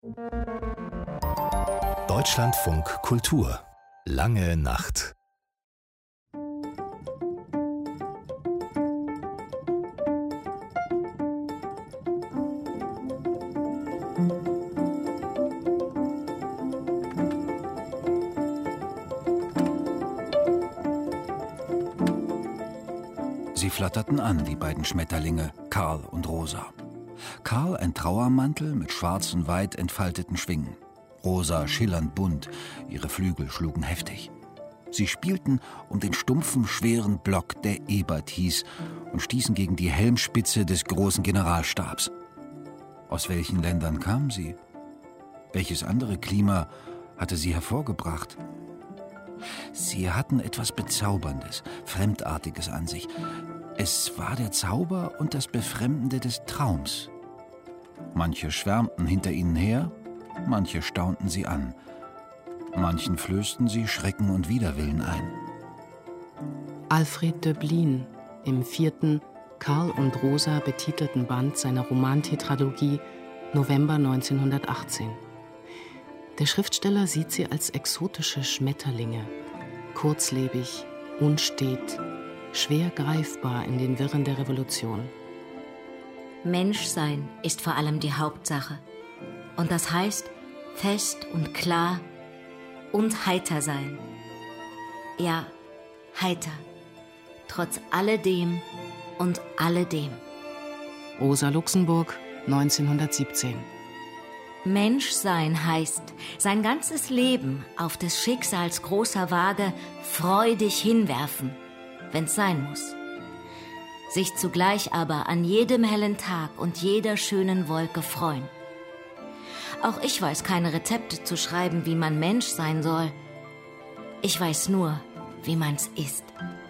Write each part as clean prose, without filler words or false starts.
Deutschlandfunk Kultur. Lange Nacht. Sie flatterten an, die beiden Schmetterlinge, Karl und Rosa. Karl ein Trauermantel mit schwarzen, weit entfalteten Schwingen. Rosa schillernd bunt, ihre Flügel schlugen heftig. Sie spielten um den stumpfen, schweren Block, der Ebert hieß, und stießen gegen die Helmspitze des großen Generalstabs. Aus welchen Ländern kamen sie? Welches andere Klima hatte sie hervorgebracht? Sie hatten etwas Bezauberndes, Fremdartiges an sich. Es war der Zauber und das Befremdende des Traums. Manche schwärmten hinter ihnen her, manche staunten sie an. Manchen flößten sie Schrecken und Widerwillen ein. Alfred Döblin im 4. Karl und Rosa betitelten Band seiner Romantetralogie November 1918. Der Schriftsteller sieht sie als exotische Schmetterlinge, kurzlebig, unstet, schwer greifbar in den Wirren der Revolution. Menschsein ist vor allem die Hauptsache. Und das heißt, fest und klar und heiter sein. Ja, heiter. Trotz alledem und alledem. Rosa Luxemburg, 1917. Menschsein heißt, sein ganzes Leben auf des Schicksals großer Waage freudig hinwerfen, wenn's sein muss. Sich zugleich aber an jedem hellen Tag und jeder schönen Wolke freuen. Auch ich weiß keine Rezepte zu schreiben, wie man Mensch sein soll. Ich weiß nur, wie man's ist.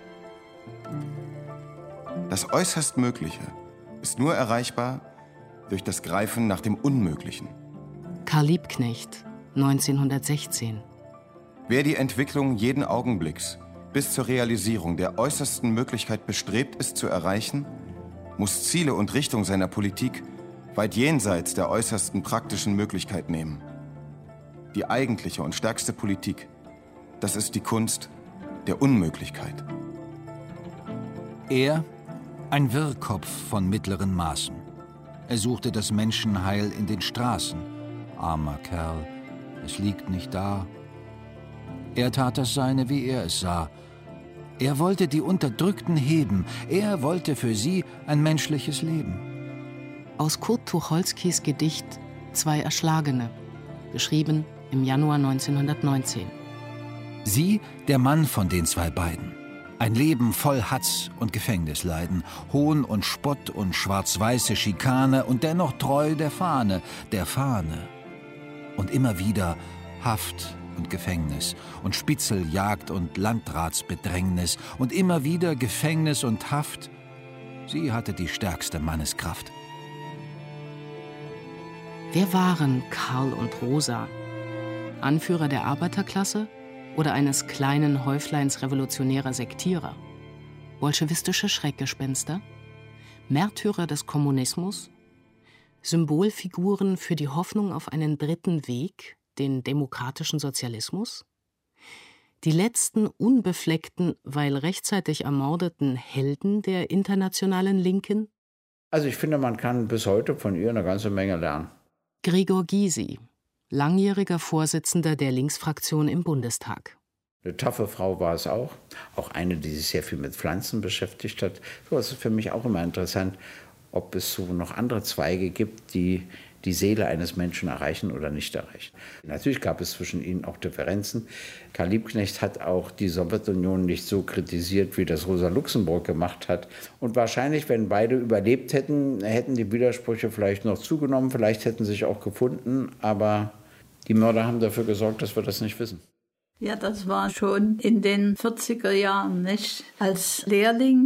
Das äußerst Mögliche ist nur erreichbar durch das Greifen nach dem Unmöglichen. Karl Liebknecht, 1916. Wer die Entwicklung jeden Augenblicks bis zur Realisierung der äußersten Möglichkeit bestrebt ist zu erreichen, muss Ziele und Richtung seiner Politik weit jenseits der äußersten praktischen Möglichkeit nehmen. Die eigentliche und stärkste Politik, das ist die Kunst der Unmöglichkeit. Er, ein Wirrkopf von mittleren Maßen. Er suchte das Menschenheil in den Straßen. Armer Kerl, es liegt nicht da. Er tat das Seine, wie er es sah. Er wollte die Unterdrückten heben. Er wollte für sie ein menschliches Leben. Aus Kurt Tucholskys Gedicht Zwei Erschlagene, geschrieben im Januar 1919. Sie, der Mann von den zwei beiden. Ein Leben voll Hatz und Gefängnisleiden, Hohn und Spott und schwarz-weiße Schikane und dennoch treu der Fahne. Und immer wieder Haft und Gefängnis und Spitzeljagd und Landratsbedrängnis und immer wieder Gefängnis und Haft. Sie hatte die stärkste Manneskraft. Wer waren Karl und Rosa? Anführer der Arbeiterklasse oder eines kleinen Häufleins revolutionärer Sektierer? Bolschewistische Schreckgespenster? Märtyrer des Kommunismus? Symbolfiguren für die Hoffnung auf einen dritten Weg, den demokratischen Sozialismus? Die letzten unbefleckten, weil rechtzeitig ermordeten Helden der internationalen Linken? Also ich finde, man kann bis heute von ihr eine ganze Menge lernen. Gregor Gysi, langjähriger Vorsitzender der Linksfraktion im Bundestag. Eine taffe Frau war es auch eine, die sich sehr viel mit Pflanzen beschäftigt hat. So ist es für mich auch immer interessant, ob es so noch andere Zweige gibt, die die Seele eines Menschen erreichen oder nicht erreichen. Natürlich gab es zwischen ihnen auch Differenzen. Karl Liebknecht hat auch die Sowjetunion nicht so kritisiert, wie das Rosa Luxemburg gemacht hat. Und wahrscheinlich, wenn beide überlebt hätten, hätten die Widersprüche vielleicht noch zugenommen, vielleicht hätten sie sich auch gefunden, aber die Mörder haben dafür gesorgt, dass wir das nicht wissen. Ja, das war schon in den 40er Jahren, nicht? Als Lehrling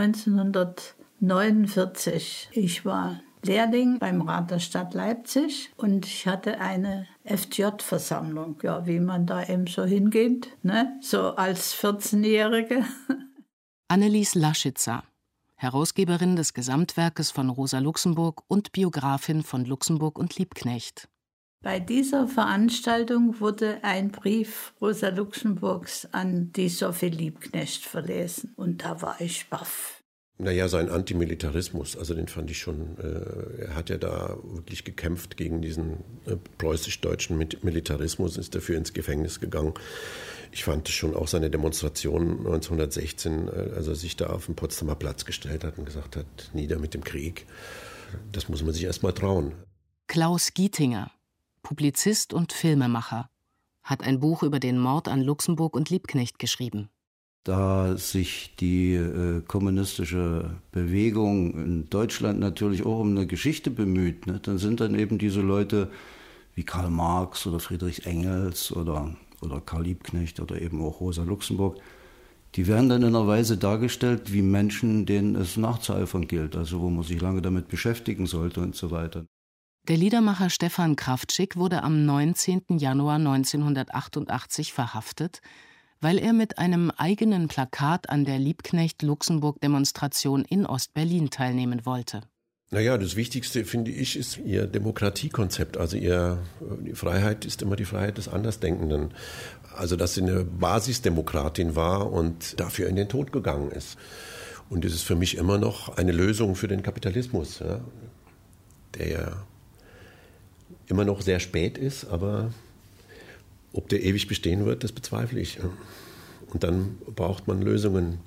1949. Ich war Lehrling beim Rat der Stadt Leipzig und ich hatte eine FJ-Versammlung, ja, wie man da eben so hingeht, ne? So als 14-Jährige. Annelies Laschitzer, Herausgeberin des Gesamtwerkes von Rosa Luxemburg und Biografin von Luxemburg und Liebknecht. Bei dieser Veranstaltung wurde ein Brief Rosa Luxemburgs an die Sophie Liebknecht verlesen. Und da war ich baff. Naja, sein Antimilitarismus, also den fand ich schon, er hat ja da wirklich gekämpft gegen diesen preußisch-deutschen Militarismus, ist dafür ins Gefängnis gegangen. Ich fand schon auch seine Demonstration 1916, als er sich da auf den Potsdamer Platz gestellt hat und gesagt hat, nieder mit dem Krieg. Das muss man sich erst mal trauen. Klaus Gietinger, Publizist und Filmemacher, hat ein Buch über den Mord an Luxemburg und Liebknecht geschrieben. Da sich die kommunistische Bewegung in Deutschland natürlich auch um eine Geschichte bemüht, ne, dann sind dann eben diese Leute wie Karl Marx oder Friedrich Engels oder Karl Liebknecht oder eben auch Rosa Luxemburg, die werden dann in einer Weise dargestellt wie Menschen, denen es nachzueifern gilt, also wo man sich lange damit beschäftigen sollte und so weiter. Der Liedermacher Stefan Kraftschick wurde am 19. Januar 1988 verhaftet, weil er mit einem eigenen Plakat an der Liebknecht-Luxemburg-Demonstration in Ostberlin teilnehmen wollte. Naja, das Wichtigste, finde ich, ist ihr Demokratiekonzept. Also die Freiheit ist immer die Freiheit des Andersdenkenden. Also, dass sie eine Basisdemokratin war und dafür in den Tod gegangen ist. Und das ist für mich immer noch eine Lösung für den Kapitalismus, ja, der ja immer noch sehr spät ist, aber ob der ewig bestehen wird, das bezweifle ich. Und dann braucht man Lösungen.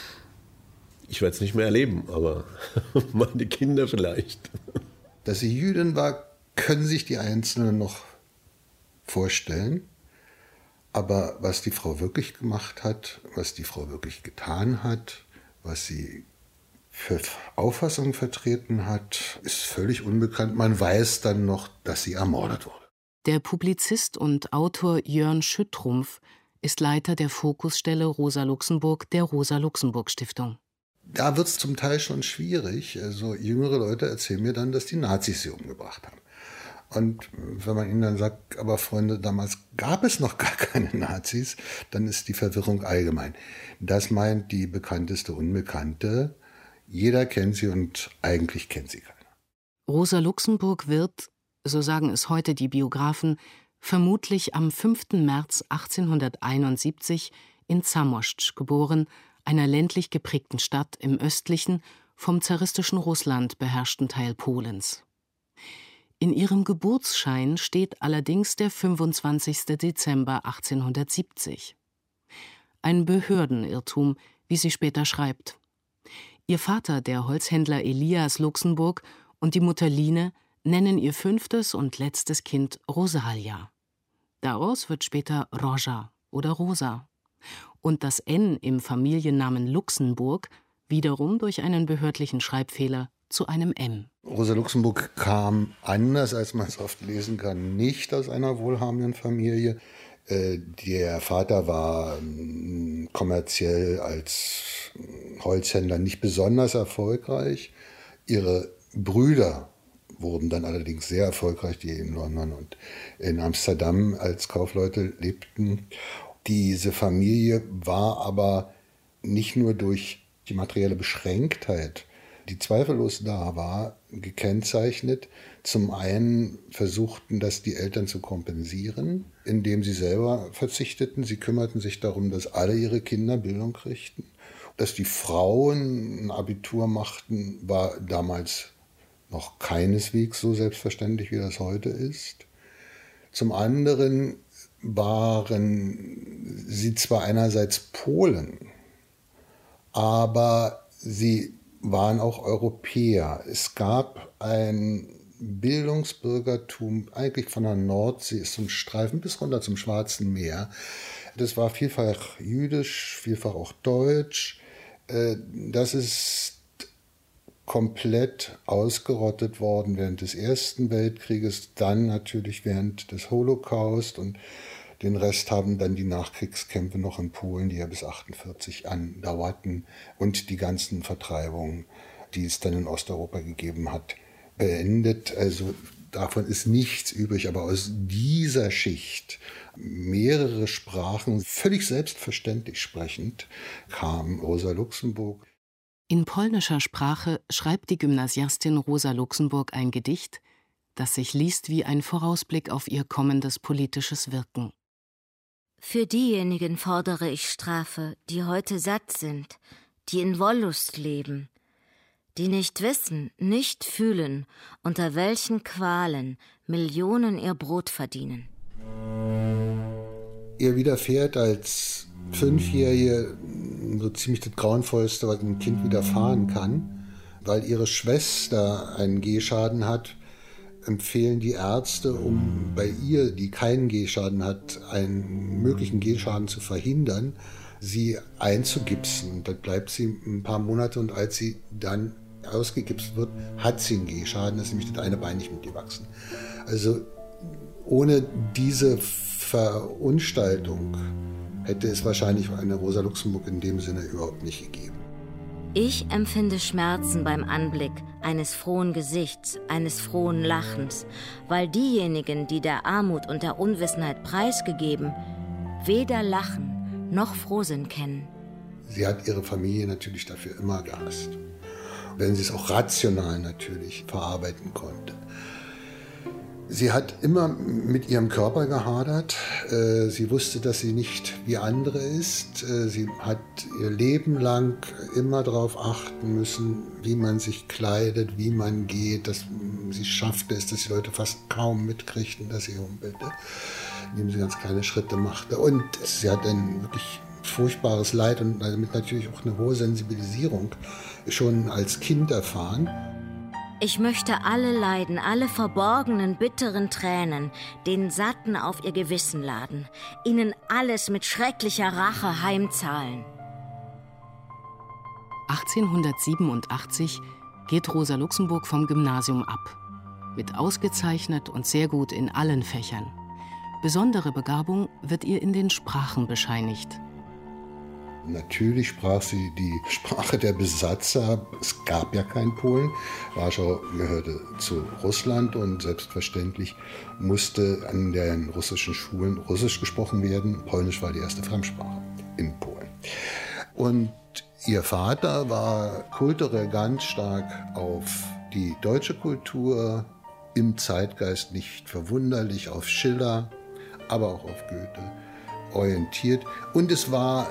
Ich werde es nicht mehr erleben, aber meine Kinder vielleicht. Dass sie Jüdin war, können sich die Einzelnen noch vorstellen. Aber was die Frau wirklich gemacht hat, was die Frau wirklich getan hat, was sie für Auffassungen vertreten hat, ist völlig unbekannt. Man weiß dann noch, dass sie ermordet wurde. Der Publizist und Autor Jörn Schüttrumpf ist Leiter der Fokusstelle Rosa Luxemburg der Rosa-Luxemburg-Stiftung. Da wird es zum Teil schon schwierig. Also jüngere Leute erzählen mir dann, dass die Nazis sie umgebracht haben. Und wenn man ihnen dann sagt, aber Freunde, damals gab es noch gar keine Nazis, dann ist die Verwirrung allgemein. Das meint die bekannteste Unbekannte. Jeder kennt sie und eigentlich kennt sie keiner. Rosa Luxemburg wird, so sagen es heute die Biografen, vermutlich am 5. März 1871 in Zamość geboren, einer ländlich geprägten Stadt im östlichen, vom zaristischen Russland beherrschten Teil Polens. In ihrem Geburtsschein steht allerdings der 25. Dezember 1870. Ein Behördenirrtum, wie sie später schreibt. Ihr Vater, der Holzhändler Elias Luxemburg, und die Mutter Line nennen ihr 5. und letztes Kind Rosalia. Daraus wird später Roja oder Rosa. Und das N im Familiennamen Luxemburg wiederum durch einen behördlichen Schreibfehler zu einem M. Rosa Luxemburg kam, anders als man es oft lesen kann, nicht aus einer wohlhabenden Familie. Der Vater war kommerziell als Holzhändler nicht besonders erfolgreich. Ihre Brüder wurden dann allerdings sehr erfolgreich, die in London und in Amsterdam als Kaufleute lebten. Diese Familie war aber nicht nur durch die materielle Beschränktheit, die zweifellos da war, gekennzeichnet. Zum einen versuchten das die Eltern zu kompensieren, indem sie selber verzichteten. Sie kümmerten sich darum, dass alle ihre Kinder Bildung kriegten. Dass die Frauen ein Abitur machten, war damals noch keineswegs so selbstverständlich, wie das heute ist. Zum anderen waren sie zwar einerseits Polen, aber sie waren auch Europäer. Es gab ein Bildungsbürgertum eigentlich von der Nordsee zum Streifen bis runter zum Schwarzen Meer. Das war vielfach jüdisch, vielfach auch deutsch. Das ist komplett ausgerottet worden während des Ersten Weltkrieges, dann natürlich während des Holocaust, und den Rest haben dann die Nachkriegskämpfe noch in Polen, die ja bis 1948 andauerten, und die ganzen Vertreibungen, die es dann in Osteuropa gegeben hat, beendet. Also davon ist nichts übrig, aber aus dieser Schicht, mehrere Sprachen völlig selbstverständlich sprechend, kam Rosa Luxemburg. In polnischer Sprache schreibt die Gymnasiastin Rosa Luxemburg ein Gedicht, das sich liest wie ein Vorausblick auf ihr kommendes politisches Wirken. Für diejenigen fordere ich Strafe, die heute satt sind, die in Wollust leben, die nicht wissen, nicht fühlen, unter welchen Qualen Millionen ihr Brot verdienen. Ihr widerfährt als Fünfjährige so ziemlich das Grauenvollste, was einem Kind widerfahren kann. Weil ihre Schwester einen Gehschaden hat, empfehlen die Ärzte, um bei ihr, die keinen Gehschaden hat, einen möglichen Gehschaden zu verhindern, sie einzugipsen. Dann bleibt sie ein paar Monate und als sie dann ausgegipst wird, hat sie einen Gehschaden, ist nämlich das eine Bein nicht mitgewachsen. Also ohne diese Verunstaltung hätte es wahrscheinlich eine Rosa Luxemburg in dem Sinne überhaupt nicht gegeben. Ich empfinde Schmerzen beim Anblick eines frohen Gesichts, eines frohen Lachens, weil diejenigen, die der Armut und der Unwissenheit preisgegeben, weder Lachen noch Frohsinn kennen. Sie hat ihre Familie natürlich dafür immer gehasst, wenn sie es auch rational natürlich verarbeiten konnte. Sie hat immer mit ihrem Körper gehadert. Sie wusste, dass sie nicht wie andere ist. Sie hat ihr Leben lang immer darauf achten müssen, wie man sich kleidet, wie man geht. Sie schaffte es, dass die Leute fast kaum mitkriegten, dass sie humpelte, indem sie ganz kleine Schritte machte. Und sie hat ein wirklich furchtbares Leid und damit natürlich auch eine hohe Sensibilisierung schon als Kind erfahren. Ich möchte alle Leiden, alle verborgenen, bitteren Tränen, den Satten auf ihr Gewissen laden, ihnen alles mit schrecklicher Rache heimzahlen. 1887 geht Rosa Luxemburg vom Gymnasium ab. Mit ausgezeichnet und sehr gut in allen Fächern. Besondere Begabung wird ihr in den Sprachen bescheinigt. Natürlich sprach sie die Sprache der Besatzer. Es gab ja kein Polen. Warschau gehörte zu Russland und selbstverständlich musste an den russischen Schulen Russisch gesprochen werden. Polnisch war die erste Fremdsprache in Polen. Und ihr Vater war kulturell ganz stark auf die deutsche Kultur, im Zeitgeist nicht verwunderlich auf Schiller, aber auch auf Goethe orientiert. Und es war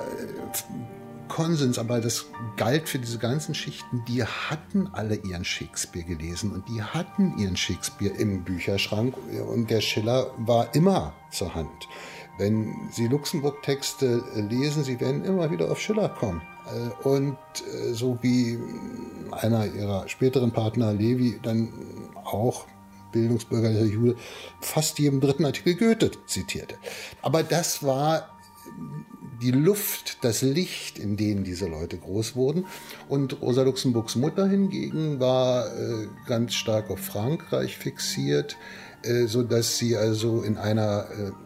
Konsens, aber das galt für diese ganzen Schichten, die hatten alle ihren Shakespeare gelesen und die hatten ihren Shakespeare im Bücherschrank und der Schiller war immer zur Hand. Wenn Sie Luxemburg-Texte lesen, Sie werden immer wieder auf Schiller kommen. Und so wie einer ihrer späteren Partner, Levi, dann auch bildungsbürgerlicher Jude, fast jedem dritten Artikel Goethe zitierte. Aber das war die Luft, das Licht, in denen diese Leute groß wurden. Und Rosa Luxemburgs Mutter hingegen war ganz stark auf Frankreich fixiert, sodass sie also in einer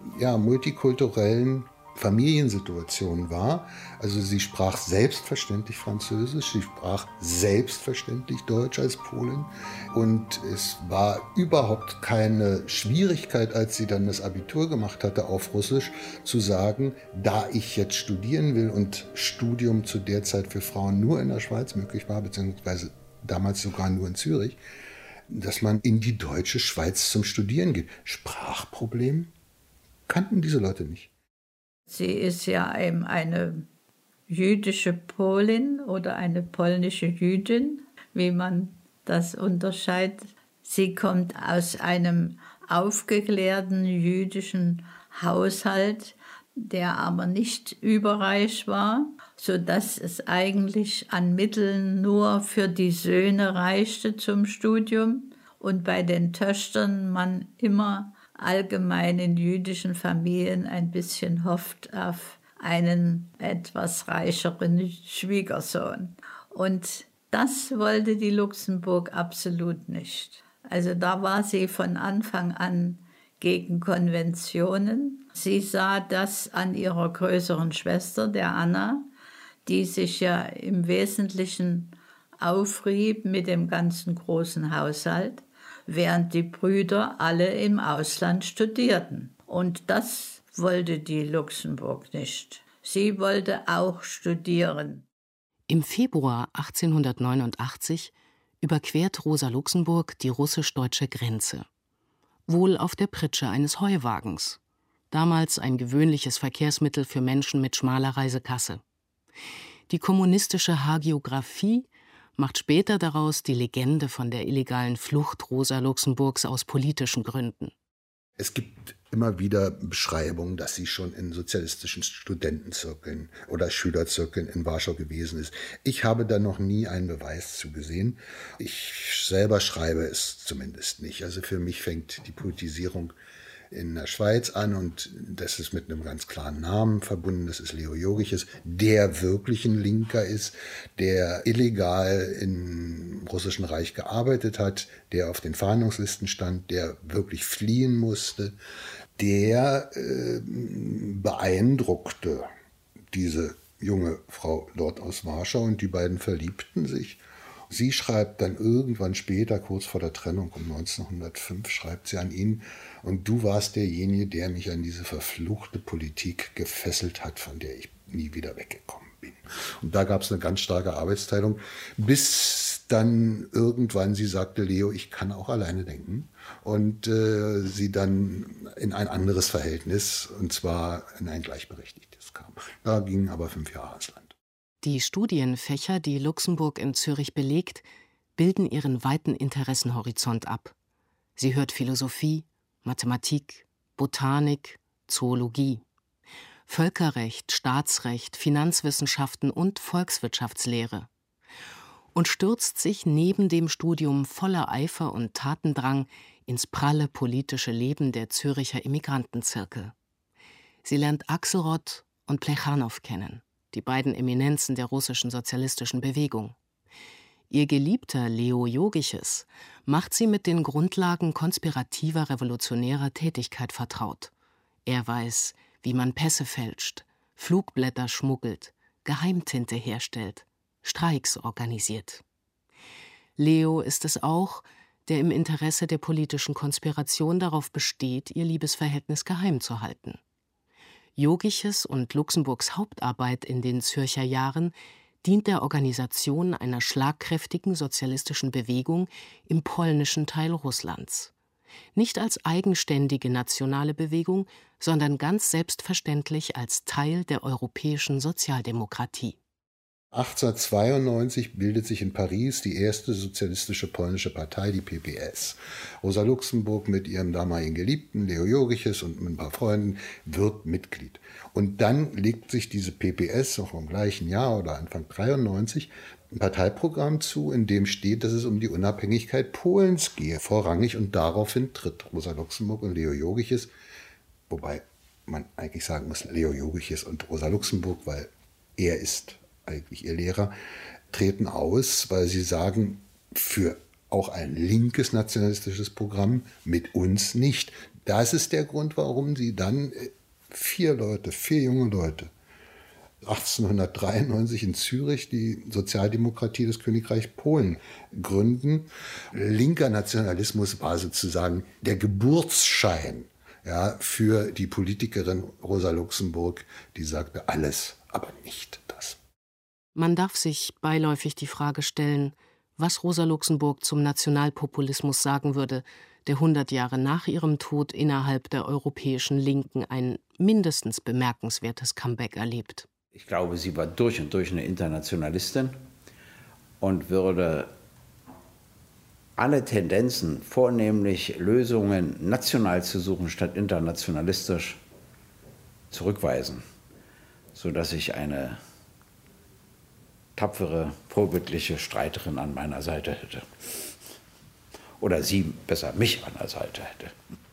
multikulturellen Familiensituation war. Also sie sprach selbstverständlich Französisch, sie sprach selbstverständlich Deutsch als Polin und es war überhaupt keine Schwierigkeit, als sie dann das Abitur gemacht hatte auf Russisch, zu sagen, da ich jetzt studieren will und Studium zu der Zeit für Frauen nur in der Schweiz möglich war, beziehungsweise damals sogar nur in Zürich, dass man in die deutsche Schweiz zum Studieren geht. Sprachproblem kannten diese Leute nicht. Sie ist ja eben eine jüdische Polin oder eine polnische Jüdin, wie man das unterscheidet. Sie kommt aus einem aufgeklärten jüdischen Haushalt, der aber nicht überreich war, sodass es eigentlich an Mitteln nur für die Söhne reichte zum Studium und bei den Töchtern man immer allgemein in jüdischen Familien ein bisschen hofft auf einen etwas reicheren Schwiegersohn. Und das wollte die Luxemburg absolut nicht. Also da war sie von Anfang an gegen Konventionen. Sie sah das an ihrer größeren Schwester, der Anna, die sich ja im Wesentlichen aufrieb mit dem ganzen großen Haushalt, während die Brüder alle im Ausland studierten. Und das wollte die Luxemburg nicht. Sie wollte auch studieren. Im Februar 1889 überquert Rosa Luxemburg die russisch-deutsche Grenze. wohl auf der Pritsche eines Heuwagens, damals ein gewöhnliches Verkehrsmittel für Menschen mit schmaler Reisekasse. Die kommunistische Hagiographie macht später daraus die Legende von der illegalen Flucht Rosa Luxemburgs aus politischen Gründen. Es gibt immer wieder Beschreibungen, dass sie schon in sozialistischen Studentenzirkeln oder Schülerzirkeln in Warschau gewesen ist. Ich habe da noch nie einen Beweis zu gesehen. Ich selber schreibe es zumindest nicht. Also für mich fängt die Politisierung in der Schweiz an und das ist mit einem ganz klaren Namen verbunden. Das ist Leo Jogiches, der wirklich ein Linker ist, der illegal im Russischen Reich gearbeitet hat, der auf den Fahndungslisten stand, der wirklich fliehen musste, der beeindruckte diese junge Frau dort aus Warschau und die beiden verliebten sich. Sie schreibt dann irgendwann später, kurz vor der Trennung um 1905, schreibt sie an ihn: Und du warst derjenige, der mich an diese verfluchte Politik gefesselt hat, von der ich nie wieder weggekommen bin. Und da gab es eine ganz starke Arbeitsteilung, bis dann irgendwann sie sagte, Leo, ich kann auch alleine denken. Und sie dann in ein anderes Verhältnis, und zwar in ein gleichberechtigtes kam. Da gingen aber 5 Jahre ins Land. Die Studienfächer, die Luxemburg in Zürich belegt, bilden ihren weiten Interessenhorizont ab. Sie hört Philosophie, Mathematik, Botanik, Zoologie, Völkerrecht, Staatsrecht, Finanzwissenschaften und Volkswirtschaftslehre und stürzt sich neben dem Studium voller Eifer und Tatendrang ins pralle politische Leben der Züricher Emmigrantenzirkel. Sie lernt Axelrod und Plechanow kennen, die beiden Eminenzen der russischen sozialistischen Bewegung. Ihr Geliebter Leo Jogiches macht sie mit den Grundlagen konspirativer revolutionärer Tätigkeit vertraut. Er weiß, wie man Pässe fälscht, Flugblätter schmuggelt, Geheimtinte herstellt, Streiks organisiert. Leo ist es auch, der im Interesse der politischen Konspiration darauf besteht, ihr Liebesverhältnis geheim zu halten. Jogiches und Luxemburgs Hauptarbeit in den Zürcher Jahren dient der Organisation einer schlagkräftigen sozialistischen Bewegung im polnischen Teil Russlands. Nicht als eigenständige nationale Bewegung, sondern ganz selbstverständlich als Teil der europäischen Sozialdemokratie. 1892 bildet sich in Paris die erste sozialistische polnische Partei, die PPS. Rosa Luxemburg mit ihrem damaligen Geliebten Leo Jogiches und mit ein paar Freunden wird Mitglied. Und dann legt sich diese PPS auch im gleichen Jahr oder Anfang 93 ein Parteiprogramm zu, in dem steht, dass es um die Unabhängigkeit Polens gehe, vorrangig. Und daraufhin tritt Rosa Luxemburg und Leo Jogiches, wobei man eigentlich sagen muss Leo Jogiches und Rosa Luxemburg, weil er ist eigentlich ihr Lehrer, treten aus, weil sie sagen, für auch ein linkes nationalistisches Programm mit uns nicht. Das ist der Grund, warum sie dann 4 junge Leute, 1893 in Zürich die Sozialdemokratie des Königreichs Polen gründen. Linker Nationalismus war sozusagen der Geburtsschein, ja, für die Politikerin Rosa Luxemburg, die sagte, alles, aber nicht das. Man darf sich beiläufig die Frage stellen, was Rosa Luxemburg zum Nationalpopulismus sagen würde, der 100 Jahre nach ihrem Tod innerhalb der europäischen Linken ein mindestens bemerkenswertes Comeback erlebt. Ich glaube, sie war durch und durch eine Internationalistin und würde alle Tendenzen, vornehmlich Lösungen national zu suchen statt internationalistisch, zurückweisen, sodass ich eine tapfere, vorbildliche Streiterin an meiner Seite hätte. Oder sie besser mich an der Seite hätte.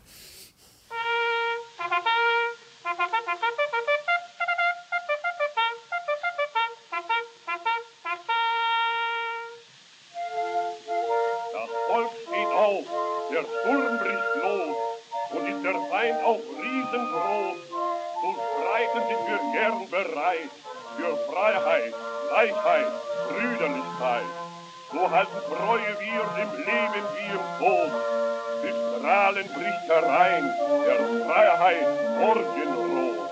Das Volk steht auf, der Sturm bricht los, und ist der Feind auch riesengroß, so streiten sind wir gern bereit, für Freiheit, Gleichheit, Brüderlichkeit. So halten Treue wir im Leben wie im Tod. Mit Strahlen bricht herein der Freiheit Morgenrot.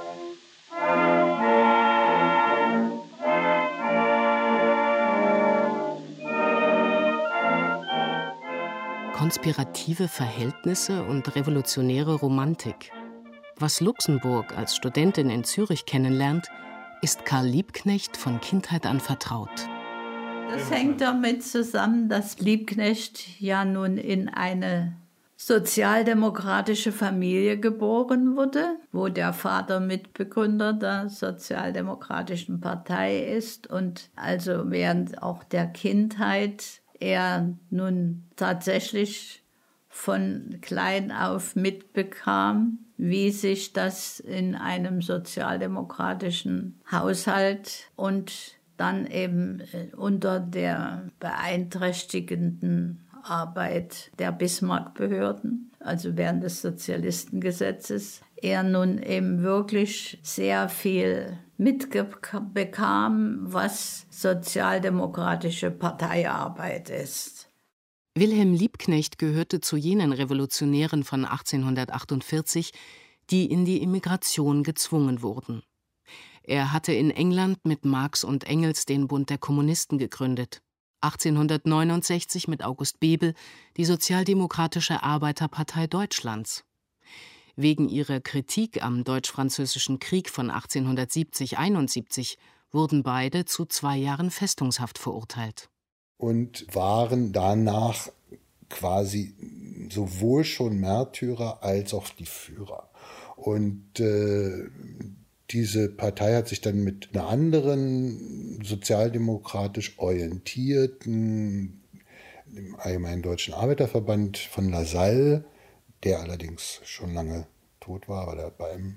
konspirative Verhältnisse und revolutionäre Romantik. Was Luxemburg als Studentin in Zürich kennenlernt, ist Karl Liebknecht von Kindheit an vertraut. Das hängt damit zusammen, dass Liebknecht ja nun in eine sozialdemokratische Familie geboren wurde, wo der Vater Mitbegründer der Sozialdemokratischen Partei ist und also während auch der Kindheit er nun tatsächlich von klein auf mitbekam, wie sich das in einem sozialdemokratischen Haushalt und dann eben unter der beeinträchtigenden Arbeit der Bismarck-Behörden, also während des Sozialistengesetzes, er nun eben wirklich sehr viel mitbekam, was sozialdemokratische Parteiarbeit ist. Wilhelm Liebknecht gehörte zu jenen Revolutionären von 1848, die in die Emigration gezwungen wurden. Er hatte in England mit Marx und Engels den Bund der Kommunisten gegründet, 1869 mit August Bebel die Sozialdemokratische Arbeiterpartei Deutschlands. Wegen ihrer Kritik am Deutsch-Französischen Krieg von 1870-71 wurden beide zu 2 Jahren Festungshaft verurteilt. Und waren danach quasi sowohl schon Märtyrer als auch die Führer. Und diese Partei hat sich dann mit einer anderen sozialdemokratisch orientierten, dem Allgemeinen Deutschen Arbeiterverband von Lasalle, der allerdings schon lange tot war, weil er beim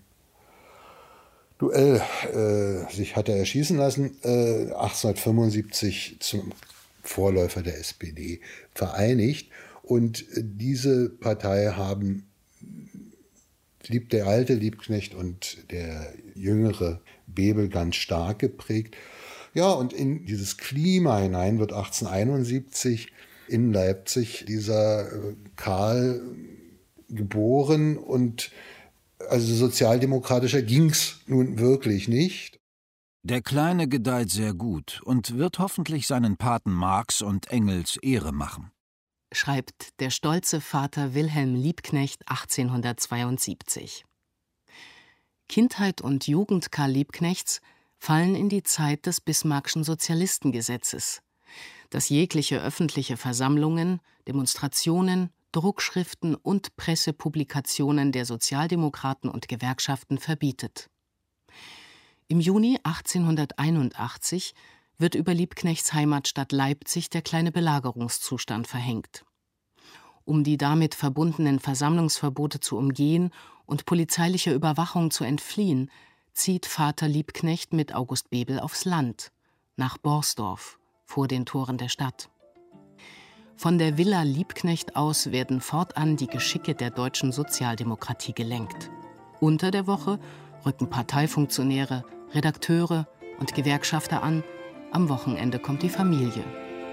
Duell sich hatte erschießen lassen, 1875 zum Vorläufer der SPD vereinigt. Und diese Partei haben der alte Liebknecht und der jüngere Bebel ganz stark geprägt. Ja, und in dieses Klima hinein wird 1871 in Leipzig dieser Karl geboren und also sozialdemokratischer ging's nun wirklich nicht. Der Kleine gedeiht sehr gut und wird hoffentlich seinen Paten Marx und Engels Ehre machen, schreibt der stolze Vater Wilhelm Liebknecht 1872. Kindheit und Jugend Karl Liebknechts fallen in die Zeit des Bismarckschen Sozialistengesetzes, das jegliche öffentliche Versammlungen, Demonstrationen, Druckschriften und Pressepublikationen der Sozialdemokraten und Gewerkschaften verbietet. Im Juni 1881 wird über Liebknechts Heimatstadt Leipzig der kleine Belagerungszustand verhängt. Um die damit verbundenen Versammlungsverbote zu umgehen und polizeilicher Überwachung zu entfliehen, zieht Vater Liebknecht mit August Bebel aufs Land, nach Borsdorf, vor den Toren der Stadt. Von der Villa Liebknecht aus werden fortan die Geschicke der deutschen Sozialdemokratie gelenkt. Unter der Woche rücken Parteifunktionäre, Redakteure und Gewerkschafter an, am Wochenende kommt die Familie.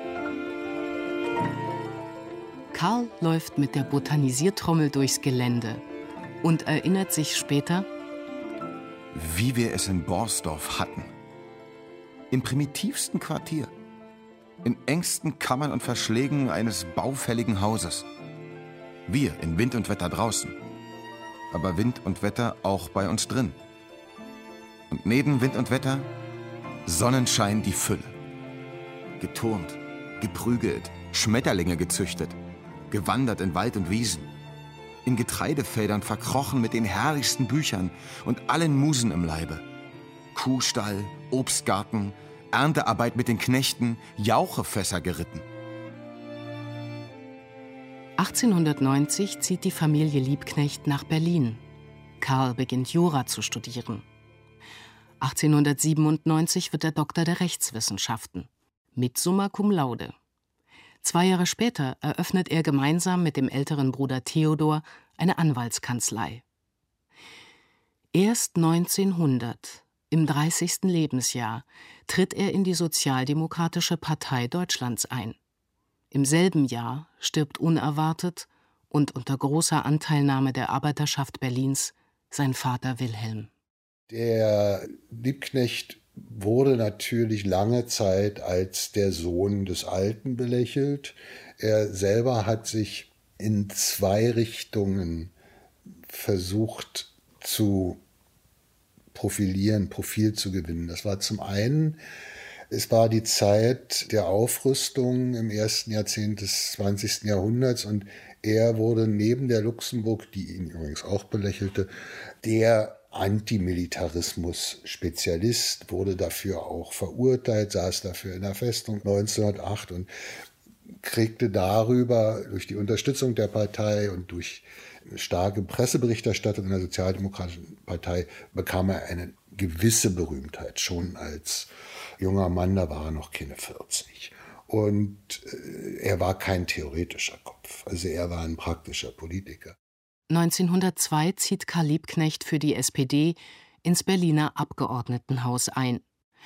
Karl läuft mit der Botanisiertrommel durchs Gelände und erinnert sich später: Wie wir es in Borsdorf hatten. Im primitivsten Quartier. In engsten Kammern und Verschlägen eines baufälligen Hauses. Wir in Wind und Wetter draußen. Aber Wind und Wetter auch bei uns drin. Und neben Wind und Wetter Sonnenschein die Fülle. Geturnt, geprügelt, Schmetterlinge gezüchtet, gewandert in Wald und Wiesen. In Getreidefeldern verkrochen mit den herrlichsten Büchern und allen Musen im Leibe. Kuhstall, Obstgarten, Erntearbeit mit den Knechten, Jauchefässer geritten. 1890 zieht die Familie Liebknecht nach Berlin. Karl beginnt Jura zu studieren. 1897 wird er Doktor der Rechtswissenschaften, mit Summa cum laude. 2 Jahre später eröffnet er gemeinsam mit dem älteren Bruder Theodor eine Anwaltskanzlei. Erst 1900, im 30. Lebensjahr, tritt er in die Sozialdemokratische Partei Deutschlands ein. Im selben Jahr stirbt unerwartet und unter großer Anteilnahme der Arbeiterschaft Berlins sein Vater Wilhelm. Der Liebknecht wurde natürlich lange Zeit als der Sohn des Alten belächelt. Er selber hat sich in zwei Richtungen versucht zu profilieren, Profil zu gewinnen. Das war zum einen, es war die Zeit der Aufrüstung im ersten Jahrzehnt des 20. Jahrhunderts und er wurde neben der Luxemburg, die ihn übrigens auch belächelte, der Antimilitarismus-Spezialist, wurde dafür auch verurteilt, saß dafür in der Festung 1908 und kriegte darüber durch die Unterstützung der Partei und durch starke Presseberichterstattung in der Sozialdemokratischen Partei bekam er eine gewisse Berühmtheit, schon als junger Mann, da war er noch keine 40. Und er war kein theoretischer Kopf, also er war ein praktischer Politiker. 1902 zieht Karl Liebknecht für die SPD ins Berliner Abgeordnetenhaus ein.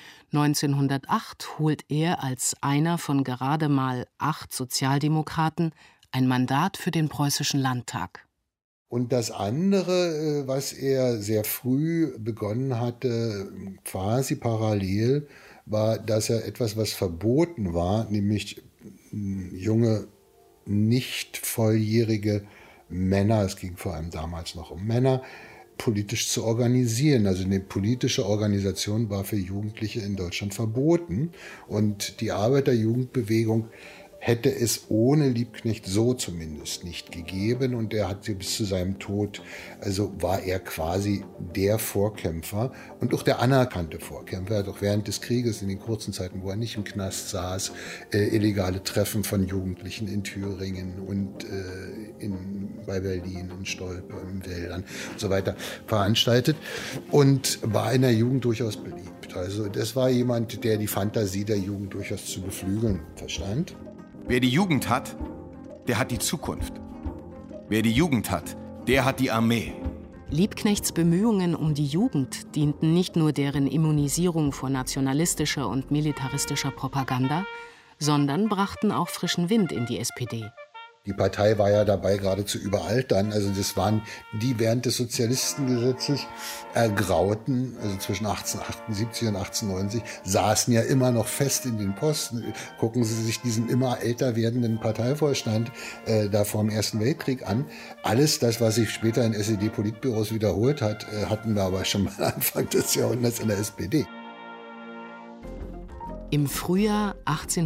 1908 holt er als einer von gerade mal 8 Sozialdemokraten ein Mandat für den Preußischen Landtag. Und das andere, was er sehr früh begonnen hatte, quasi parallel, war, dass er etwas, was verboten war, nämlich junge, nicht volljährige Männer, es ging vor allem damals noch um Männer, politisch zu organisieren. Also eine politische Organisation war für Jugendliche in Deutschland verboten. Und die Arbeiterjugendbewegung hätte es ohne Liebknecht so zumindest nicht gegeben. Und er hat sie bis zu seinem Tod, also war er quasi der Vorkämpfer und auch der anerkannte Vorkämpfer. Er hat auch während des Krieges, in den kurzen Zeiten, wo er nicht im Knast saß, illegale Treffen von Jugendlichen in Thüringen und bei Berlin, in Stolpe, in Wäldern und so weiter veranstaltet und war in der Jugend durchaus beliebt. Also das war jemand, der die Fantasie der Jugend durchaus zu beflügeln verstand. Wer die Jugend hat, der hat die Zukunft. Wer die Jugend hat, der hat die Armee. Liebknechts Bemühungen um die Jugend dienten nicht nur deren Immunisierung vor nationalistischer und militaristischer Propaganda, sondern brachten auch frischen Wind in die SPD. Die Partei war ja dabei, gerade zu überaltern. Also das waren die während des Sozialistengesetzes ergrauten, also zwischen 1878 und 1890, saßen ja immer noch fest in den Posten. Gucken Sie sich diesen immer älter werdenden Parteivorstand da vor dem Ersten Weltkrieg an. Alles das, was sich später in SED-Politbüros wiederholt hat, hatten wir aber schon mal Anfang des Jahrhunderts in der SPD. Im Frühjahr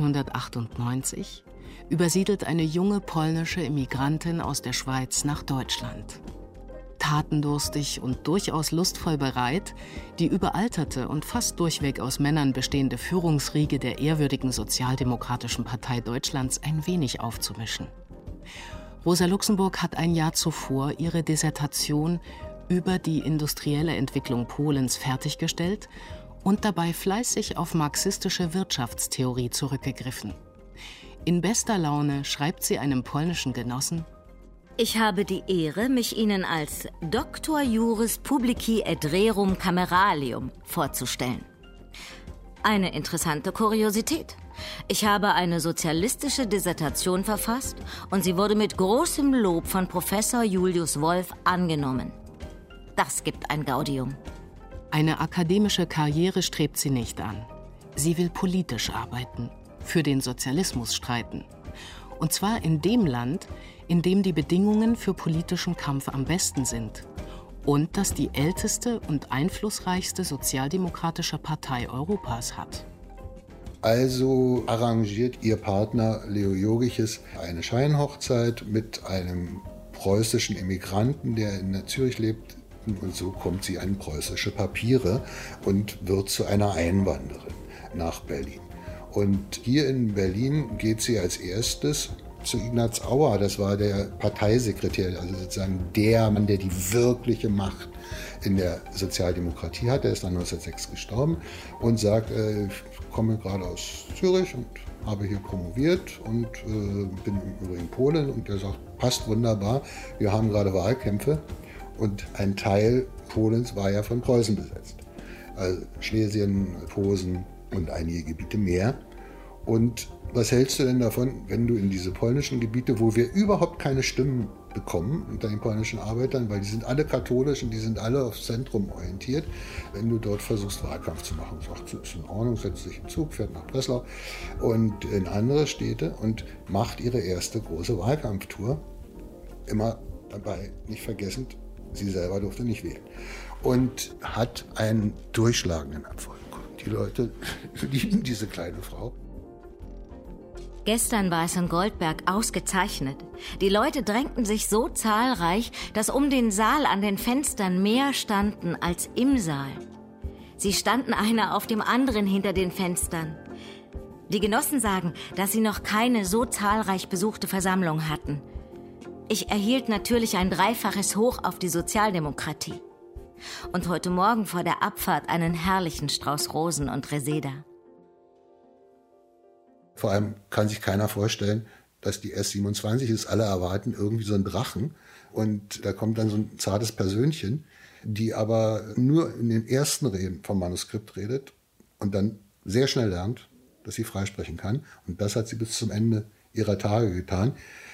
1898 übersiedelt eine junge polnische Immigrantin aus der Schweiz nach Deutschland. Tatendurstig und durchaus lustvoll bereit, die überalterte und fast durchweg aus Männern bestehende Führungsriege der ehrwürdigen Sozialdemokratischen Partei Deutschlands ein wenig aufzumischen. Rosa Luxemburg hat ein Jahr zuvor ihre Dissertation über die industrielle Entwicklung Polens fertiggestellt und dabei fleißig auf marxistische Wirtschaftstheorie zurückgegriffen. In bester Laune schreibt sie einem polnischen Genossen: Ich habe die Ehre, mich Ihnen als Doctor Juris Publici et Rerum Cameralium vorzustellen. Eine interessante Kuriosität. Ich habe eine sozialistische Dissertation verfasst und sie wurde mit großem Lob von Professor Julius Wolf angenommen. Das gibt ein Gaudium. Eine akademische Karriere strebt sie nicht an. Sie will politisch arbeiten, für den Sozialismus streiten. Und zwar in dem Land, in dem die Bedingungen für politischen Kampf am besten sind und das die älteste und einflussreichste sozialdemokratische Partei Europas hat. Also arrangiert ihr Partner Leo Jogiches eine Scheinhochzeit mit einem preußischen Immigranten, der in Zürich lebt. Und so kommt sie an preußische Papiere und wird zu einer Einwanderin nach Berlin. Und hier in Berlin geht sie als erstes zu Ignaz Auer, das war der Parteisekretär, also sozusagen der Mann, der die wirkliche Macht in der Sozialdemokratie hat. Der ist dann 1906 gestorben und sagt, ich komme gerade aus Zürich und habe hier promoviert und bin im Übrigen Polin. Und er sagt, passt wunderbar, wir haben gerade Wahlkämpfe und ein Teil Polens war ja von Preußen besetzt. Also Schlesien, Posen und einige Gebiete mehr. Und was hältst du denn davon, wenn du in diese polnischen Gebiete, wo wir überhaupt keine Stimmen bekommen unter den polnischen Arbeitern, weil die sind alle katholisch und die sind alle aufs Zentrum orientiert, wenn du dort versuchst, Wahlkampf zu machen? Sagt, ist in Ordnung, setzt sich im Zug, fährt nach Breslau und in andere Städte und macht ihre erste große Wahlkampftour immer dabei nicht vergessend, sie selber durfte nicht wählen. Und hat einen durchschlagenden Erfolg. Die Leute lieben diese kleine Frau. Gestern war es in Goldberg ausgezeichnet. Die Leute drängten sich so zahlreich, dass um den Saal an den Fenstern mehr standen als im Saal. Sie standen einer auf dem anderen hinter den Fenstern. Die Genossen sagen, dass sie noch keine so zahlreich besuchte Versammlung hatten. Ich erhielt natürlich ein dreifaches Hoch auf die Sozialdemokratie. Und heute Morgen vor der Abfahrt einen herrlichen Strauß Rosen und Reseda. Vor allem kann sich keiner vorstellen, dass die S27 ist. Alle erwarten irgendwie so einen Drachen. Und da kommt dann so ein zartes Persönchen, die aber nur in den ersten Reden vom Manuskript redet und dann sehr schnell lernt, dass sie freisprechen kann. Und das hat sie bis zum Ende ihrer Tage getan.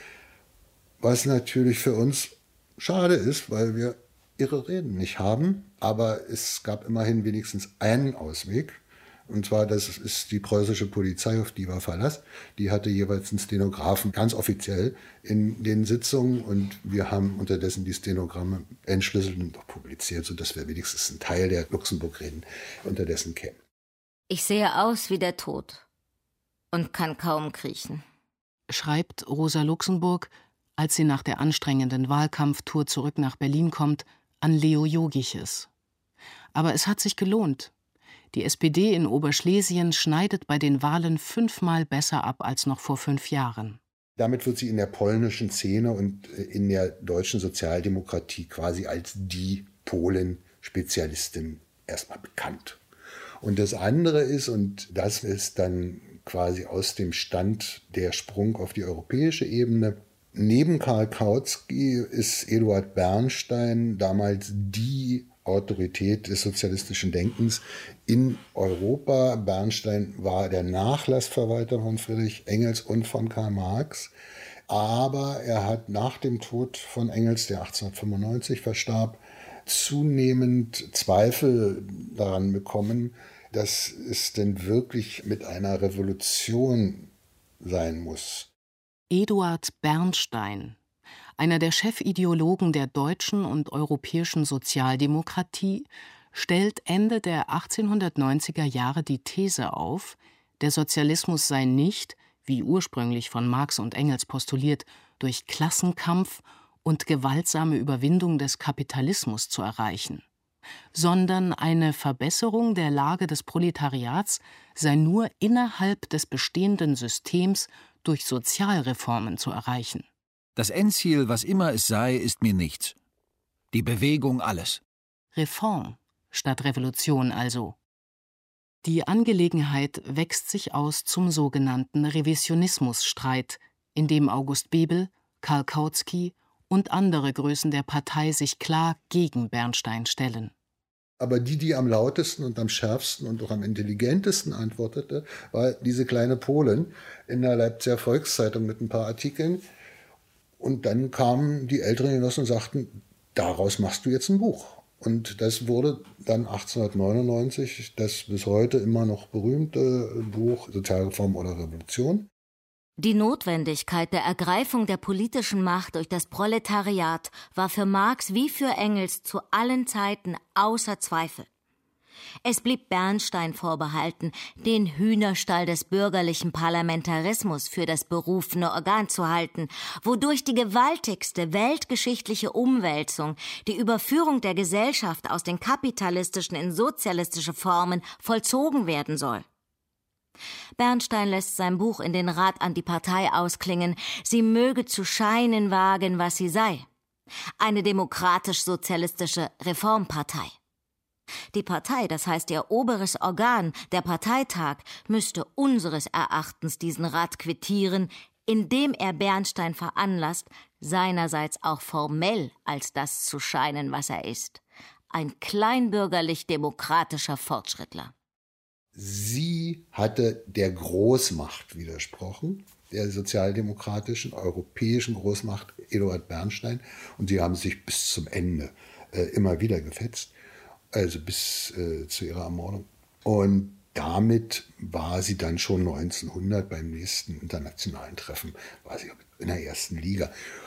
Was natürlich für uns schade ist, weil wir ihre Reden nicht haben. Aber es gab immerhin wenigstens einen Ausweg. Und zwar, das ist die preußische Polizei, auf die war Verlass. Die hatte jeweils einen Stenografen, ganz offiziell, in den Sitzungen. Und wir haben unterdessen die Stenogramme entschlüsselt und auch publiziert, sodass wir wenigstens einen Teil der Luxemburg-Reden unterdessen kennen. Ich sehe aus wie der Tod und kann kaum kriechen, schreibt Rosa Luxemburg, als sie nach der anstrengenden Wahlkampftour zurück nach Berlin kommt, an Leo Jogiches. Aber es hat sich gelohnt. Die SPD in Oberschlesien schneidet bei den Wahlen 5-mal besser ab als noch vor 5 Jahren. Damit wird sie in der polnischen Szene und in der deutschen Sozialdemokratie quasi als die Polen-Spezialistin erstmal bekannt. Und das andere ist, und das ist dann quasi aus dem Stand der Sprung auf die europäische Ebene, neben Karl Kautsky ist Eduard Bernstein damals die Autorität des sozialistischen Denkens in Europa. Bernstein war der Nachlassverwalter von Friedrich Engels und von Karl Marx. Aber er hat nach dem Tod von Engels, der 1895 verstarb, zunehmend Zweifel daran bekommen, dass es denn wirklich mit einer Revolution sein muss. Eduard Bernstein, einer der Chefideologen der deutschen und europäischen Sozialdemokratie, stellt Ende der 1890er Jahre die These auf, der Sozialismus sei nicht, wie ursprünglich von Marx und Engels postuliert, durch Klassenkampf und gewaltsame Überwindung des Kapitalismus zu erreichen, sondern eine Verbesserung der Lage des Proletariats sei nur innerhalb des bestehenden Systems durch Sozialreformen zu erreichen. Das Endziel, was immer es sei, ist mir nichts. Die Bewegung alles. Reform statt Revolution also. Die Angelegenheit wächst sich aus zum sogenannten Revisionismusstreit, in dem August Bebel, Karl Kautsky und andere Größen der Partei sich klar gegen Bernstein stellen. Aber die am lautesten und am schärfsten und auch am intelligentesten antwortete, war diese kleine Polin in der Leipziger Volkszeitung mit ein paar Artikeln. Und dann kamen die älteren Genossen und sagten, daraus machst du jetzt ein Buch. Und das wurde dann 1899 das bis heute immer noch berühmte Buch Sozialreform oder Revolution. Die Notwendigkeit der Ergreifung der politischen Macht durch das Proletariat war für Marx wie für Engels zu allen Zeiten außer Zweifel. Es blieb Bernstein vorbehalten, den Hühnerstall des bürgerlichen Parlamentarismus für das berufene Organ zu halten, wodurch die gewaltigste weltgeschichtliche Umwälzung, die Überführung der Gesellschaft aus den kapitalistischen in sozialistische Formen, vollzogen werden soll. Bernstein lässt sein Buch in den Rat an die Partei ausklingen, sie möge zu scheinen wagen, was sie sei. Eine demokratisch-sozialistische Reformpartei. Die Partei, das heißt ihr oberes Organ, der Parteitag, müsste unseres Erachtens diesen Rat quittieren, indem er Bernstein veranlasst, seinerseits auch formell als das zu scheinen, was er ist. Ein kleinbürgerlich-demokratischer Fortschrittler. Sie hatte der Großmacht widersprochen, der sozialdemokratischen, europäischen Großmacht Eduard Bernstein. Und sie haben sich bis zum Ende immer wieder gefetzt, also bis zu ihrer Ermordung. Und damit war sie dann schon 1900 beim nächsten internationalen Treffen, war sie in der ersten Liga.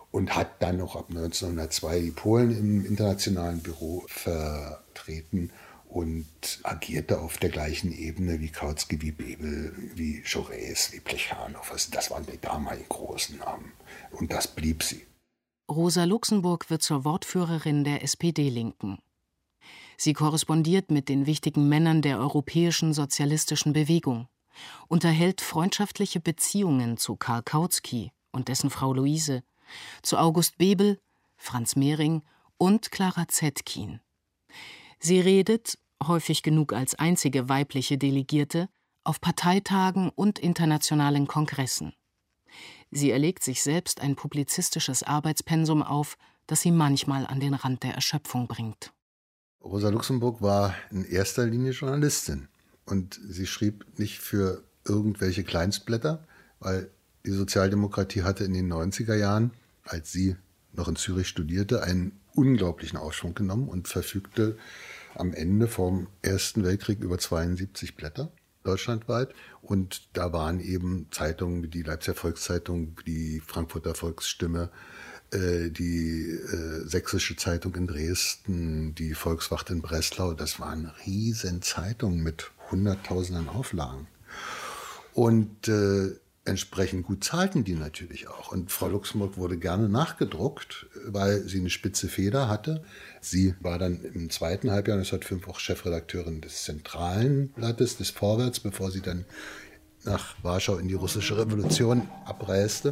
und hat dann noch ab 1902 die Polen im internationalen Büro vertreten und agierte auf der gleichen Ebene wie Kautsky, wie Bebel, wie Jaurès, wie Plechanow. Das waren die damaligen großen Namen. Und das blieb sie. Rosa Luxemburg wird zur Wortführerin der SPD-Linken. Sie korrespondiert mit den wichtigen Männern der europäischen sozialistischen Bewegung, unterhält freundschaftliche Beziehungen zu Karl Kautsky und dessen Frau Luise, zu August Bebel, Franz Mehring und Clara Zetkin. Sie redet, häufig genug als einzige weibliche Delegierte, auf Parteitagen und internationalen Kongressen. Sie erlegt sich selbst ein publizistisches Arbeitspensum auf, das sie manchmal an den Rand der Erschöpfung bringt. Rosa Luxemburg war in erster Linie Journalistin. Und sie schrieb nicht für irgendwelche Kleinstblätter, weil die Sozialdemokratie hatte in den 90er Jahren, als sie noch in Zürich studierte, einen unglaublichen Aufschwung genommen und verfügte am Ende vom Ersten Weltkrieg über 72 Blätter deutschlandweit. Und da waren eben Zeitungen wie die Leipziger Volkszeitung, die Frankfurter Volksstimme, die Sächsische Zeitung in Dresden, die Volkswacht in Breslau. Das waren Riesenzeitungen mit Hunderttausenden Auflagen. Und entsprechend gut zahlten die natürlich auch. Und Frau Luxemburg wurde gerne nachgedruckt, weil sie eine spitze Feder hatte. Sie war dann im zweiten Halbjahr 1905 auch Chefredakteurin des zentralen Blattes, des Vorwärts, bevor sie dann nach Warschau in die russische Revolution abreiste.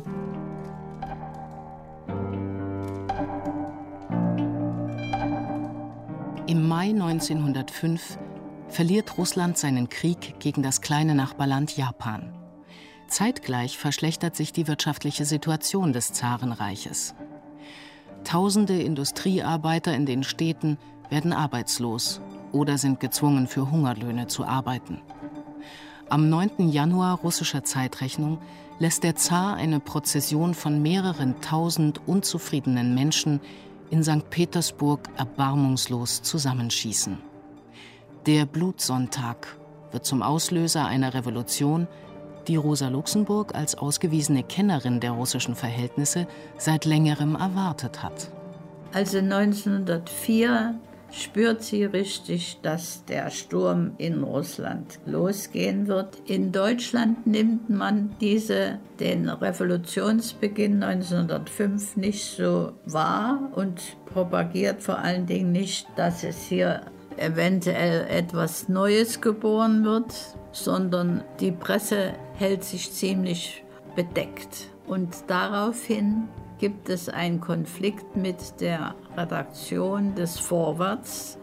Im Mai 1905 verliert Russland seinen Krieg gegen das kleine Nachbarland Japan. Zeitgleich verschlechtert sich die wirtschaftliche Situation des Zarenreiches. Tausende Industriearbeiter in den Städten werden arbeitslos oder sind gezwungen, für Hungerlöhne zu arbeiten. Am 9. Januar russischer Zeitrechnung lässt der Zar eine Prozession von mehreren tausend unzufriedenen Menschen in St. Petersburg erbarmungslos zusammenschießen. Der Blutsonntag wird zum Auslöser einer Revolution, die Rosa Luxemburg als ausgewiesene Kennerin der russischen Verhältnisse seit längerem erwartet hat. Also 1904 spürt sie richtig, dass der Sturm in Russland losgehen wird. In Deutschland nimmt man den Revolutionsbeginn 1905 nicht so wahr und propagiert vor allen Dingen nicht, dass es hier eventuell etwas Neues geboren wird, sondern die Presse hält sich ziemlich bedeckt. Und daraufhin gibt es einen Konflikt mit der Redaktion des Vorwärts.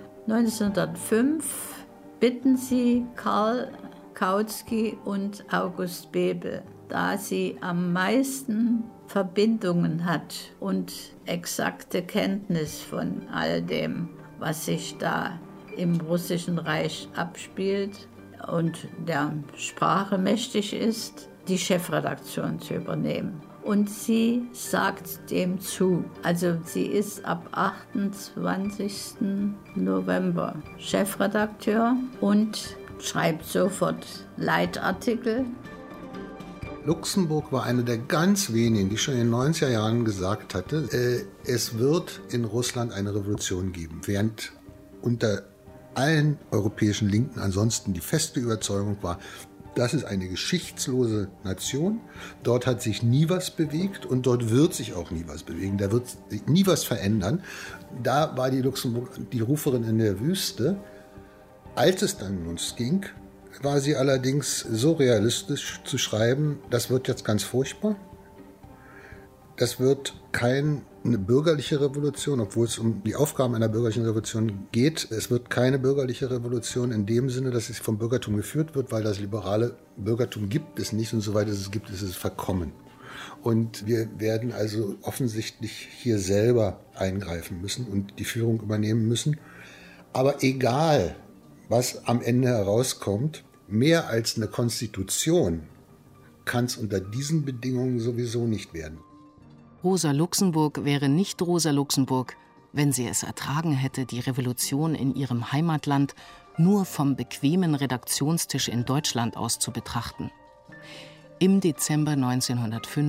1905 bitten sie Karl Kautsky und August Bebel, da sie am meisten Verbindungen hat und exakte Kenntnis von all dem, was sich da im Russischen Reich abspielt und der Sprache mächtig ist, die Chefredaktion zu übernehmen. Und sie sagt dem zu. Also sie ist ab 28. November Chefredakteur und schreibt sofort Leitartikel. Luxemburg war eine der ganz wenigen, die schon in den 90er Jahren gesagt hatte, es wird in Russland eine Revolution geben, während unter allen europäischen Linken ansonsten die feste Überzeugung war, das ist eine geschichtslose Nation, dort hat sich nie was bewegt und dort wird sich auch nie was bewegen, da wird sich nie was verändern. Da war die Luxemburg die Ruferin in der Wüste. Als es dann um uns ging, war sie allerdings so realistisch zu schreiben, das wird jetzt ganz furchtbar. Das wird keine bürgerliche Revolution, obwohl es um die Aufgaben einer bürgerlichen Revolution geht. Es wird keine bürgerliche Revolution in dem Sinne, dass es vom Bürgertum geführt wird, weil das liberale Bürgertum gibt es nicht und soweit es gibt, ist es verkommen. Und wir werden also offensichtlich hier selber eingreifen müssen und die Führung übernehmen müssen. Aber egal, was am Ende herauskommt, mehr als eine Konstitution kann es unter diesen Bedingungen sowieso nicht werden. Rosa Luxemburg wäre nicht Rosa Luxemburg, wenn sie es ertragen hätte, die Revolution in ihrem Heimatland nur vom bequemen Redaktionstisch in Deutschland aus zu betrachten. Im Dezember 1905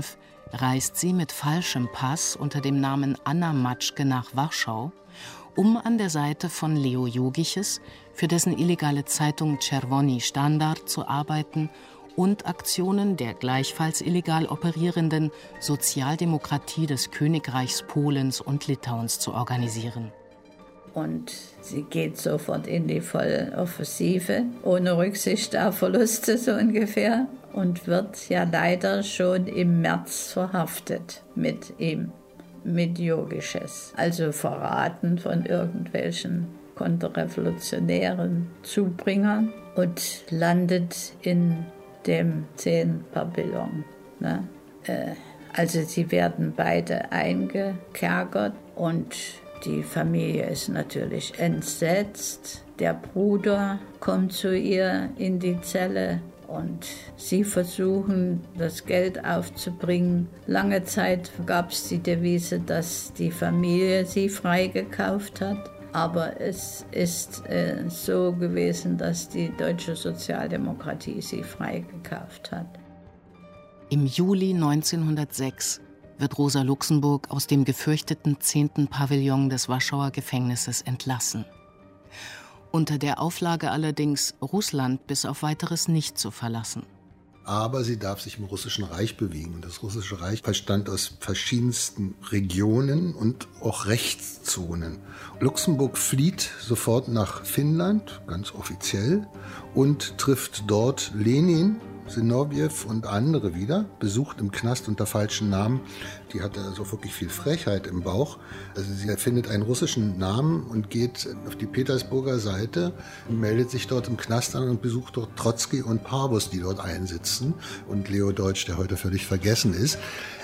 reist sie mit falschem Pass unter dem Namen Anna Matschke nach Warschau, um an der Seite von Leo Jogiches für dessen illegale Zeitung Czerwony Standard zu arbeiten und Aktionen der gleichfalls illegal operierenden Sozialdemokratie des Königreichs Polens und Litauens zu organisieren. Und sie geht sofort in die Volloffensive, ohne Rücksicht auf Verluste so ungefähr, und wird ja leider schon im März verhaftet mit ihm, mit Jogiches. Also verraten von irgendwelchen konterrevolutionären Zubringern und landet in dem 10-Pavillon. Ne? Also sie werden beide eingekerkert und die Familie ist natürlich entsetzt. Der Bruder kommt zu ihr in die Zelle und sie versuchen, das Geld aufzubringen. Lange Zeit gab es die Devise, dass die Familie sie freigekauft hat. Aber es ist so gewesen, dass die deutsche Sozialdemokratie sie freigekauft hat. Im Juli 1906 wird Rosa Luxemburg aus dem gefürchteten 10. Pavillon des Warschauer Gefängnisses entlassen. Unter der Auflage allerdings, Russland bis auf Weiteres nicht zu verlassen. Aber sie darf sich im Russischen Reich bewegen. Und das Russische Reich bestand aus verschiedensten Regionen und auch Rechtszonen. Luxemburg flieht sofort nach Finnland, ganz offiziell, und trifft dort Lenin, Zinoview und andere wieder, besucht im Knast unter falschen Namen. Die hatte also wirklich viel Frechheit im Bauch. Also sie erfindet einen russischen Namen und geht auf die Petersburger Seite, meldet sich dort im Knast an und besucht dort Trotzki und Parbus, die dort einsitzen, und Leo Deutsch, der heute völlig vergessen ist,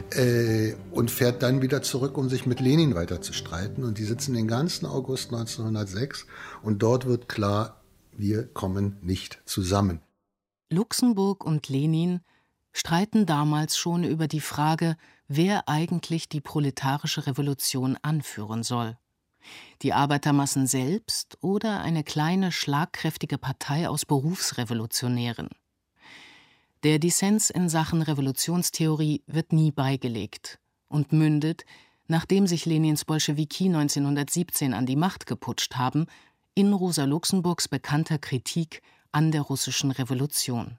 und fährt dann wieder zurück, um sich mit Lenin weiter zu streiten. Und die sitzen den ganzen August 1906 und dort wird klar, wir kommen nicht zusammen. Luxemburg und Lenin streiten damals schon über die Frage, wer eigentlich die proletarische Revolution anführen soll. Die Arbeitermassen selbst oder eine kleine, schlagkräftige Partei aus Berufsrevolutionären. Der Dissens in Sachen Revolutionstheorie wird nie beigelegt und mündet, nachdem sich Lenins Bolschewiki 1917 an die Macht geputscht haben, in Rosa Luxemburgs bekannter Kritik an der russischen Revolution.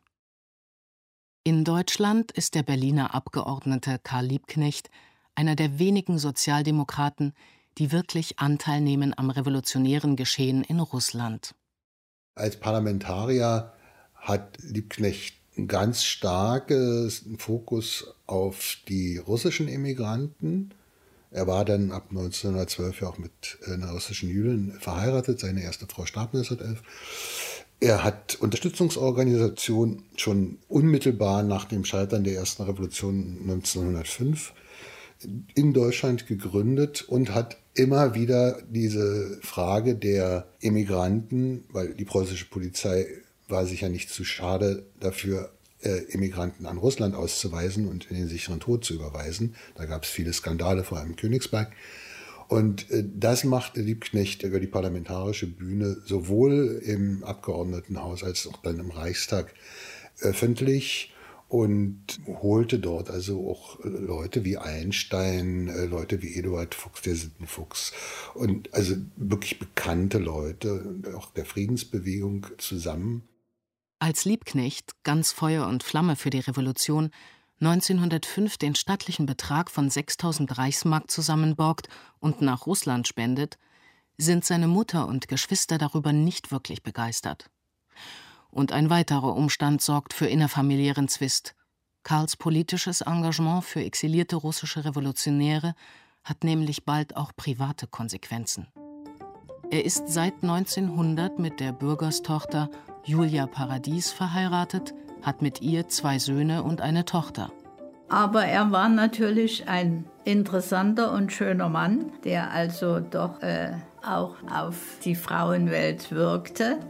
In Deutschland ist der Berliner Abgeordnete Karl Liebknecht einer der wenigen Sozialdemokraten, die wirklich Anteil nehmen am revolutionären Geschehen in Russland. Als Parlamentarier hat Liebknecht einen ganz starken Fokus auf die russischen Immigranten. Er war dann ab 1912 ja auch mit einer russischen Jüdin verheiratet. Seine erste Frau starb 1911. Er hat Unterstützungsorganisationen schon unmittelbar nach dem Scheitern der ersten Revolution 1905 in Deutschland gegründet und hat immer wieder diese Frage der Immigranten, weil die preußische Polizei war sich ja nicht zu schade dafür, Immigranten an Russland auszuweisen und in den sicheren Tod zu überweisen. Da gab es viele Skandale, vor allem in Königsberg. Und das machte Liebknecht über die parlamentarische Bühne sowohl im Abgeordnetenhaus als auch dann im Reichstag öffentlich und holte dort also auch Leute wie Einstein, Leute wie Eduard Fuchs, der Sittenfuchs und also wirklich bekannte Leute auch der Friedensbewegung zusammen. Als Liebknecht, ganz Feuer und Flamme für die Revolution, 1905 den stattlichen Betrag von 6.000 Reichsmark zusammenborgt und nach Russland spendet, sind seine Mutter und Geschwister darüber nicht wirklich begeistert. Und ein weiterer Umstand sorgt für innerfamiliären Zwist. Karls politisches Engagement für exilierte russische Revolutionäre hat nämlich bald auch private Konsequenzen. Er ist seit 1900 mit der Bürgerstochter Julia Paradies verheiratet, hat mit ihr 2 Söhne und eine Tochter. Aber er war natürlich ein interessanter und schöner Mann, der also doch auch auf die Frauenwelt wirkte.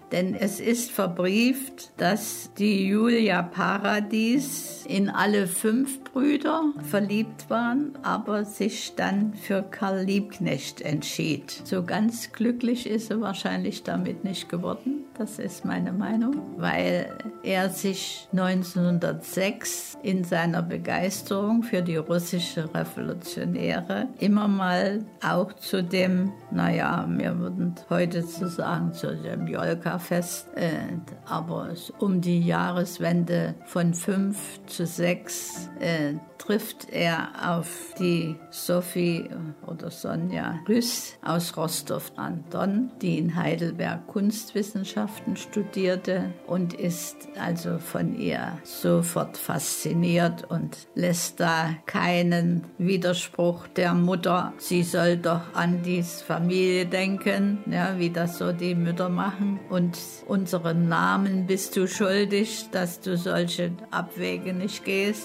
Denn es ist verbrieft, dass die Julia Paradies in alle 5 Brüder verliebt waren, aber sich dann für Karl Liebknecht entschied. So ganz glücklich ist sie wahrscheinlich damit nicht geworden. Das ist meine Meinung, weil er sich 1906 in seiner Begeisterung für die russische Revolutionäre immer mal auch zu dem, wir würden heute zu sagen, zu dem Jolka-Fest, aber um die Jahreswende von 5 zu 6 trifft er auf die Sophie oder Sonja Rüss aus Rostov-an-Don, die in Heidelberg Kunstwissenschaften studierte und ist also von ihr sofort fasziniert und lässt da keinen Widerspruch der Mutter. Sie soll doch an die Familie denken, ja, wie das so die Mütter machen. Und unseren Namen bist du schuldig, dass du solche Abwege nicht gehst.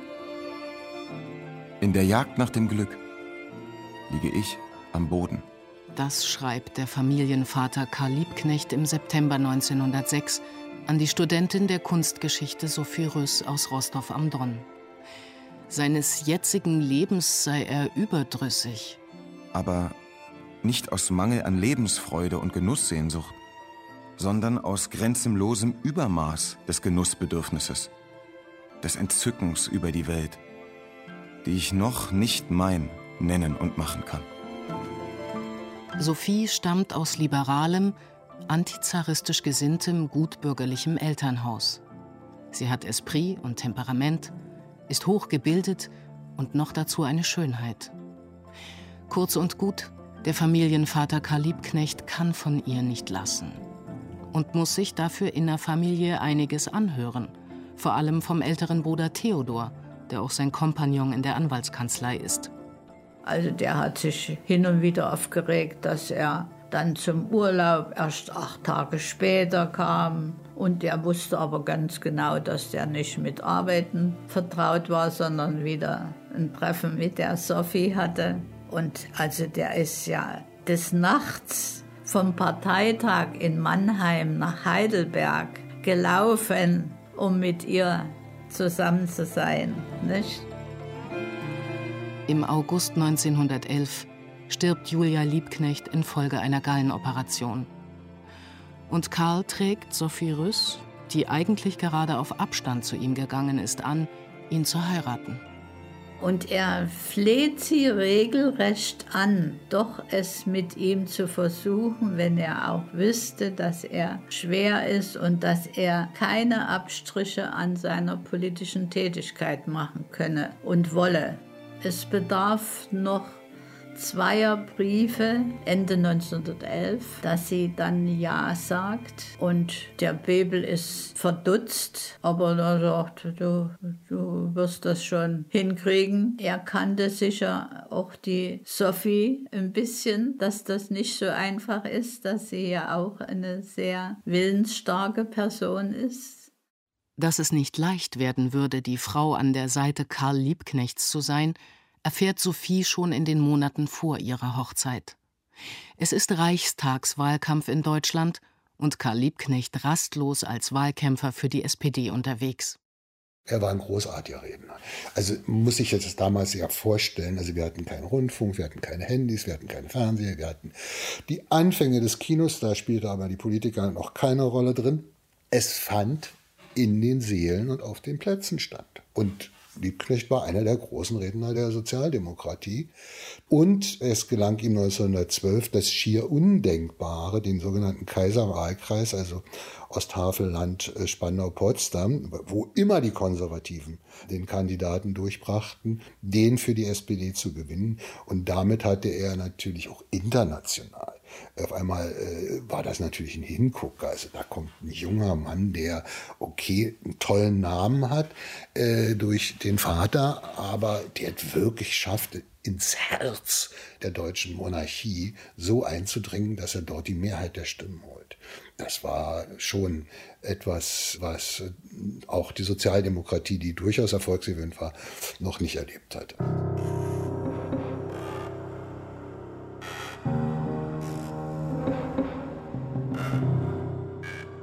In der Jagd nach dem Glück liege ich am Boden. Das schreibt der Familienvater Karl Liebknecht im September 1906 an die Studentin der Kunstgeschichte Sophie Rüss aus Rostov am Don. Seines jetzigen Lebens sei er überdrüssig. Aber nicht aus Mangel an Lebensfreude und Genusssehnsucht, sondern aus grenzenlosem Übermaß des Genussbedürfnisses, des Entzückens über die Welt, die ich noch nicht mein nennen und machen kann. Sophie stammt aus liberalem, antizaristisch gesinntem, gutbürgerlichem Elternhaus. Sie hat Esprit und Temperament, ist hochgebildet und noch dazu eine Schönheit. Kurz und gut, der Familienvater Karl Liebknecht kann von ihr nicht lassen und muss sich dafür in der Familie einiges anhören, vor allem vom älteren Bruder Theodor, der auch sein Kompagnon in der Anwaltskanzlei ist. Also der hat sich hin und wieder aufgeregt, dass er dann zum Urlaub erst 8 Tage später kam. Und der wusste aber ganz genau, dass der nicht mit Arbeiten vertraut war, sondern wieder ein Treffen mit der Sophie hatte. Und also der ist ja des Nachts vom Parteitag in Mannheim nach Heidelberg gelaufen, um mit ihr zusammen zu sein, nicht? Im August 1911 stirbt Julia Liebknecht infolge einer Gallenoperation. Und Karl trägt Sophie Rüss, die eigentlich gerade auf Abstand zu ihm gegangen ist, an, ihn zu heiraten. Und er fleht sie regelrecht an, doch es mit ihm zu versuchen, wenn er auch wüsste, dass er schwer ist und dass er keine Abstriche an seiner politischen Tätigkeit machen könne und wolle. Es bedarf noch 2 Briefe Ende 1911, dass sie dann Ja sagt. Und der Bebel ist verdutzt, aber er sagt, du wirst das schon hinkriegen. Er kannte sicher auch die Sophie ein bisschen, dass das nicht so einfach ist, dass sie ja auch eine sehr willensstarke Person ist. Dass es nicht leicht werden würde, die Frau an der Seite Karl Liebknechts zu sein, erfährt Sophie schon in den Monaten vor ihrer Hochzeit. Es ist Reichstagswahlkampf in Deutschland und Karl Liebknecht rastlos als Wahlkämpfer für die SPD unterwegs. Er war ein großartiger Redner. Also muss ich jetzt damals ja vorstellen, also wir hatten keinen Rundfunk, wir hatten keine Handys, wir hatten keinen Fernseher, wir hatten die Anfänge des Kinos, da spielte aber die Politiker noch keine Rolle drin. Es fand in den Seelen und auf den Plätzen statt. Und Liebknecht war einer der großen Redner der Sozialdemokratie. Und es gelang ihm 1912 das schier Undenkbare, den sogenannten Kaiserwahlkreis, also Osthavelland, Spandau, Potsdam, wo immer die Konservativen den Kandidaten durchbrachten, den für die SPD zu gewinnen. Und damit hatte er natürlich auch international. Auf einmal war das natürlich ein Hingucker. Also da kommt ein junger Mann, der, okay, einen tollen Namen hat durch den Vater, aber der wirklich schaffte, ins Herz der deutschen Monarchie so einzudringen, dass er dort die Mehrheit der Stimmen holt. Das war schon etwas, was auch die Sozialdemokratie, die durchaus erfolgsgewinnt war, noch nicht erlebt hatte.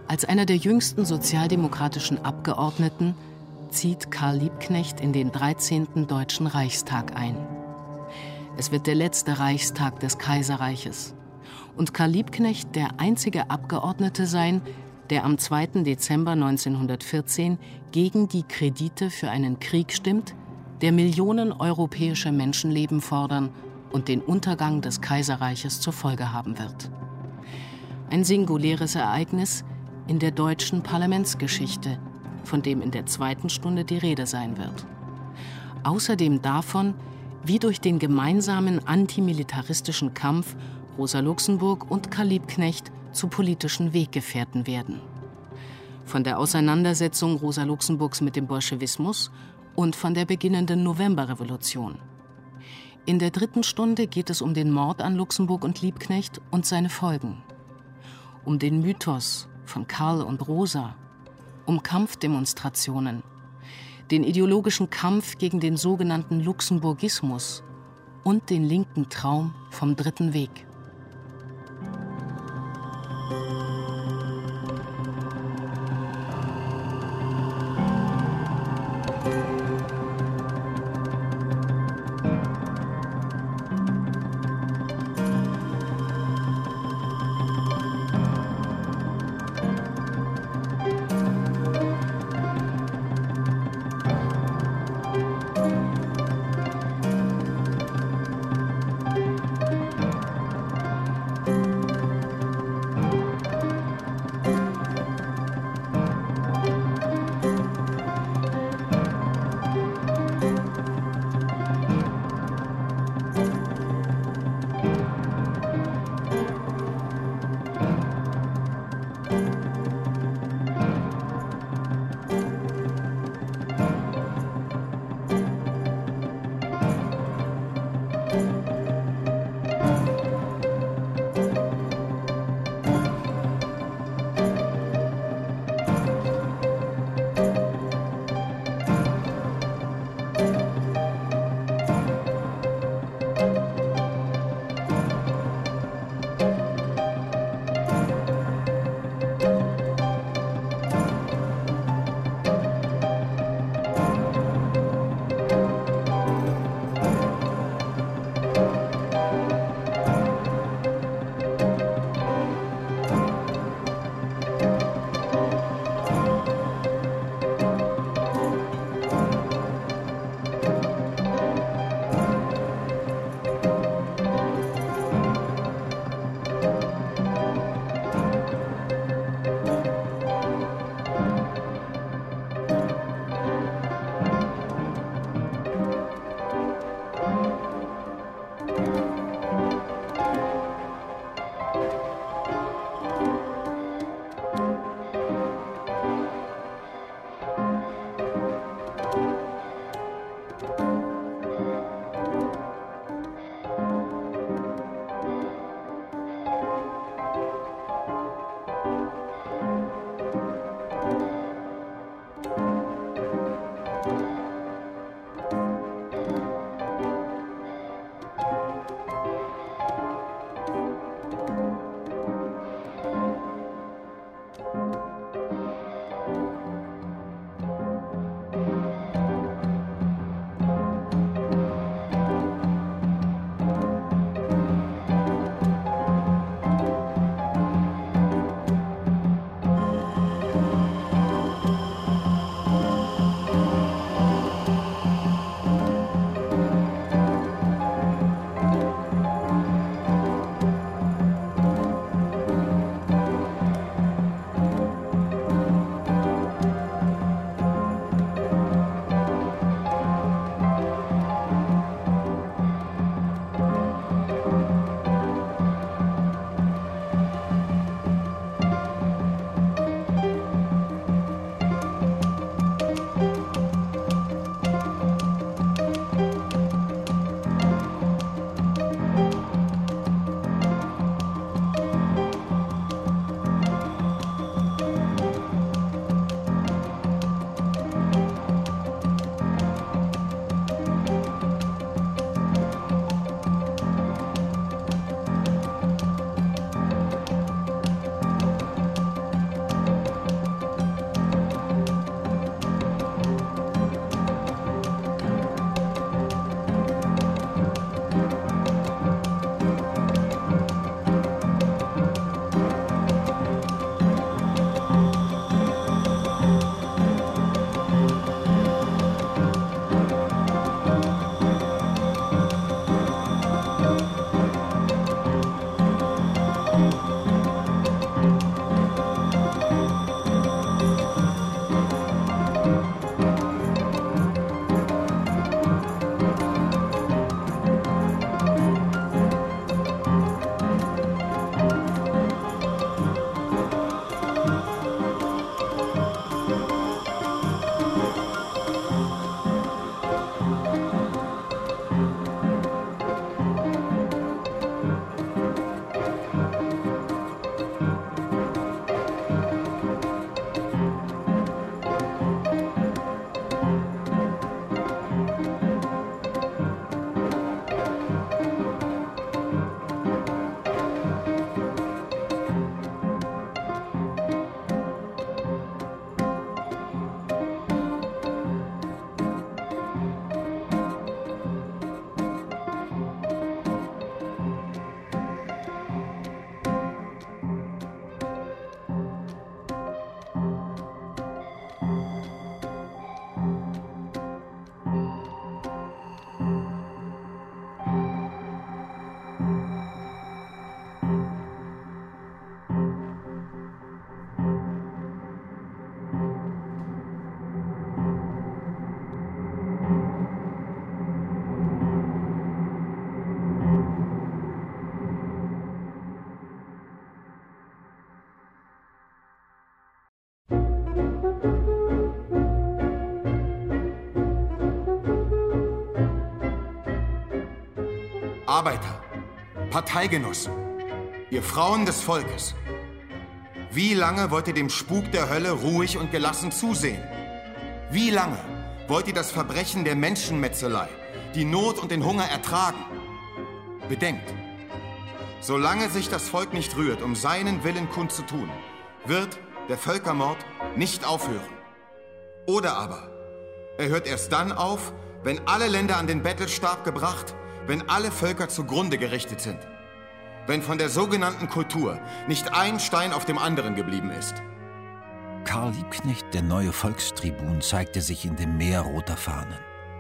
Als einer der jüngsten sozialdemokratischen Abgeordneten zieht Karl Liebknecht in den 13. Deutschen Reichstag ein. Es wird der letzte Reichstag des Kaiserreiches und Karl Liebknecht der einzige Abgeordnete sein, der am 2. Dezember 1914 gegen die Kredite für einen Krieg stimmt, der Millionen europäischer Menschenleben fordern und den Untergang des Kaiserreiches zur Folge haben wird. Ein singuläres Ereignis in der deutschen Parlamentsgeschichte, von dem in der zweiten Stunde die Rede sein wird. Außerdem davon, wie durch den gemeinsamen antimilitaristischen Kampf Rosa Luxemburg und Karl Liebknecht zu politischen Weggefährten werden. Von der Auseinandersetzung Rosa Luxemburgs mit dem Bolschewismus und von der beginnenden Novemberrevolution. In der dritten Stunde geht es um den Mord an Luxemburg und Liebknecht und seine Folgen. Um den Mythos von Karl und Rosa, um Kampfdemonstrationen, den ideologischen Kampf gegen den sogenannten Luxemburgismus und den linken Traum vom Dritten Weg. Arbeiter, Parteigenossen, ihr Frauen des Volkes. Wie lange wollt ihr dem Spuk der Hölle ruhig und gelassen zusehen? Wie lange wollt ihr das Verbrechen der Menschenmetzelei, die Not und den Hunger ertragen? Bedenkt, solange sich das Volk nicht rührt, um seinen Willen kundzutun, wird der Völkermord nicht aufhören. Oder aber, er hört erst dann auf, wenn alle Länder an den Bettelstab gebracht, wenn alle Völker zugrunde gerichtet sind. Wenn von der sogenannten Kultur nicht ein Stein auf dem anderen geblieben ist. Karl Liebknecht, der neue Volkstribun, zeigte sich in dem Meer roter Fahnen.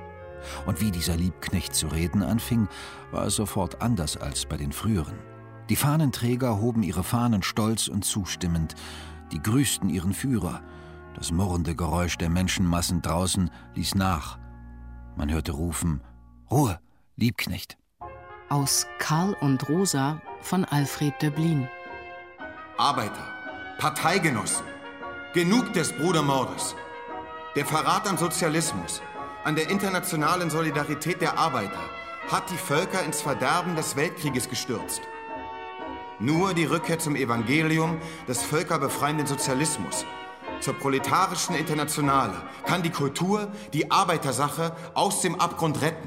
Und wie dieser Liebknecht zu reden anfing, war es sofort anders als bei den früheren. Die Fahnenträger hoben ihre Fahnen stolz und zustimmend, die grüßten ihren Führer. Das murrende Geräusch der Menschenmassen draußen ließ nach. Man hörte rufen: Ruhe, Liebknecht. Aus Karl und Rosa von Alfred Döblin. Arbeiter, Parteigenossen, genug des Brudermordes. Der Verrat am Sozialismus, an der internationalen Solidarität der Arbeiter hat die Völker ins Verderben des Weltkrieges gestürzt. Nur die Rückkehr zum Evangelium des völkerbefreienden Sozialismus, zur proletarischen Internationale, kann die Kultur, die Arbeitersache aus dem Abgrund retten.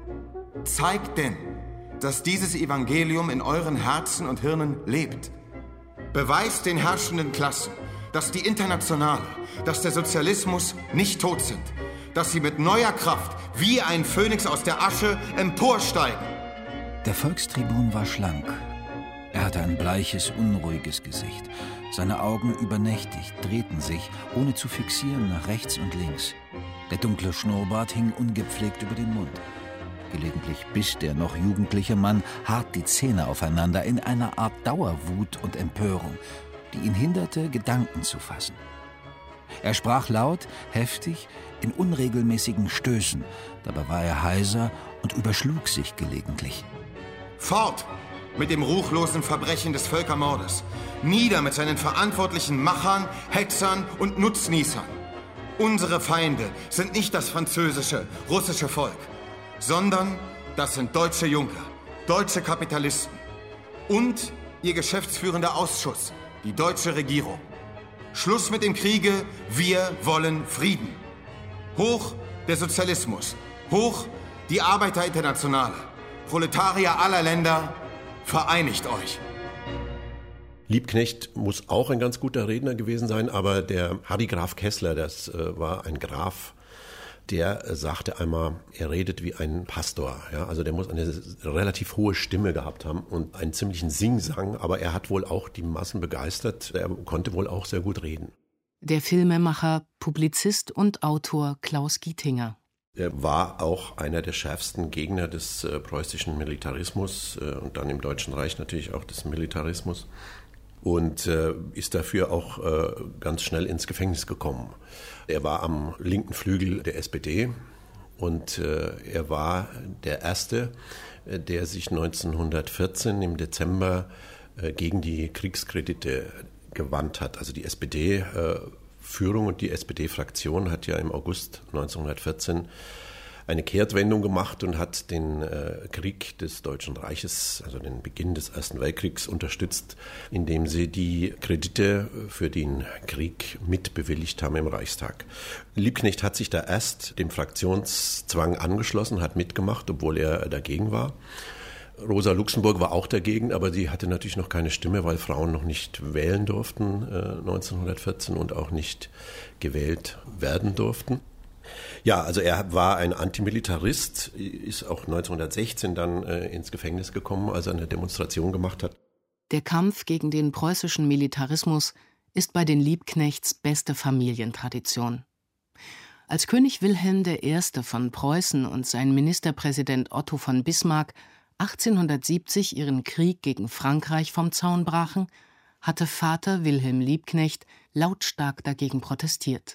Zeigt denn, dass dieses Evangelium in euren Herzen und Hirnen lebt. Beweist den herrschenden Klassen, dass die Internationale, dass der Sozialismus nicht tot sind, dass sie mit neuer Kraft wie ein Phönix aus der Asche emporsteigen. Der Volkstribun war schlank. Er hatte ein bleiches, unruhiges Gesicht. Seine Augen übernächtig drehten sich, ohne zu fixieren, nach rechts und links. Der dunkle Schnurrbart hing ungepflegt über den Mund. Gelegentlich biss der noch jugendliche Mann hart die Zähne aufeinander in einer Art Dauerwut und Empörung, die ihn hinderte, Gedanken zu fassen. Er sprach laut, heftig, in unregelmäßigen Stößen. Dabei war er heiser und überschlug sich gelegentlich. Fort mit dem ruchlosen Verbrechen des Völkermordes. Nieder mit seinen verantwortlichen Machern, Hetzern und Nutznießern. Unsere Feinde sind nicht das französische, russische Volk, sondern das sind deutsche Junker, deutsche Kapitalisten und ihr geschäftsführender Ausschuss, die deutsche Regierung. Schluss mit dem Kriege, wir wollen Frieden. Hoch der Sozialismus, hoch die Arbeiterinternationale, Proletarier aller Länder, vereinigt euch. Liebknecht muss auch ein ganz guter Redner gewesen sein, aber der Harry Graf Kessler, das war ein Graf, der sagte einmal, er redet wie ein Pastor. Ja, also der muss eine relativ hohe Stimme gehabt haben und einen ziemlichen Singsang, aber er hat wohl auch die Massen begeistert. Er konnte wohl auch sehr gut reden. Der Filmemacher, Publizist und Autor Klaus Gietinger. Er war auch einer der schärfsten Gegner des preußischen Militarismus und dann im Deutschen Reich natürlich auch des Militarismus und ist dafür auch ganz schnell ins Gefängnis gekommen. Er war am linken Flügel der SPD und er war der Erste, der sich 1914 im Dezember gegen die Kriegskredite gewandt hat. Also die SPD-Führung und die SPD-Fraktion hat ja im August 1914 eine Kehrtwendung gemacht und hat den Krieg des Deutschen Reiches, also den Beginn des Ersten Weltkriegs, unterstützt, indem sie die Kredite für den Krieg mitbewilligt haben im Reichstag. Liebknecht hat sich da erst dem Fraktionszwang angeschlossen, hat mitgemacht, obwohl er dagegen war. Rosa Luxemburg war auch dagegen, aber sie hatte natürlich noch keine Stimme, weil Frauen noch nicht wählen durften 1914 und auch nicht gewählt werden durften. Ja, also er war ein Antimilitarist, ist auch 1916 dann ins Gefängnis gekommen, als er eine Demonstration gemacht hat. Der Kampf gegen den preußischen Militarismus ist bei den Liebknechts beste Familientradition. Als König Wilhelm I. von Preußen und sein Ministerpräsident Otto von Bismarck 1870 ihren Krieg gegen Frankreich vom Zaun brachen, hatte Vater Wilhelm Liebknecht lautstark dagegen protestiert.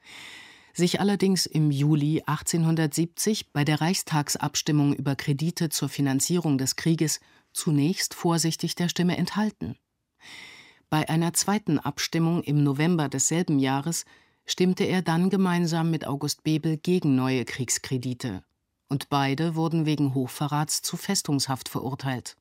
Sich allerdings im Juli 1870 bei der Reichstagsabstimmung über Kredite zur Finanzierung des Krieges zunächst vorsichtig der Stimme enthalten. Bei einer zweiten Abstimmung im November desselben Jahres stimmte er dann gemeinsam mit August Bebel gegen neue Kriegskredite. und beide wurden wegen Hochverrats zu Festungshaft verurteilt.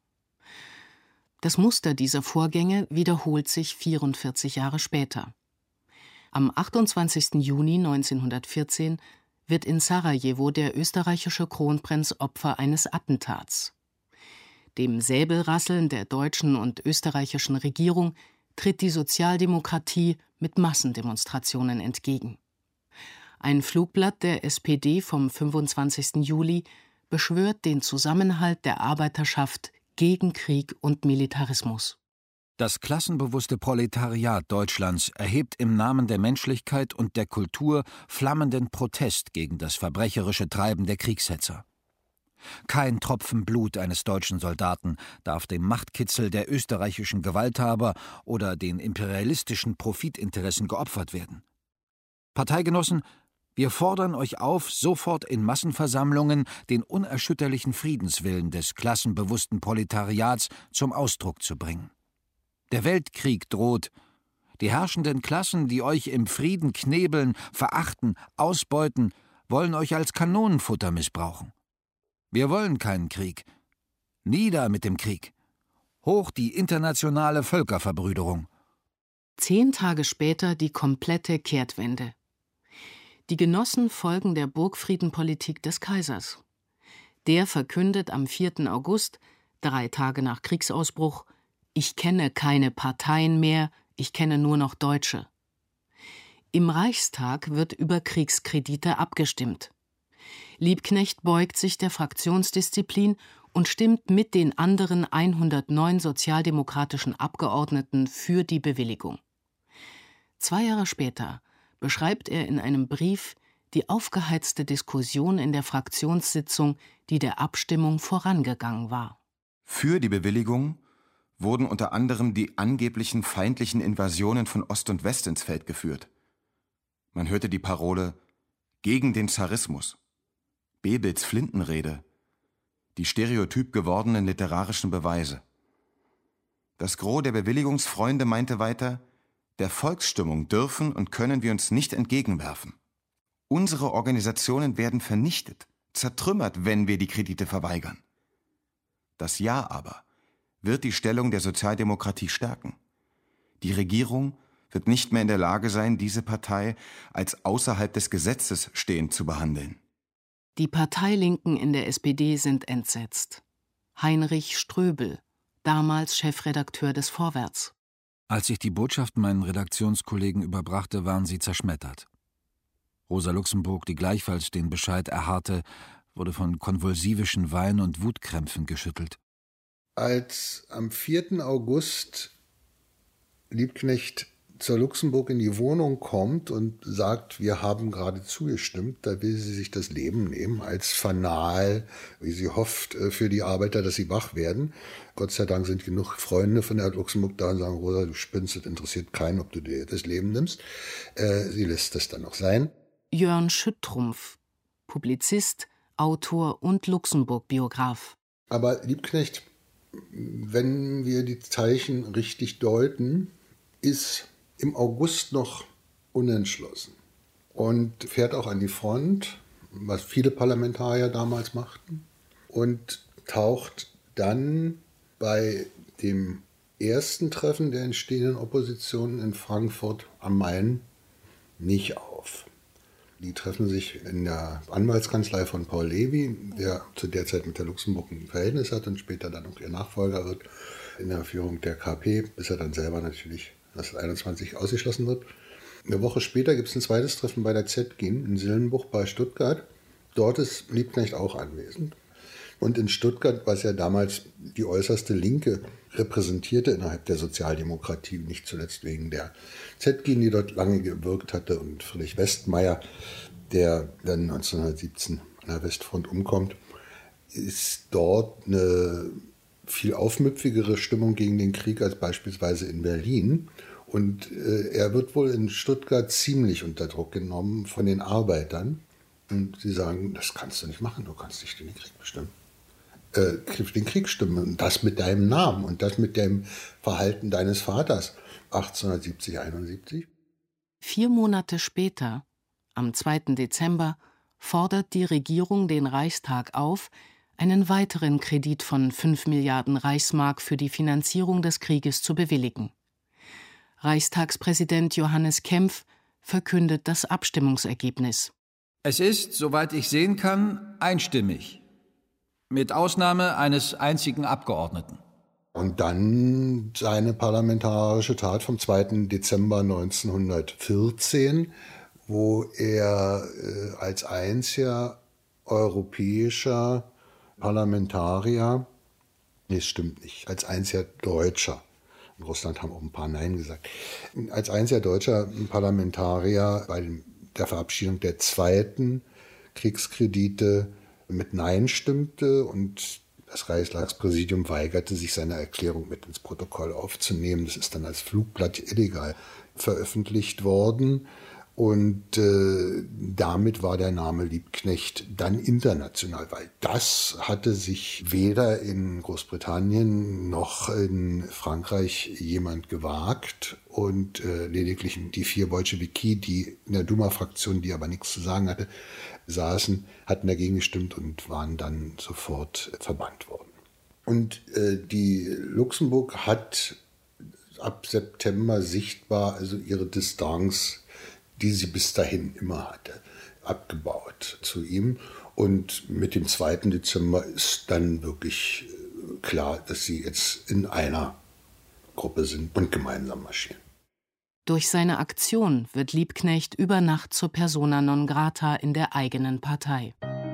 Das Muster dieser Vorgänge wiederholt sich 44 Jahre später. Am 28. Juni 1914 wird in Sarajevo der österreichische Kronprinz Opfer eines Attentats. Dem Säbelrasseln der deutschen und österreichischen Regierung tritt die Sozialdemokratie mit Massendemonstrationen entgegen. Ein Flugblatt der SPD vom 25. Juli beschwört den Zusammenhalt der Arbeiterschaft gegen Krieg und Militarismus. Das klassenbewusste Proletariat Deutschlands erhebt im Namen der Menschlichkeit und der Kultur flammenden Protest gegen das verbrecherische Treiben der Kriegshetzer. Kein Tropfen Blut eines deutschen Soldaten darf dem Machtkitzel der österreichischen Gewalthaber oder den imperialistischen Profitinteressen geopfert werden. Parteigenossen, wir fordern euch auf, sofort in Massenversammlungen den unerschütterlichen Friedenswillen des klassenbewussten Proletariats zum Ausdruck zu bringen. Der Weltkrieg droht. Die herrschenden Klassen, die euch im Frieden knebeln, verachten, ausbeuten, wollen euch als Kanonenfutter missbrauchen. Wir wollen keinen Krieg. Nieder mit dem Krieg. Hoch die internationale Völkerverbrüderung. 10 Tage später die komplette Kehrtwende. Die Genossen folgen der Burgfriedenpolitik des Kaisers. Der verkündet am 4. August, 3 Tage nach Kriegsausbruch, ich kenne keine Parteien mehr, ich kenne nur noch Deutsche. Im Reichstag wird über Kriegskredite abgestimmt. Liebknecht beugt sich der Fraktionsdisziplin und stimmt mit den anderen 109 sozialdemokratischen Abgeordneten für die Bewilligung. 2 Jahre später beschreibt er in einem Brief die aufgeheizte Diskussion in der Fraktionssitzung, die der Abstimmung vorangegangen war. Für die Bewilligung wurden unter anderem die angeblichen feindlichen Invasionen von Ost und West ins Feld geführt. Man hörte die Parole »Gegen den Zarismus«, Bebels Flintenrede, die stereotyp gewordenen literarischen Beweise. Das Gros der Bewilligungsfreunde meinte weiter, der Volksstimmung dürfen und können wir uns nicht entgegenwerfen. Unsere Organisationen werden vernichtet, zertrümmert, wenn wir die Kredite verweigern. Das Ja aber wird die Stellung der Sozialdemokratie stärken. Die Regierung wird nicht mehr in der Lage sein, diese Partei als außerhalb des Gesetzes stehend zu behandeln. Die Parteilinken in der SPD sind entsetzt. Heinrich Ströbel, damals Chefredakteur des Vorwärts. Als ich die Botschaft meinen Redaktionskollegen überbrachte, waren sie zerschmettert. Rosa Luxemburg, die gleichfalls den Bescheid erharrte, wurde von konvulsivischen Wein- und Wutkrämpfen geschüttelt. Als am 4. August Liebknecht zur Luxemburg in die Wohnung kommt und sagt, wir haben gerade zugestimmt, da will sie sich das Leben nehmen als Fanal, wie sie hofft, für die Arbeiter, dass sie wach werden. Gott sei Dank sind genug Freunde von der Luxemburg da und sagen, Rosa, du spinnst, das interessiert keinen, ob du dir das Leben nimmst. Sie lässt das dann auch sein. Jörn Schüttrumpf, Publizist, Autor und Luxemburg-Biograf. Aber Liebknecht, wenn wir die Zeichen richtig deuten, ist im August noch unentschlossen und fährt auch an die Front, was viele Parlamentarier damals machten, und taucht dann bei dem ersten Treffen der entstehenden Opposition in Frankfurt am Main nicht auf. Die treffen sich in der Anwaltskanzlei von Paul Levy, der zu der Zeit mit der Luxemburg ein Verhältnis hat und später dann auch ihr Nachfolger wird in der Führung der KP, bis er dann selber natürlich 1921 ausgeschlossen wird. Eine Woche später gibt es ein zweites Treffen bei der ZGIN in Sillenbuch bei Stuttgart. Dort ist Liebknecht auch anwesend. Und in Stuttgart, was ja damals die äußerste Linke repräsentierte innerhalb der Sozialdemokratie, nicht zuletzt wegen der ZGIN, die dort lange gewirkt hatte, und Friedrich Westmeier, der dann 1917 an der Westfront umkommt, ist dort eine viel aufmüpfigere Stimmung gegen den Krieg als beispielsweise in Berlin. Und er wird wohl in Stuttgart ziemlich unter Druck genommen von den Arbeitern. Und sie sagen, das kannst du nicht machen, du kannst nicht den Krieg bestimmen. Den Krieg stimmen, und das mit deinem Namen und das mit dem Verhalten deines Vaters 1870, 71. 4 Monate später, am 2. Dezember, fordert die Regierung den Reichstag auf, einen weiteren Kredit von 5 Milliarden Reichsmark für die Finanzierung des Krieges zu bewilligen. Reichstagspräsident Johannes Kempf verkündet das Abstimmungsergebnis. Es ist, soweit ich sehen kann, einstimmig, mit Ausnahme eines einzigen Abgeordneten. Und dann seine parlamentarische Tat vom 2. Dezember 1914, wo er als einziger europäischer Parlamentarier, nee, es stimmt nicht, als einziger Deutscher, in Russland haben auch ein paar Nein gesagt, als einziger deutscher Parlamentarier bei der Verabschiedung der 2. Kriegskredite mit Nein stimmte und das Reichstagspräsidium weigerte sich, seine Erklärung mit ins Protokoll aufzunehmen. Das ist dann als Flugblatt illegal veröffentlicht worden. Und damit war der Name Liebknecht dann international, weil das hatte sich weder in Großbritannien noch in Frankreich jemand gewagt. Und lediglich die 4 Bolschewiki, die in der Duma-Fraktion, die aber nichts zu sagen hatte, saßen, hatten dagegen gestimmt und waren dann sofort verbannt worden. Und die Luxemburg hat ab September sichtbar also ihre Distanz, die sie bis dahin immer hatte, abgebaut zu ihm. Und mit dem 2. Dezember ist dann wirklich klar, dass sie jetzt in einer Gruppe sind und gemeinsam marschieren. Durch seine Aktion wird Liebknecht über Nacht zur Persona non grata in der eigenen Partei.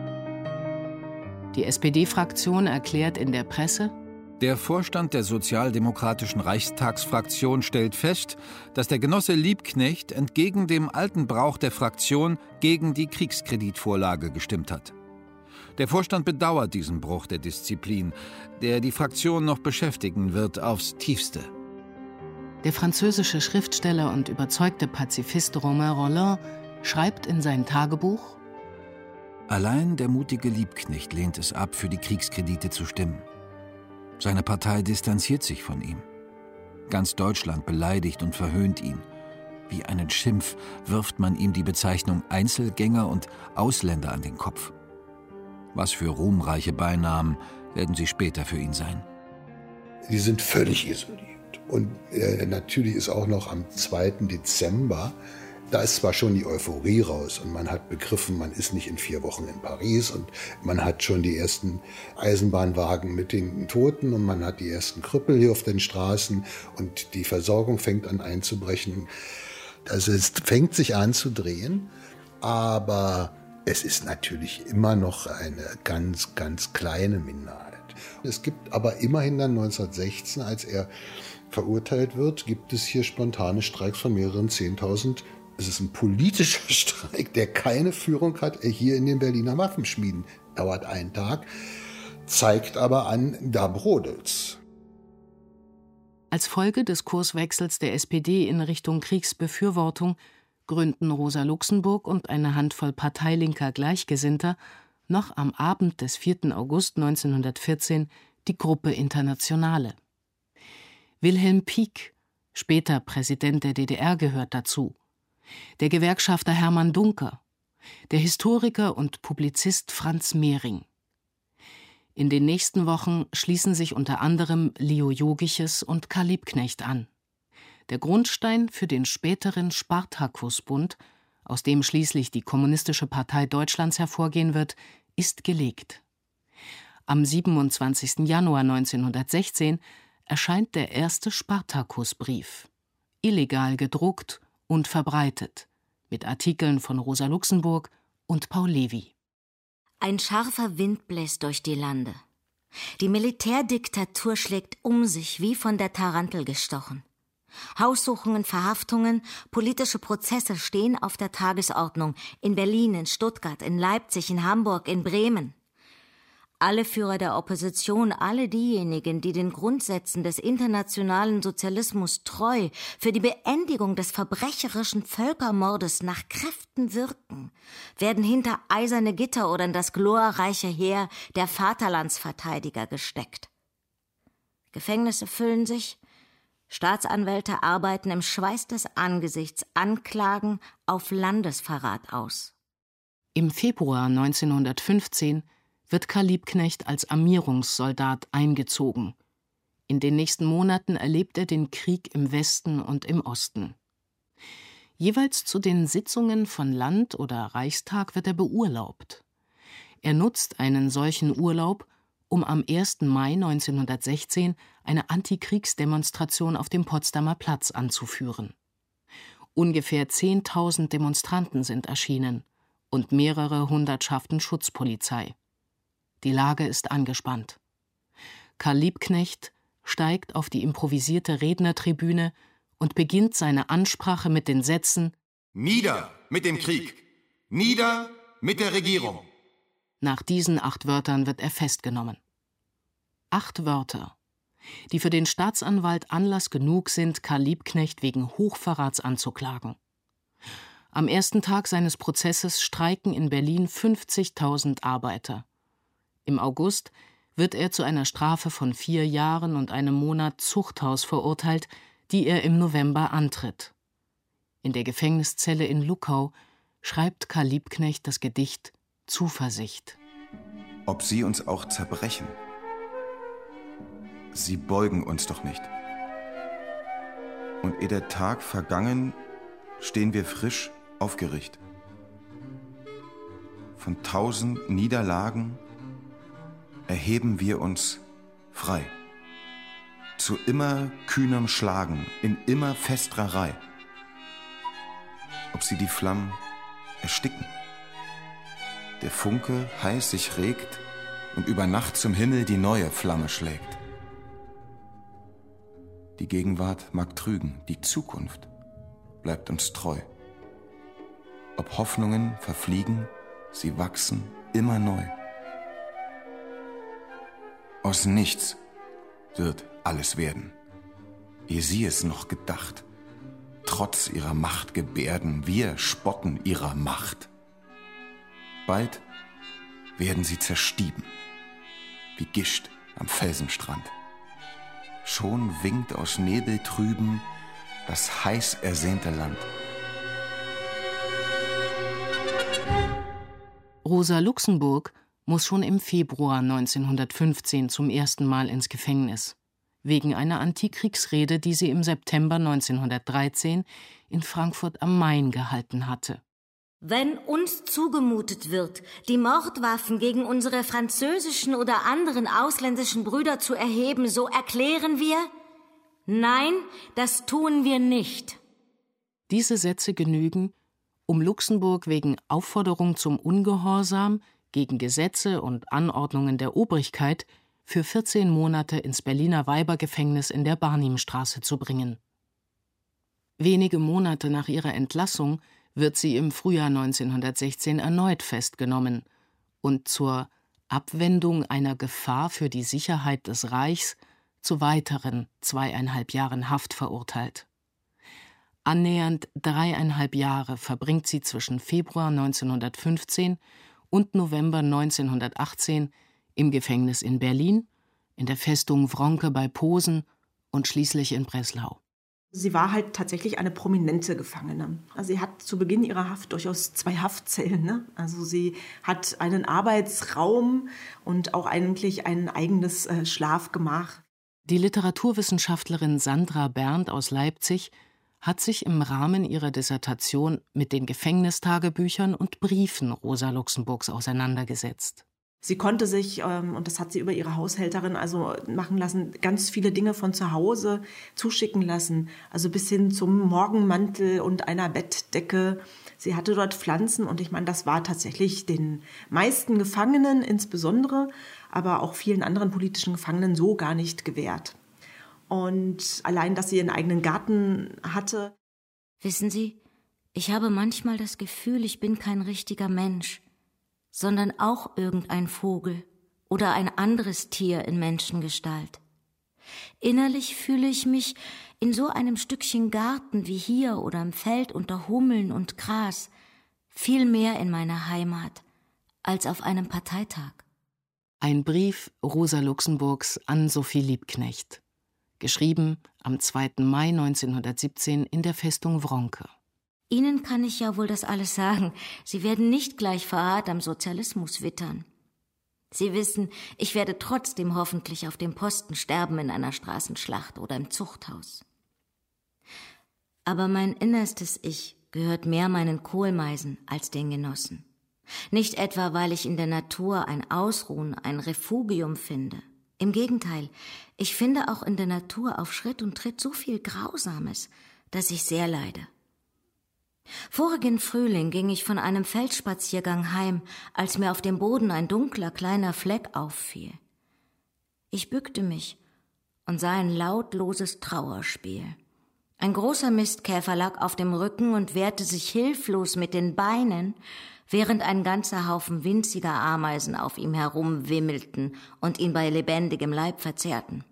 Die SPD-Fraktion erklärt in der Presse: Der Vorstand der sozialdemokratischen Reichstagsfraktion stellt fest, dass der Genosse Liebknecht entgegen dem alten Brauch der Fraktion gegen die Kriegskreditvorlage gestimmt hat. Der Vorstand bedauert diesen Bruch der Disziplin, der die Fraktion noch beschäftigen wird, aufs Tiefste. Der französische Schriftsteller und überzeugte Pazifist Romain Rolland schreibt in sein Tagebuch: Allein der mutige Liebknecht lehnt es ab, für die Kriegskredite zu stimmen. Seine Partei distanziert sich von ihm. Ganz Deutschland beleidigt und verhöhnt ihn. Wie einen Schimpf wirft man ihm die Bezeichnung Einzelgänger und Ausländer an den Kopf. Was für ruhmreiche Beinamen werden sie später für ihn sein. Die sind völlig isoliert. Und natürlich ist auch noch am 2. Dezember, da ist zwar schon die Euphorie raus und man hat begriffen, man ist nicht in 4 Wochen in Paris und man hat schon die ersten Eisenbahnwagen mit den Toten und man hat die ersten Krüppel hier auf den Straßen und die Versorgung fängt an einzubrechen. Also es fängt sich an zu drehen, aber es ist natürlich immer noch eine ganz, ganz kleine Minderheit. Es gibt aber immerhin dann 1916, als er verurteilt wird, gibt es hier spontane Streiks von mehreren 10.000. Es ist ein politischer Streik, der keine Führung hat, hier in den Berliner Waffenschmieden. Dauert einen Tag, zeigt aber an, da brodelt's. Als Folge des Kurswechsels der SPD in Richtung Kriegsbefürwortung gründen Rosa Luxemburg und eine Handvoll parteilinker Gleichgesinnter noch am Abend des 4. August 1914 die Gruppe Internationale. Wilhelm Pieck, später Präsident der DDR, gehört dazu. Der Gewerkschafter Hermann Duncker, der Historiker und Publizist Franz Mehring. In den nächsten Wochen schließen sich unter anderem Leo Jogiches und Karl Liebknecht an. Der Grundstein für den späteren Spartakusbund, aus dem schließlich die Kommunistische Partei Deutschlands hervorgehen wird, ist gelegt. Am 27. Januar 1916 erscheint der erste Spartakusbrief, illegal gedruckt und verbreitet, mit Artikeln von Rosa Luxemburg und Paul Levi. Ein scharfer Wind bläst durch die Lande. Die Militärdiktatur schlägt um sich wie von der Tarantel gestochen. Haussuchungen, Verhaftungen, politische Prozesse stehen auf der Tagesordnung in Berlin, in Stuttgart, in Leipzig, in Hamburg, in Bremen. Alle Führer der Opposition, alle diejenigen, die den Grundsätzen des internationalen Sozialismus treu für die Beendigung des verbrecherischen Völkermordes nach Kräften wirken, werden hinter eiserne Gitter oder in das glorreiche Heer der Vaterlandsverteidiger gesteckt. Gefängnisse füllen sich, Staatsanwälte arbeiten im Schweiß des Angesichts Anklagen auf Landesverrat aus. Im Februar 1915 wird Karl Liebknecht als Armierungssoldat eingezogen. In den nächsten Monaten erlebt er den Krieg im Westen und im Osten. Jeweils zu den Sitzungen von Land- oder Reichstag wird er beurlaubt. Er nutzt einen solchen Urlaub, um am 1. Mai 1916 eine Antikriegsdemonstration auf dem Potsdamer Platz anzuführen. Ungefähr 10.000 Demonstranten sind erschienen und mehrere Hundertschaften Schutzpolizei. Die Lage ist angespannt. Karl Liebknecht steigt auf die improvisierte Rednertribüne und beginnt seine Ansprache mit den Sätzen: Nieder mit dem Krieg! Nieder mit der Regierung! Nach diesen 8 Wörtern wird er festgenommen. 8 Wörter, die für den Staatsanwalt Anlass genug sind, Karl Liebknecht wegen Hochverrats anzuklagen. Am ersten Tag seines Prozesses streiken in Berlin 50.000 Arbeiter. Im August wird er zu einer Strafe von 4 Jahren und einem Monat Zuchthaus verurteilt, die er im November antritt. In der Gefängniszelle in Luckau schreibt Karl Liebknecht das Gedicht Zuversicht. Ob sie uns auch zerbrechen, sie beugen uns doch nicht. Und ehe der Tag vergangen, stehen wir frisch aufgerichtet. Von 1000 Niederlagen erheben wir uns frei. Zu immer kühnerm Schlagen, in immer festerer Reih. Ob sie die Flammen ersticken, der Funke heiß sich regt und über Nacht zum Himmel die neue Flamme schlägt. Die Gegenwart mag trügen, die Zukunft bleibt uns treu. Ob Hoffnungen verfliegen, sie wachsen immer neu. Aus nichts wird alles werden, ehe sie es noch gedacht. Trotz ihrer Machtgebärden, wir spotten ihrer Macht. Bald werden sie zerstieben, wie Gischt am Felsenstrand. Schon winkt aus Nebel trüben das heiß ersehnte Land. Rosa Luxemburg muss schon im Februar 1915 zum ersten Mal ins Gefängnis, wegen einer Antikriegsrede, die sie im September 1913 in Frankfurt am Main gehalten hatte. Wenn uns zugemutet wird, die Mordwaffen gegen unsere französischen oder anderen ausländischen Brüder zu erheben, so erklären wir: Nein, das tun wir nicht. Diese Sätze genügen, um Luxemburg wegen Aufforderung zum Ungehorsam gegen Gesetze und Anordnungen der Obrigkeit für 14 Monate ins Berliner Weibergefängnis in der Barnimstraße zu bringen. Wenige Monate nach ihrer Entlassung wird sie im Frühjahr 1916 erneut festgenommen und zur Abwendung einer Gefahr für die Sicherheit des Reichs zu weiteren 2,5 Jahren Haft verurteilt. Annähernd 3,5 Jahre verbringt sie zwischen Februar 1915 und November 1918 im Gefängnis in Berlin, in der Festung Wronke bei Posen und schließlich in Breslau. Sie war halt tatsächlich eine prominente Gefangene. Also sie hat zu Beginn ihrer Haft durchaus 2 Haftzellen. Ne? Also sie hat einen Arbeitsraum und auch eigentlich ein eigenes Schlafgemach. Die Literaturwissenschaftlerin Sandra Berndt aus Leipzig hat sich im Rahmen ihrer Dissertation mit den Gefängnistagebüchern und Briefen Rosa Luxemburgs auseinandergesetzt. Sie konnte sich, und das hat sie über ihre Haushälterin also machen lassen, ganz viele Dinge von zu Hause zuschicken lassen. Also bis hin zum Morgenmantel und einer Bettdecke. Sie hatte dort Pflanzen und ich meine, das war tatsächlich den meisten Gefangenen insbesondere, aber auch vielen anderen politischen Gefangenen so gar nicht gewährt. Und allein, dass sie ihren eigenen Garten hatte. Wissen Sie, ich habe manchmal das Gefühl, ich bin kein richtiger Mensch, sondern auch irgendein Vogel oder ein anderes Tier in Menschengestalt. Innerlich fühle ich mich in so einem Stückchen Garten wie hier oder im Feld unter Hummeln und Gras viel mehr in meiner Heimat als auf einem Parteitag. Ein Brief Rosa Luxemburgs an Sophie Liebknecht, geschrieben am 2. Mai 1917 in der Festung Wronke. Ihnen kann ich ja wohl das alles sagen. Sie werden nicht gleich verharrt am Sozialismus wittern. Sie wissen, ich werde trotzdem hoffentlich auf dem Posten sterben in einer Straßenschlacht oder im Zuchthaus. Aber mein innerstes Ich gehört mehr meinen Kohlmeisen als den Genossen. Nicht etwa, weil ich in der Natur ein Ausruhen, ein Refugium finde. Im Gegenteil, ich finde auch in der Natur auf Schritt und Tritt so viel Grausames, dass ich sehr leide. Vorigen Frühling ging ich von einem Feldspaziergang heim, als mir auf dem Boden ein dunkler kleiner Fleck auffiel. Ich bückte mich und sah ein lautloses Trauerspiel. Ein großer Mistkäfer lag auf dem Rücken und wehrte sich hilflos mit den Beinen, während ein ganzer Haufen winziger Ameisen auf ihm herumwimmelten und ihn bei lebendigem Leib verzehrten.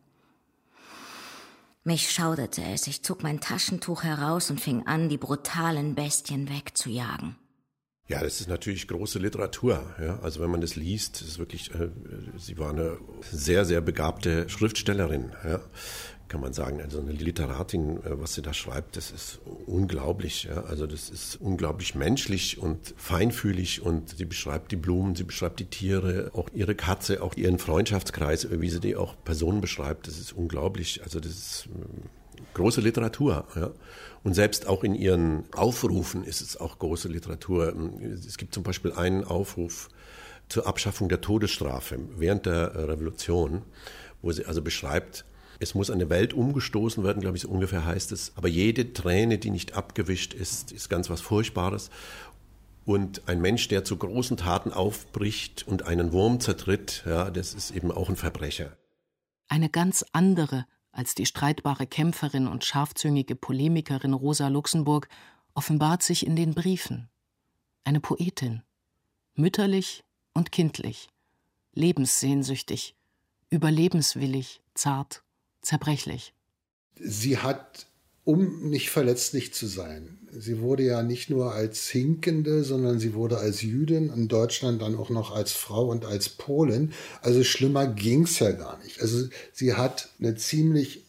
Mich schauderte es, ich zog mein Taschentuch heraus und fing an, die brutalen Bestien wegzujagen. Ja, das ist natürlich große Literatur. Ja. Also wenn man das liest, ist wirklich, sie war eine sehr, sehr begabte Schriftstellerin, ja, kann man sagen. Also eine Literatin, was sie da schreibt, das ist unglaublich. Ja. Also das ist unglaublich menschlich und feinfühlig und sie beschreibt die Blumen, sie beschreibt die Tiere, auch ihre Katze, auch ihren Freundschaftskreis, wie sie die auch Personen beschreibt. Das ist unglaublich. Also das ist große Literatur. Ja. Und selbst auch in ihren Aufrufen ist es auch große Literatur. Es gibt zum Beispiel einen Aufruf zur Abschaffung der Todesstrafe während der Revolution, wo sie also beschreibt, es muss eine Welt umgestoßen werden, glaube ich, so ungefähr heißt es. Aber jede Träne, die nicht abgewischt ist, ist ganz was Furchtbares. Und ein Mensch, der zu großen Taten aufbricht und einen Wurm zertritt, ja, das ist eben auch ein Verbrecher. Eine ganz andere als die streitbare Kämpferin und scharfzüngige Polemikerin Rosa Luxemburg offenbart sich in den Briefen. Eine Poetin, mütterlich und kindlich, lebenssehnsüchtig, überlebenswillig, zart, zerbrechlich. Sie hat, um nicht verletzlich zu sein, sie wurde ja nicht nur als Hinkende, sondern sie wurde als Jüdin, in Deutschland dann auch noch als Frau und als Polin. Also schlimmer ging's ja gar nicht. Also sie hat eine ziemlich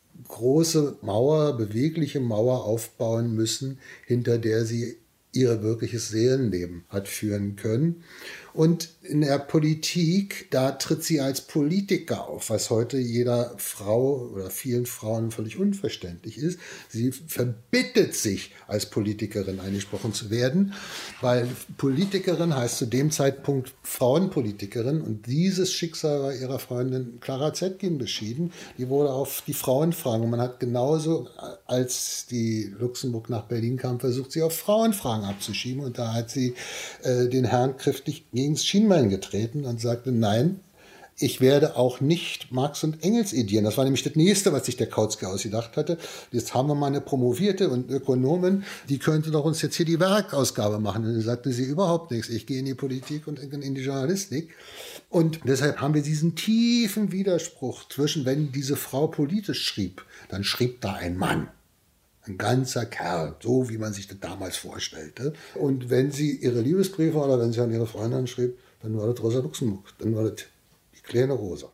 große Mauer, bewegliche Mauer aufbauen müssen, hinter der sie ihr wirkliches Seelenleben hat führen können. Und in der Politik, da tritt sie als Politiker auf, was heute jeder Frau oder vielen Frauen völlig unverständlich ist. Sie verbittet sich, als Politikerin angesprochen zu werden, weil Politikerin heißt zu dem Zeitpunkt Frauenpolitikerin und dieses Schicksal war ihrer Freundin Clara Zetkin beschieden. Die wurde auf die Frauenfragen. Und man hat genauso, als die Luxemburg nach Berlin kam, versucht, sie auf Frauenfragen abzuschieben. Und da hat sie den Herrn kräftig gegen das Schienbein getreten und sagte, nein, ich werde auch nicht Marx und Engels edieren. Das war nämlich das Nächste, was sich der Kautsky ausgedacht hatte. Jetzt haben wir mal eine Promovierte und Ökonomin, die könnte doch uns jetzt hier die Werkausgabe machen. Und dann sagte sie überhaupt nichts. Ich gehe in die Politik und in die Journalistik. Und deshalb haben wir diesen tiefen Widerspruch zwischen, wenn diese Frau politisch schrieb, dann schrieb da ein Mann. Ein ganzer Kerl, so wie man sich das damals vorstellte. Und wenn sie ihre Liebesbriefe oder wenn sie an ihre Freundin schrieb, dann war das Rosa Luxemburg, dann war das die kleine Rosa.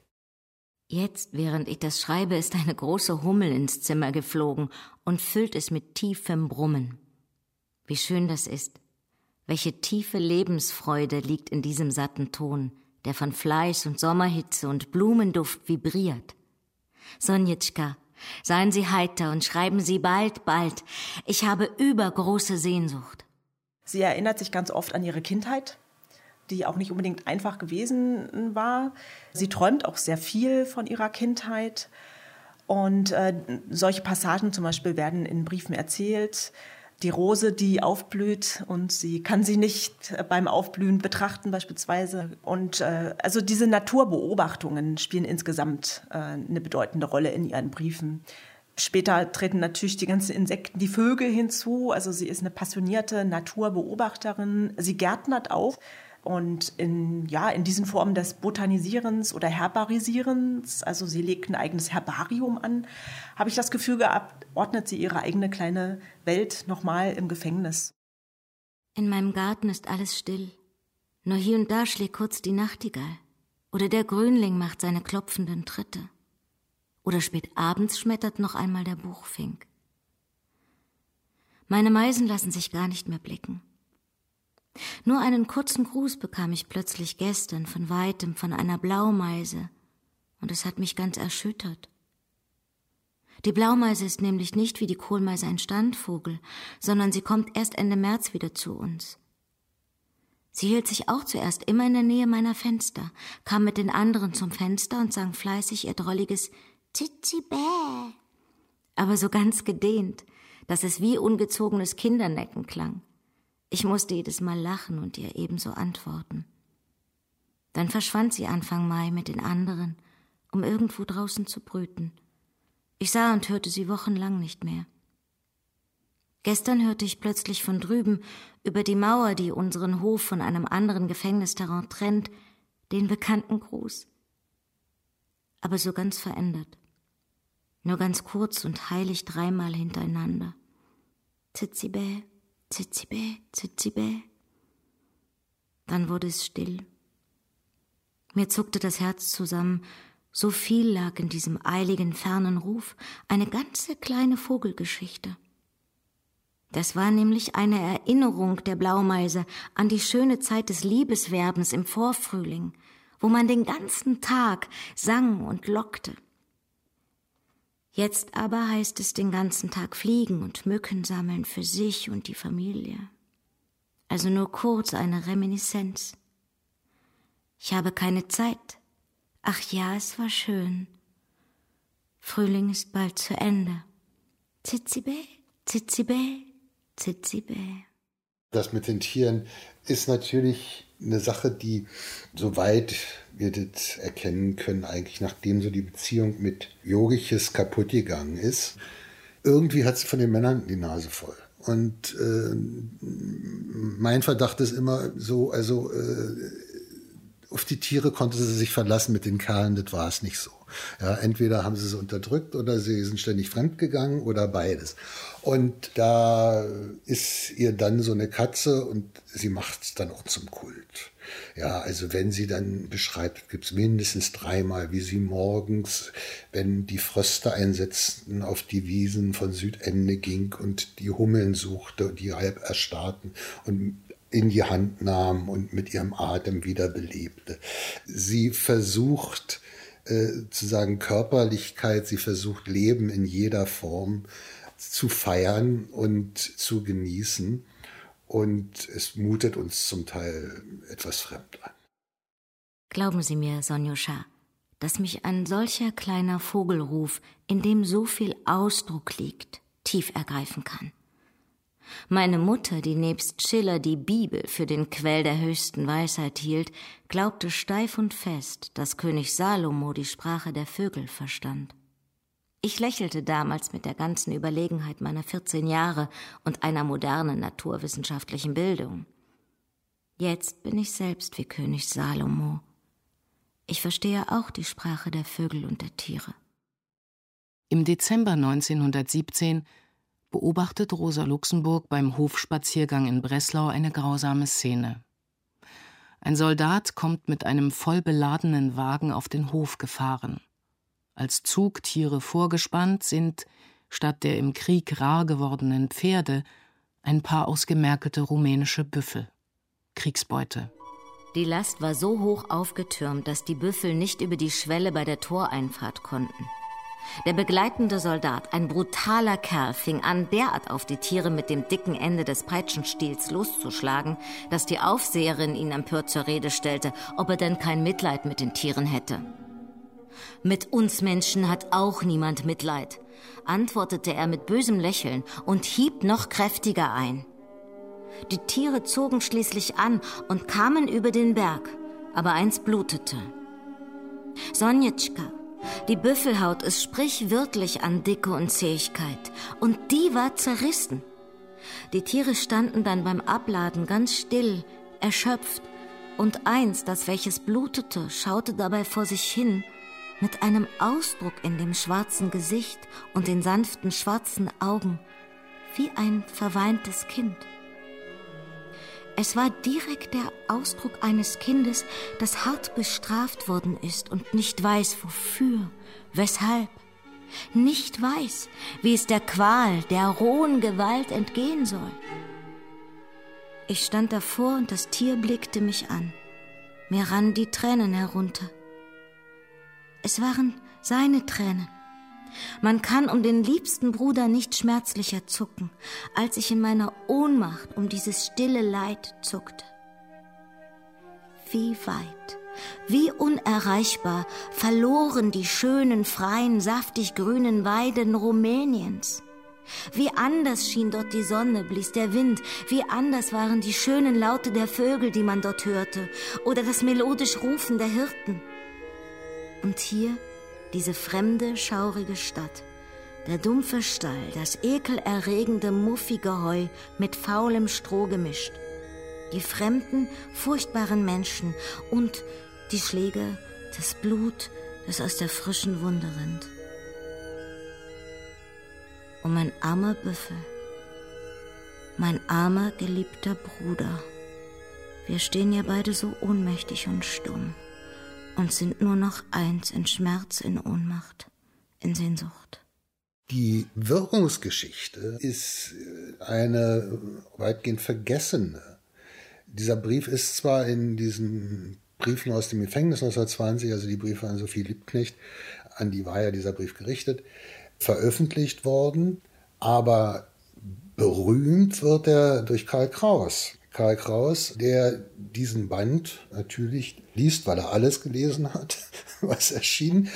Jetzt, während ich das schreibe, ist eine große Hummel ins Zimmer geflogen und füllt es mit tiefem Brummen. Wie schön das ist. Welche tiefe Lebensfreude liegt in diesem satten Ton, der von Fleiß und Sommerhitze und Blumenduft vibriert. Sonjitschka, seien Sie heiter und schreiben Sie bald, bald. Ich habe übergroße Sehnsucht. Sie erinnert sich ganz oft an ihre Kindheit, die auch nicht unbedingt einfach gewesen war. Sie träumt auch sehr viel von ihrer Kindheit. Und solche Passagen zum Beispiel werden in Briefen erzählt. Die Rose, die aufblüht und sie kann sie nicht beim Aufblühen betrachten beispielsweise. Und also diese Naturbeobachtungen spielen insgesamt eine bedeutende Rolle in ihren Briefen. Später treten natürlich die ganzen Insekten, die Vögel hinzu. Also sie ist eine passionierte Naturbeobachterin. Sie gärtnert auch. Und in diesen Formen des Botanisierens oder Herbarisierens, also sie legt ein eigenes Herbarium an, habe ich das Gefühl gehabt, ordnet sie ihre eigene kleine Welt nochmal im Gefängnis. In meinem Garten ist alles still. Nur hier und da schlägt kurz die Nachtigall. Oder der Grünling macht seine klopfenden Tritte. Oder spät abends schmettert noch einmal der Buchfink. Meine Meisen lassen sich gar nicht mehr blicken. Nur einen kurzen Gruß bekam ich plötzlich gestern von Weitem von einer Blaumeise, und es hat mich ganz erschüttert. Die Blaumeise ist nämlich nicht wie die Kohlmeise ein Standvogel, sondern sie kommt erst Ende März wieder zu uns. Sie hielt sich auch zuerst immer in der Nähe meiner Fenster, kam mit den anderen zum Fenster und sang fleißig ihr drolliges Zitzibä, aber so ganz gedehnt, dass es wie ungezogenes Kindernecken klang. Ich musste jedes Mal lachen und ihr ebenso antworten. Dann verschwand sie Anfang Mai mit den anderen, um irgendwo draußen zu brüten. Ich sah und hörte sie wochenlang nicht mehr. Gestern hörte ich plötzlich von drüben, über die Mauer, die unseren Hof von einem anderen Gefängnisterrain trennt, den bekannten Gruß. Aber so ganz verändert. Nur ganz kurz und heilig 3-mal hintereinander. Zitzibä, Zitzibä, Zitzibä. Dann wurde es still. Mir zuckte das Herz zusammen, so viel lag in diesem eiligen, fernen Ruf, eine ganze kleine Vogelgeschichte. Das war nämlich eine Erinnerung der Blaumeise an die schöne Zeit des Liebeswerbens im Vorfrühling, wo man den ganzen Tag sang und lockte. Jetzt aber heißt es den ganzen Tag fliegen und Mücken sammeln für sich und die Familie. Also nur kurz eine Reminiszenz. Ich habe keine Zeit. Ach ja, es war schön. Frühling ist bald zu Ende. Zitzibä, Zitzibä, Zitzibä. Das mit den Tieren ist natürlich eine Sache, die, soweit wir das erkennen können, eigentlich nachdem so die Beziehung mit Jogiches kaputt gegangen ist, irgendwie hat sie von den Männern die Nase voll. Und mein Verdacht ist immer so, also auf die Tiere konnte sie sich verlassen, mit den Kerlen, das war es nicht so. Ja, entweder haben sie unterdrückt oder sie sind ständig fremdgegangen oder beides. Und da ist ihr dann so eine Katze und sie macht es dann auch zum Kult. Ja, also wenn sie dann beschreibt, gibt es mindestens 3-mal, wie sie morgens, wenn die Fröste einsetzten, auf die Wiesen von Südende ging und die Hummeln suchte, die halb erstarrten und in die Hand nahm und mit ihrem Atem wiederbelebte. Sie versucht zu sagen Körperlichkeit, sie versucht Leben in jeder Form zu feiern und zu genießen. Und es mutet uns zum Teil etwas fremd an. Glauben Sie mir, Sonjuscha, dass mich ein solcher kleiner Vogelruf, in dem so viel Ausdruck liegt, tief ergreifen kann. Meine Mutter, die nebst Schiller die Bibel für den Quell der höchsten Weisheit hielt, glaubte steif und fest, dass König Salomo die Sprache der Vögel verstand. Ich lächelte damals mit der ganzen Überlegenheit meiner 14 Jahre und einer modernen naturwissenschaftlichen Bildung. Jetzt bin ich selbst wie König Salomo. Ich verstehe auch die Sprache der Vögel und der Tiere. Im Dezember 1917 beobachtet Rosa Luxemburg beim Hofspaziergang in Breslau eine grausame Szene. Ein Soldat kommt mit einem voll beladenen Wagen auf den Hof gefahren. Als Zugtiere vorgespannt sind, statt der im Krieg rar gewordenen Pferde, ein paar ausgemergelte rumänische Büffel. Kriegsbeute. Die Last war so hoch aufgetürmt, dass die Büffel nicht über die Schwelle bei der Toreinfahrt konnten. Der begleitende Soldat, ein brutaler Kerl, fing an, derart auf die Tiere mit dem dicken Ende des Peitschenstiels loszuschlagen, dass die Aufseherin ihn empört zur Rede stellte, ob er denn kein Mitleid mit den Tieren hätte. »Mit uns Menschen hat auch niemand Mitleid«, antwortete er mit bösem Lächeln und hieb noch kräftiger ein. Die Tiere zogen schließlich an und kamen über den Berg, aber eins blutete. Sonjetschka, die Büffelhaut ist sprichwörtlich an Dicke und Zähigkeit, und die war zerrissen. Die Tiere standen dann beim Abladen ganz still, erschöpft, und eins, das welches blutete, schaute dabei vor sich hin, mit einem Ausdruck in dem schwarzen Gesicht und den sanften schwarzen Augen, wie ein verweintes Kind. Es war direkt der Ausdruck eines Kindes, das hart bestraft worden ist und nicht weiß, wofür, weshalb. nicht weiß, wie es der Qual, der rohen Gewalt entgehen soll. Ich stand davor und das Tier blickte mich an. Mir rannen die Tränen herunter. Es waren seine Tränen. Man kann um den liebsten Bruder nicht schmerzlicher zucken, als ich in meiner Ohnmacht um dieses stille Leid zuckte. Wie weit, wie unerreichbar verloren die schönen, freien, saftig grünen Weiden Rumäniens. Wie anders schien dort die Sonne, blies der Wind, wie anders waren die schönen Laute der Vögel, die man dort hörte, oder das melodisch Rufen der Hirten. Und hier diese fremde, schaurige Stadt, der dumpfe Stall, das ekelerregende, muffige Heu mit faulem Stroh gemischt, die fremden, furchtbaren Menschen und die Schläge, das Blut, das aus der frischen Wunde rinnt. Und mein armer Büffel, mein armer, geliebter Bruder, wir stehen ja beide so ohnmächtig und stumm und sind nur noch eins in Schmerz, in Ohnmacht, in Sehnsucht. Die Wirkungsgeschichte ist eine weitgehend vergessene. Dieser Brief ist zwar in diesen Briefen aus dem Gefängnis 1920, also die Briefe an Sophie Liebknecht, an die war ja dieser Brief gerichtet, veröffentlicht worden, aber berühmt wird er durch Karl Kraus. Karl Kraus, der diesen Band natürlich liest, weil er alles gelesen hat, was erschien,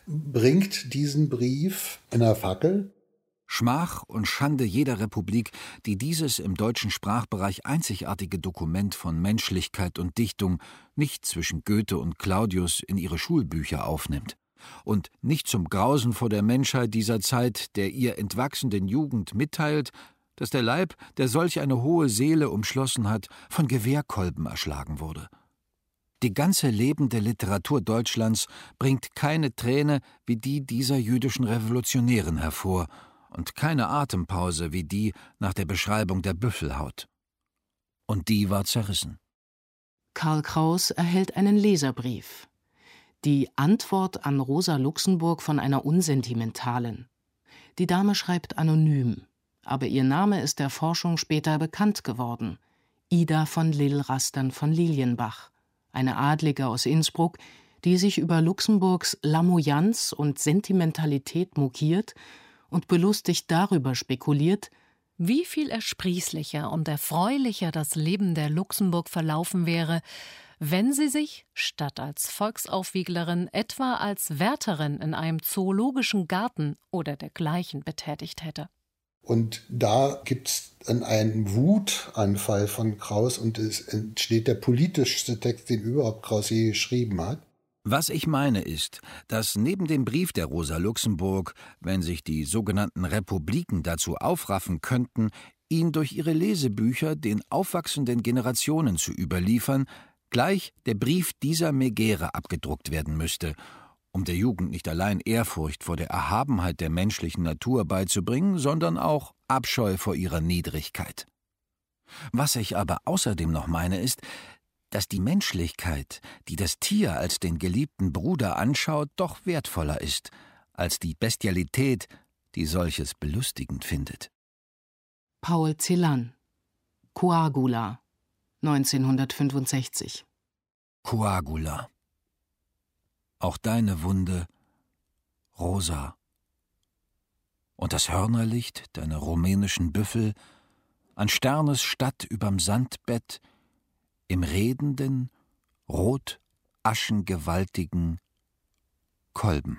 bringt diesen Brief in der Fackel. Schmach und Schande jeder Republik, die dieses im deutschen Sprachbereich einzigartige Dokument von Menschlichkeit und Dichtung nicht zwischen Goethe und Claudius in ihre Schulbücher aufnimmt und nicht zum Grausen vor der Menschheit dieser Zeit der ihr entwachsenden Jugend mitteilt, dass der Leib, der solch eine hohe Seele umschlossen hat, von Gewehrkolben erschlagen wurde. Die ganze lebende Literatur Deutschlands bringt keine Träne wie die dieser jüdischen Revolutionären hervor und keine Atempause wie die nach der Beschreibung der Büffelhaut. Und die war zerrissen. Karl Kraus erhält einen Leserbrief. Die Antwort an Rosa Luxemburg von einer unsentimentalen. Die Dame schreibt anonym, aber ihr Name ist der Forschung später bekannt geworden. Ida von Lillrastern von Lilienbach, eine Adlige aus Innsbruck, die sich über Luxemburgs Lamoyanz und Sentimentalität mokiert und belustigt darüber spekuliert, wie viel ersprießlicher und erfreulicher das Leben der Luxemburg verlaufen wäre, wenn sie sich, statt als Volksaufwieglerin, etwa als Wärterin in einem zoologischen Garten oder dergleichen betätigt hätte. Und da gibt es dann einen Wutanfall von Kraus und es entsteht der politischste Text, den überhaupt Kraus je geschrieben hat. Was ich meine ist, dass neben dem Brief der Rosa Luxemburg, wenn sich die sogenannten Republiken dazu aufraffen könnten, ihn durch ihre Lesebücher den aufwachsenden Generationen zu überliefern, gleich der Brief dieser Megäre abgedruckt werden müsste, um der Jugend nicht allein Ehrfurcht vor der Erhabenheit der menschlichen Natur beizubringen, sondern auch Abscheu vor ihrer Niedrigkeit. Was ich aber außerdem noch meine ist, dass die Menschlichkeit, die das Tier als den geliebten Bruder anschaut, doch wertvoller ist, als die Bestialität, die solches belustigend findet. Paul Celan, Coagula, 1965. Coagula. Auch deine Wunde, Rosa. Und das Hörnerlicht deiner rumänischen Büffel, an Sternes Stadt überm Sandbett, im redenden, rot-aschengewaltigen Kolben.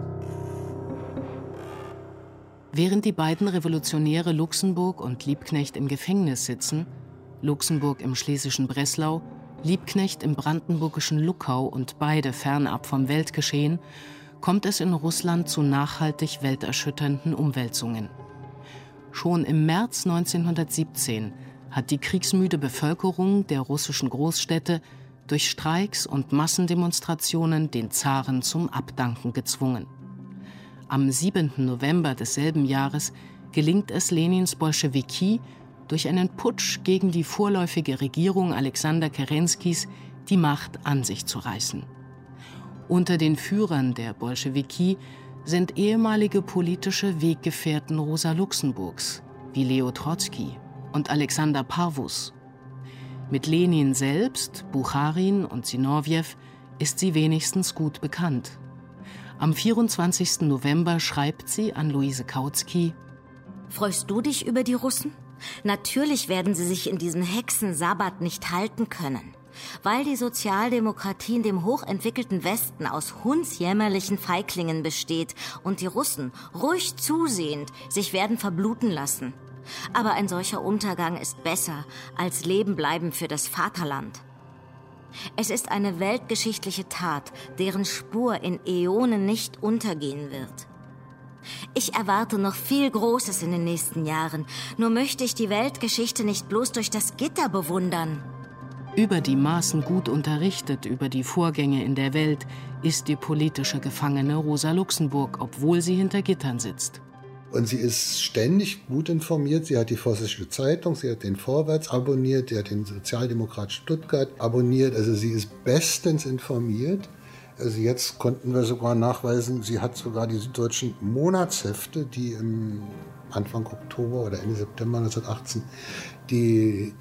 Während die beiden Revolutionäre Luxemburg und Liebknecht im Gefängnis sitzen, Luxemburg im schlesischen Breslau, Liebknecht im brandenburgischen Luckau und beide fernab vom Weltgeschehen, kommt es in Russland zu nachhaltig welterschütternden Umwälzungen. Schon im März 1917 hat die kriegsmüde Bevölkerung der russischen Großstädte durch Streiks und Massendemonstrationen den Zaren zum Abdanken gezwungen. Am 7. November desselben Jahres gelingt es Lenins Bolschewiki, durch einen Putsch gegen die vorläufige Regierung Alexander Kerenskis die Macht an sich zu reißen. Unter den Führern der Bolschewiki sind ehemalige politische Weggefährten Rosa Luxemburgs, wie Leo Trotzki und Alexander Parvus. Mit Lenin selbst, Bucharin und Zinovjew ist sie wenigstens gut bekannt. Am 24. November schreibt sie an Luise Kautsky: Freust du dich über die Russen? Natürlich werden sie sich in diesem Hexensabbat nicht halten können, weil die Sozialdemokratie in dem hochentwickelten Westen aus hundsjämmerlichen Feiglingen besteht und die Russen, ruhig zusehend, sich werden verbluten lassen. Aber ein solcher Untergang ist besser als Leben bleiben für das Vaterland. Es ist eine weltgeschichtliche Tat, deren Spur in Äonen nicht untergehen wird. Ich erwarte noch viel Großes in den nächsten Jahren, nur möchte ich die Weltgeschichte nicht bloß durch das Gitter bewundern. Über die Maßen gut unterrichtet über die Vorgänge in der Welt ist die politische Gefangene Rosa Luxemburg, obwohl sie hinter Gittern sitzt. Und sie ist ständig gut informiert. Sie hat die Vossische Zeitung, sie hat den Vorwärts abonniert, sie hat den Sozialdemokrat Stuttgart abonniert. Also sie ist bestens informiert. Also jetzt konnten wir sogar nachweisen, sie hat sogar die Süddeutschen Monatshefte, die im Anfang Oktober oder Ende September 1918 die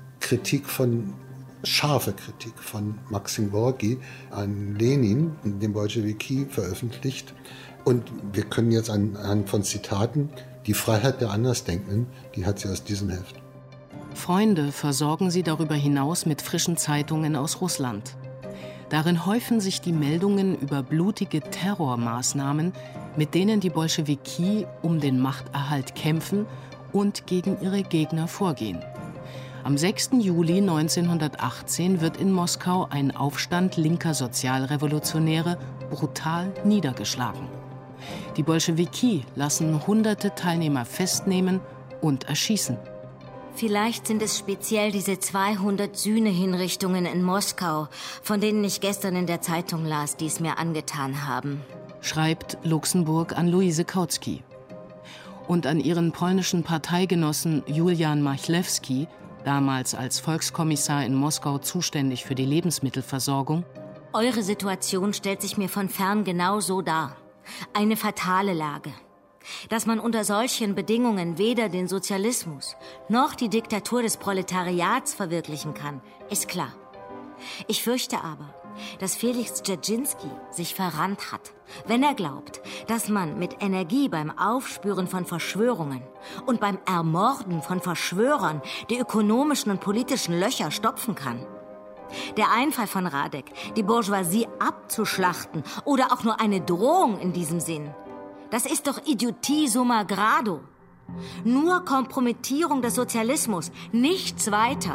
scharfe Kritik von Maxim Gorki an Lenin, dem Bolschewiki, veröffentlicht. Und wir können jetzt anhand von Zitaten, die Freiheit der Andersdenkenden, die hat sie aus diesem Heft. Freunde versorgen sie darüber hinaus mit frischen Zeitungen aus Russland. Darin häufen sich die Meldungen über blutige Terrormaßnahmen, mit denen die Bolschewiki um den Machterhalt kämpfen und gegen ihre Gegner vorgehen. Am 6. Juli 1918 wird in Moskau ein Aufstand linker Sozialrevolutionäre brutal niedergeschlagen. Die Bolschewiki lassen hunderte Teilnehmer festnehmen und erschießen. Vielleicht sind es speziell diese 200 Sühnehinrichtungen in Moskau, von denen ich gestern in der Zeitung las, die es mir angetan haben, schreibt Luxemburg an Luise Kautsky. Und an ihren polnischen Parteigenossen Julian Machlewski, damals als Volkskommissar in Moskau zuständig für die Lebensmittelversorgung: Eure Situation stellt sich mir von fern genau so dar. Eine fatale Lage. Dass man unter solchen Bedingungen weder den Sozialismus noch die Diktatur des Proletariats verwirklichen kann, ist klar. Ich fürchte aber, dass Felix Dzerzhinsky sich verrannt hat, wenn er glaubt, dass man mit Energie beim Aufspüren von Verschwörungen und beim Ermorden von Verschwörern die ökonomischen und politischen Löcher stopfen kann. Der Einfall von Radek, die Bourgeoisie abzuschlachten oder auch nur eine Drohung in diesem Sinn, das ist doch Idiotie summa grado. Nur Kompromittierung des Sozialismus, nichts weiter.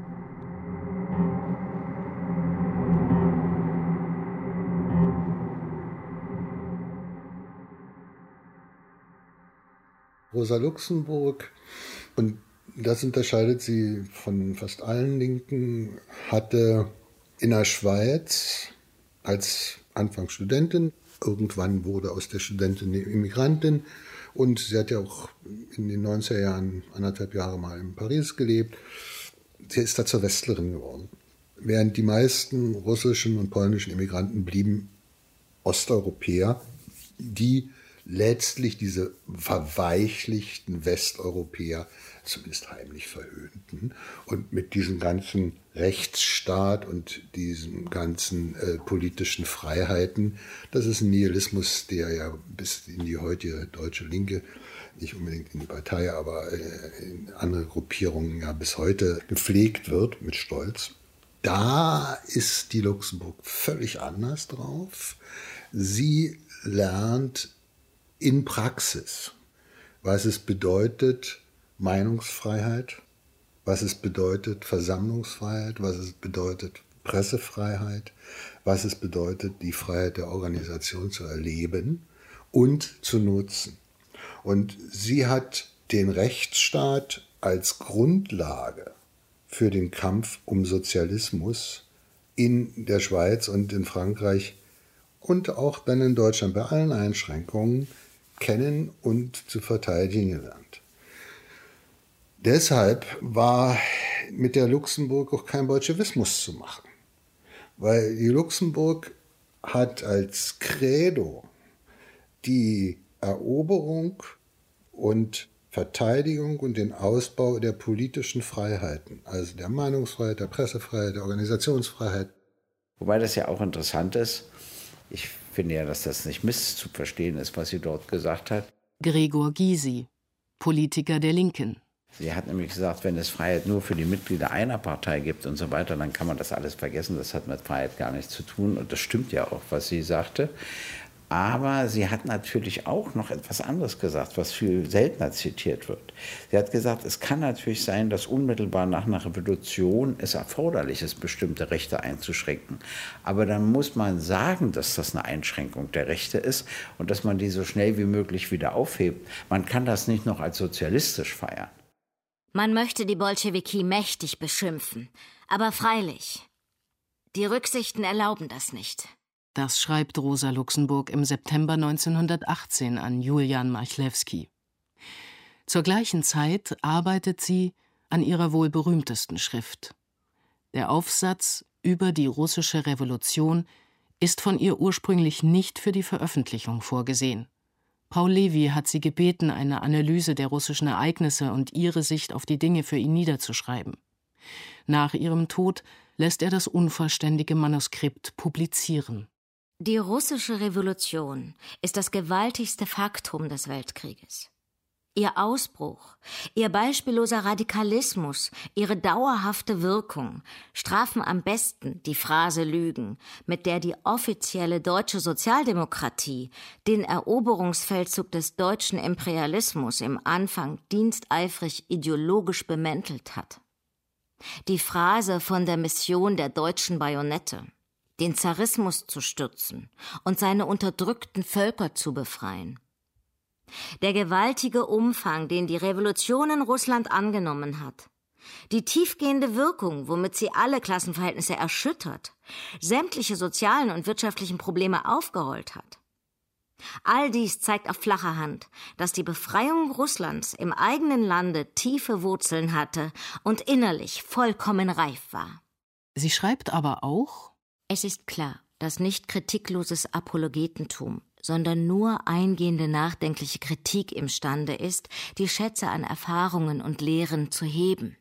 Rosa Luxemburg, und das unterscheidet sie von fast allen Linken, hatte in der Schweiz als anfangs Studentin, irgendwann wurde aus der Studentin eine Immigrantin, und sie hat ja auch in den 90er Jahren 1,5 Jahre mal in Paris gelebt. Sie ist da zur Westlerin geworden. Während die meisten russischen und polnischen Immigranten blieben Osteuropäer, die letztlich diese verweichlichten Westeuropäer zumindest heimlich verhöhnten und mit diesem ganzen Rechtsstaat und diesen ganzen politischen Freiheiten, das ist ein Nihilismus, der ja bis in die heutige deutsche Linke, nicht unbedingt in die Partei, aber in andere Gruppierungen ja bis heute gepflegt wird mit Stolz. Da ist die Luxemburg völlig anders drauf. Sie lernt in Praxis, was es bedeutet, Meinungsfreiheit, was es bedeutet, Versammlungsfreiheit, was es bedeutet, Pressefreiheit, was es bedeutet, die Freiheit der Organisation zu erleben und zu nutzen. Und sie hat den Rechtsstaat als Grundlage für den Kampf um Sozialismus in der Schweiz und in Frankreich und auch dann in Deutschland bei allen Einschränkungen kennen und zu verteidigen gelernt. Deshalb war mit der Luxemburg auch kein Bolschewismus zu machen, weil die Luxemburg hat als Credo die Eroberung und Verteidigung und den Ausbau der politischen Freiheiten, also der Meinungsfreiheit, der Pressefreiheit, der Organisationsfreiheit. Wobei das ja auch interessant ist, ich finde ja, dass das nicht misszuverstehen ist, was sie dort gesagt hat. Gregor Gysi, Politiker der Linken. Sie hat nämlich gesagt, wenn es Freiheit nur für die Mitglieder einer Partei gibt und so weiter, dann kann man das alles vergessen. Das hat mit Freiheit gar nichts zu tun. Und das stimmt ja auch, was sie sagte. Aber sie hat natürlich auch noch etwas anderes gesagt, was viel seltener zitiert wird. Sie hat gesagt, es kann natürlich sein, dass unmittelbar nach einer Revolution es erforderlich ist, bestimmte Rechte einzuschränken. Aber dann muss man sagen, dass das eine Einschränkung der Rechte ist und dass man die so schnell wie möglich wieder aufhebt. Man kann das nicht noch als sozialistisch feiern. Man möchte die Bolschewiki mächtig beschimpfen. Aber freilich, die Rücksichten erlauben das nicht. Das schreibt Rosa Luxemburg im September 1918 an Julian Marchlewski. Zur gleichen Zeit arbeitet sie an ihrer wohl berühmtesten Schrift. Der Aufsatz über die russische Revolution ist von ihr ursprünglich nicht für die Veröffentlichung vorgesehen. Paul Levi hat sie gebeten, eine Analyse der russischen Ereignisse und ihre Sicht auf die Dinge für ihn niederzuschreiben. Nach ihrem Tod lässt er das unvollständige Manuskript publizieren. Die russische Revolution ist das gewaltigste Faktum des Weltkrieges. Ihr Ausbruch, ihr beispielloser Radikalismus, ihre dauerhafte Wirkung strafen am besten die Phrase Lügen, mit der die offizielle deutsche Sozialdemokratie den Eroberungsfeldzug des deutschen Imperialismus im Anfang diensteifrig ideologisch bemäntelt hat. Die Phrase von der Mission der deutschen Bajonette, den Zarismus zu stürzen und seine unterdrückten Völker zu befreien. Der gewaltige Umfang, den die Revolution in Russland angenommen hat, die tiefgehende Wirkung, womit sie alle Klassenverhältnisse erschüttert, sämtliche sozialen und wirtschaftlichen Probleme aufgerollt hat. All dies zeigt auf flacher Hand, dass die Befreiung Russlands im eigenen Lande tiefe Wurzeln hatte und innerlich vollkommen reif war. Sie schreibt aber auch: Es ist klar, dass nicht kritikloses Apologetentum, sondern nur eingehende nachdenkliche Kritik imstande ist, die Schätze an Erfahrungen und Lehren zu heben.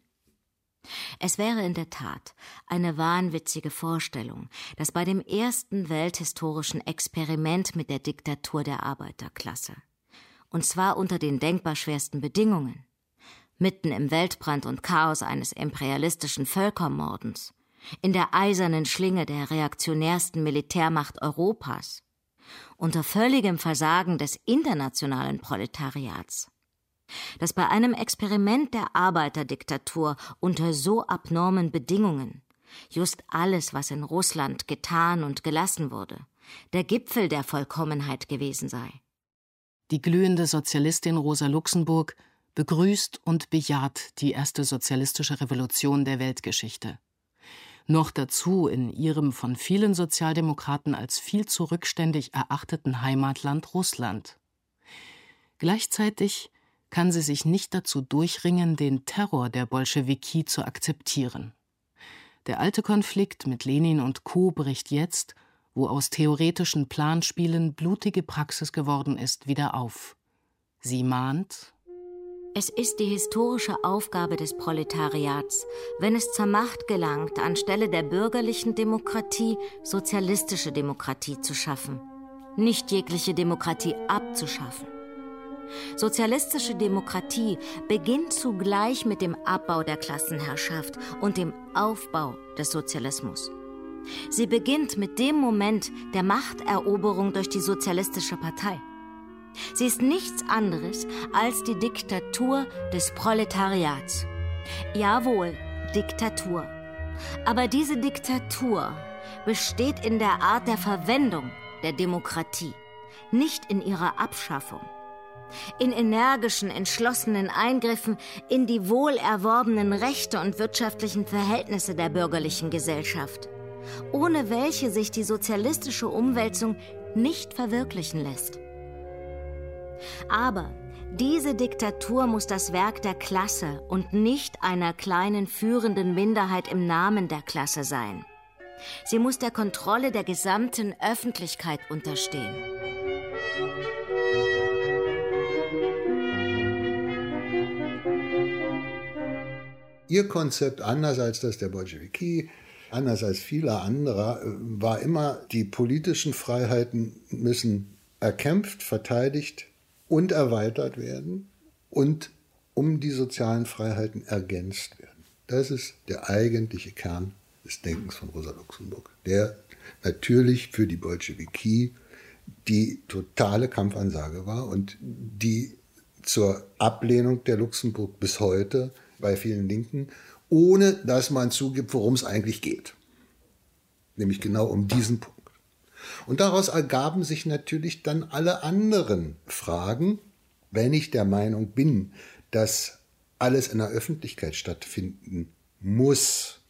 Es wäre in der Tat eine wahnwitzige Vorstellung, dass bei dem ersten welthistorischen Experiment mit der Diktatur der Arbeiterklasse, und zwar unter den denkbar schwersten Bedingungen, mitten im Weltbrand und Chaos eines imperialistischen Völkermordens, in der eisernen Schlinge der reaktionärsten Militärmacht Europas, unter völligem Versagen des internationalen Proletariats, dass bei einem Experiment der Arbeiterdiktatur unter so abnormen Bedingungen just alles, was in Russland getan und gelassen wurde, der Gipfel der Vollkommenheit gewesen sei. Die glühende Sozialistin Rosa Luxemburg begrüßt und bejaht die erste sozialistische Revolution der Weltgeschichte. Noch dazu in ihrem von vielen Sozialdemokraten als viel zu rückständig erachteten Heimatland Russland. Gleichzeitig kann sie sich nicht dazu durchringen, den Terror der Bolschewiki zu akzeptieren. Der alte Konflikt mit Lenin und Co. bricht jetzt, wo aus theoretischen Planspielen blutige Praxis geworden ist, wieder auf. Sie mahnt: Es ist die historische Aufgabe des Proletariats, wenn es zur Macht gelangt, anstelle der bürgerlichen Demokratie sozialistische Demokratie zu schaffen, nicht jegliche Demokratie abzuschaffen. Sozialistische Demokratie beginnt zugleich mit dem Abbau der Klassenherrschaft und dem Aufbau des Sozialismus. Sie beginnt mit dem Moment der Machteroberung durch die Sozialistische Partei. Sie ist nichts anderes als die Diktatur des Proletariats. Jawohl, Diktatur. Aber diese Diktatur besteht in der Art der Verwendung der Demokratie, nicht in ihrer Abschaffung. In energischen, entschlossenen Eingriffen in die wohl erworbenen Rechte und wirtschaftlichen Verhältnisse der bürgerlichen Gesellschaft, ohne welche sich die sozialistische Umwälzung nicht verwirklichen lässt. Aber diese Diktatur muss das Werk der Klasse und nicht einer kleinen führenden Minderheit im Namen der Klasse sein. Sie muss der Kontrolle der gesamten Öffentlichkeit unterstehen. Ihr Konzept, anders als das der Bolschewiki, anders als vieler anderer, war immer, die politischen Freiheiten müssen erkämpft, verteidigt und erweitert werden und um die sozialen Freiheiten ergänzt werden. Das ist der eigentliche Kern des Denkens von Rosa Luxemburg, der natürlich für die Bolschewiki die totale Kampfansage war und die zur Ablehnung der Luxemburg bis heute bei vielen Linken, ohne dass man zugibt, worum es eigentlich geht. Nämlich genau um diesen Punkt. Und daraus ergaben sich natürlich dann alle anderen Fragen, wenn ich der Meinung bin, dass alles in der Öffentlichkeit stattfinden muss,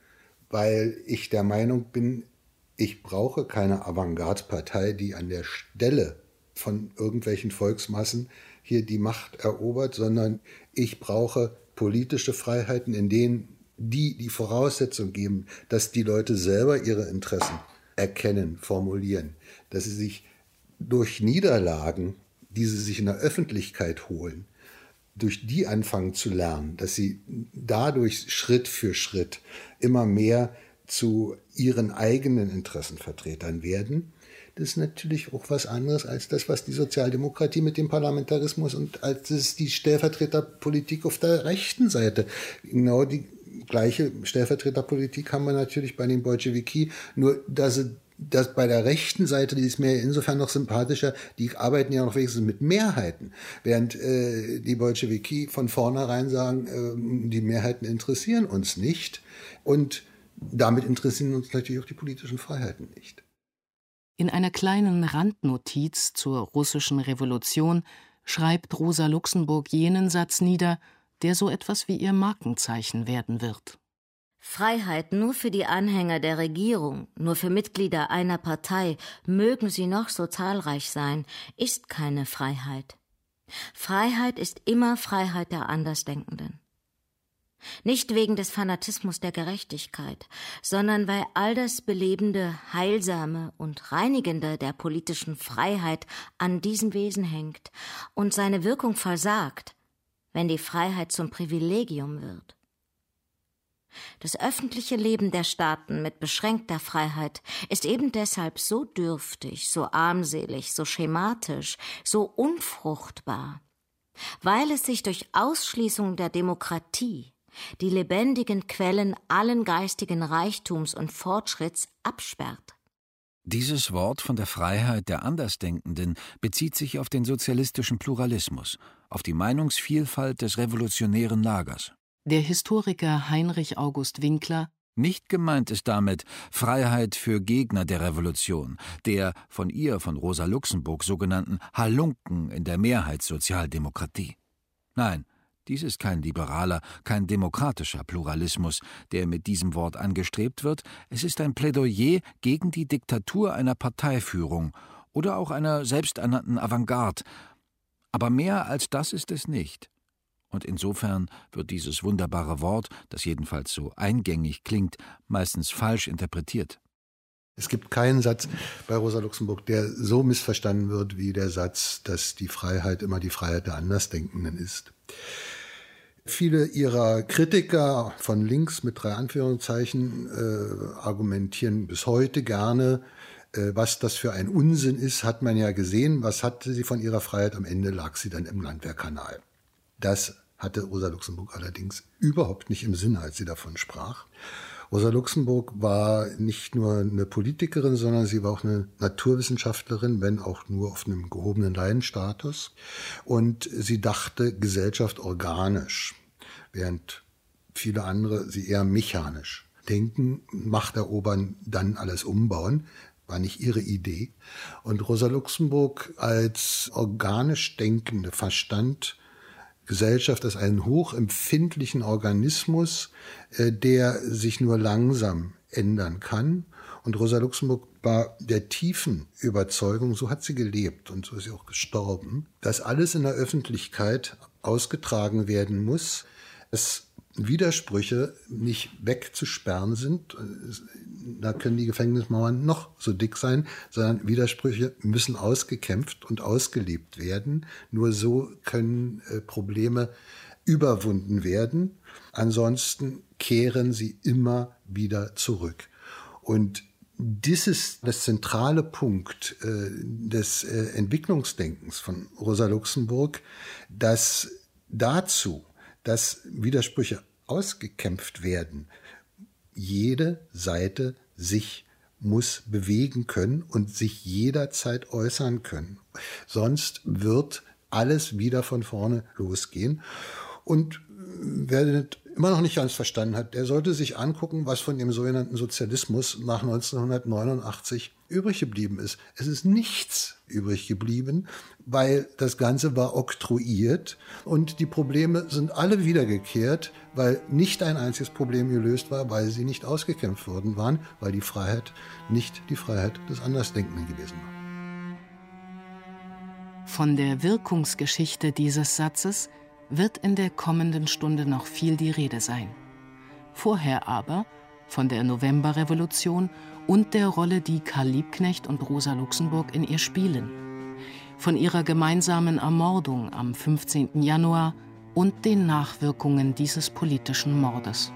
weil ich der Meinung bin, ich brauche keine Avantgarde-Partei, die an der Stelle von irgendwelchen Volksmassen hier die Macht erobert, sondern ich brauche politische Freiheiten, in denen die Voraussetzung geben, dass die Leute selber ihre Interessen erkennen, formulieren, dass sie sich durch Niederlagen, die sie sich in der Öffentlichkeit holen, durch die anfangen zu lernen, dass sie dadurch Schritt für Schritt immer mehr zu ihren eigenen Interessenvertretern werden. Das ist natürlich auch was anderes als das, was die Sozialdemokratie mit dem Parlamentarismus und als es die Stellvertreterpolitik auf der rechten Seite. Genau die gleiche Stellvertreterpolitik haben wir natürlich bei den Bolschewiki, nur dass das bei der rechten Seite, die ist mir insofern noch sympathischer, die arbeiten ja noch wenigstens mit Mehrheiten, während die Bolschewiki von vornherein sagen, die Mehrheiten interessieren uns nicht und damit interessieren uns natürlich auch die politischen Freiheiten nicht. In einer kleinen Randnotiz zur russischen Revolution schreibt Rosa Luxemburg jenen Satz nieder, der so etwas wie ihr Markenzeichen werden wird. Freiheit nur für die Anhänger der Regierung, nur für Mitglieder einer Partei, mögen sie noch so zahlreich sein, ist keine Freiheit. Freiheit ist immer Freiheit der Andersdenkenden. Nicht wegen des Fanatismus der Gerechtigkeit, sondern weil all das Belebende, Heilsame und Reinigende der politischen Freiheit an diesem Wesen hängt und seine Wirkung versagt, wenn die Freiheit zum Privilegium wird. Das öffentliche Leben der Staaten mit beschränkter Freiheit ist eben deshalb so dürftig, so armselig, so schematisch, so unfruchtbar, weil es sich durch Ausschließung der Demokratie die lebendigen Quellen allen geistigen Reichtums und Fortschritts absperrt. Dieses Wort von der Freiheit der Andersdenkenden bezieht sich auf den sozialistischen Pluralismus, auf die Meinungsvielfalt des revolutionären Lagers. Der Historiker Heinrich August Winkler: Nicht gemeint ist damit Freiheit für Gegner der Revolution, der von Rosa Luxemburg sogenannten Halunken in der Mehrheitssozialdemokratie. Nein, dies ist kein liberaler, kein demokratischer Pluralismus, der mit diesem Wort angestrebt wird. Es ist ein Plädoyer gegen die Diktatur einer Parteiführung oder auch einer selbsternannten Avantgarde. Aber mehr als das ist es nicht. Und insofern wird dieses wunderbare Wort, das jedenfalls so eingängig klingt, meistens falsch interpretiert. Es gibt keinen Satz bei Rosa Luxemburg, der so missverstanden wird wie der Satz, dass die Freiheit immer die Freiheit der Andersdenkenden ist. Viele ihrer Kritiker von links mit 3 Anführungszeichen argumentieren bis heute gerne, was das für ein Unsinn ist, hat man ja gesehen. Was hatte sie von ihrer Freiheit? Am Ende lag sie dann im Landwehrkanal. Das hatte Rosa Luxemburg allerdings überhaupt nicht im Sinne, als sie davon sprach. Rosa Luxemburg war nicht nur eine Politikerin, sondern sie war auch eine Naturwissenschaftlerin, wenn auch nur auf einem gehobenen Laienstatus. Und sie dachte Gesellschaft organisch, während viele andere sie eher mechanisch denken, Macht erobern, dann alles umbauen. War nicht ihre Idee. Und Rosa Luxemburg als organisch Denkende verstand Gesellschaft als einen hochempfindlichen Organismus, der sich nur langsam ändern kann. Und Rosa Luxemburg war der tiefen Überzeugung, so hat sie gelebt und so ist sie auch gestorben, dass alles in der Öffentlichkeit ausgetragen werden muss, dass Widersprüche nicht wegzusperren sind. Da können die Gefängnismauern noch so dick sein, sondern Widersprüche müssen ausgekämpft und ausgelebt werden. Nur so können Probleme überwunden werden. Ansonsten kehren sie immer wieder zurück. Und das ist das zentrale Punkt des Entwicklungsdenkens von Rosa Luxemburg, dass dazu, dass Widersprüche ausgekämpft werden, jede Seite sich muss bewegen können und sich jederzeit äußern können. Sonst wird alles wieder von vorne losgehen. Und wer das immer noch nicht ganz verstanden hat, der sollte sich angucken, was von dem sogenannten Sozialismus nach 1989 übrig geblieben ist. Es ist nichts übrig geblieben, weil das Ganze war oktroyiert und die Probleme sind alle wiedergekehrt, weil nicht ein einziges Problem gelöst war, weil sie nicht ausgekämpft worden waren, weil die Freiheit nicht die Freiheit des Andersdenkenden gewesen war. Von der Wirkungsgeschichte dieses Satzes wird in der kommenden Stunde noch viel die Rede sein. Vorher aber von der Novemberrevolution und der Rolle, die Karl Liebknecht und Rosa Luxemburg in ihr spielen. Von ihrer gemeinsamen Ermordung am 15. Januar und den Nachwirkungen dieses politischen Mordes.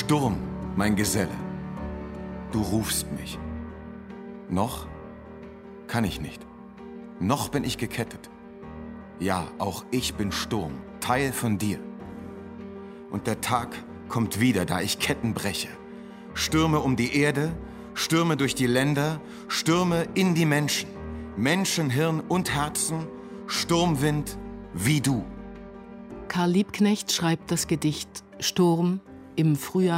Sturm, mein Geselle, du rufst mich. Noch kann ich nicht. Noch bin ich gekettet. Ja, auch ich bin Sturm, Teil von dir. Und der Tag kommt wieder, da ich Ketten breche. Stürme um die Erde, Stürme durch die Länder, Stürme in die Menschen. Menschen, Hirn und Herzen, Sturmwind wie du. Karl Liebknecht schreibt das Gedicht Sturm im Frühjahr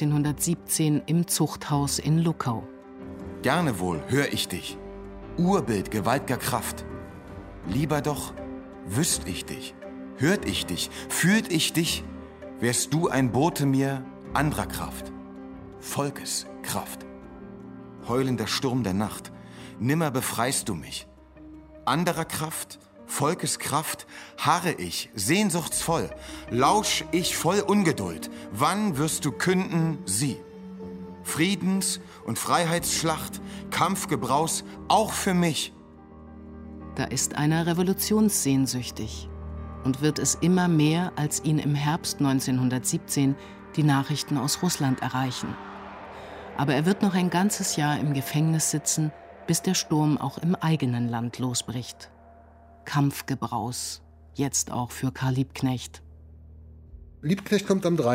1917 im Zuchthaus in Luckau. Gerne wohl hör ich dich, Urbild gewaltger Kraft. Lieber doch wüsst ich dich, hört ich dich, fühlt ich dich, wärst du ein Bote mir anderer Kraft, Volkeskraft. Heulender Sturm der Nacht, nimmer befreist du mich. Anderer Kraft, Volkeskraft, harre ich, sehnsuchtsvoll, lausch ich voll Ungeduld. Wann wirst du künden, sie? Friedens- und Freiheitsschlacht, Kampfgebraus, auch für mich. Da ist einer revolutionssehnsüchtig und wird es immer mehr, als ihn im Herbst 1917 die Nachrichten aus Russland erreichen. Aber er wird noch ein ganzes Jahr im Gefängnis sitzen, bis der Sturm auch im eigenen Land losbricht. Kampfgebraus, jetzt auch für Karl Liebknecht. Liebknecht kommt am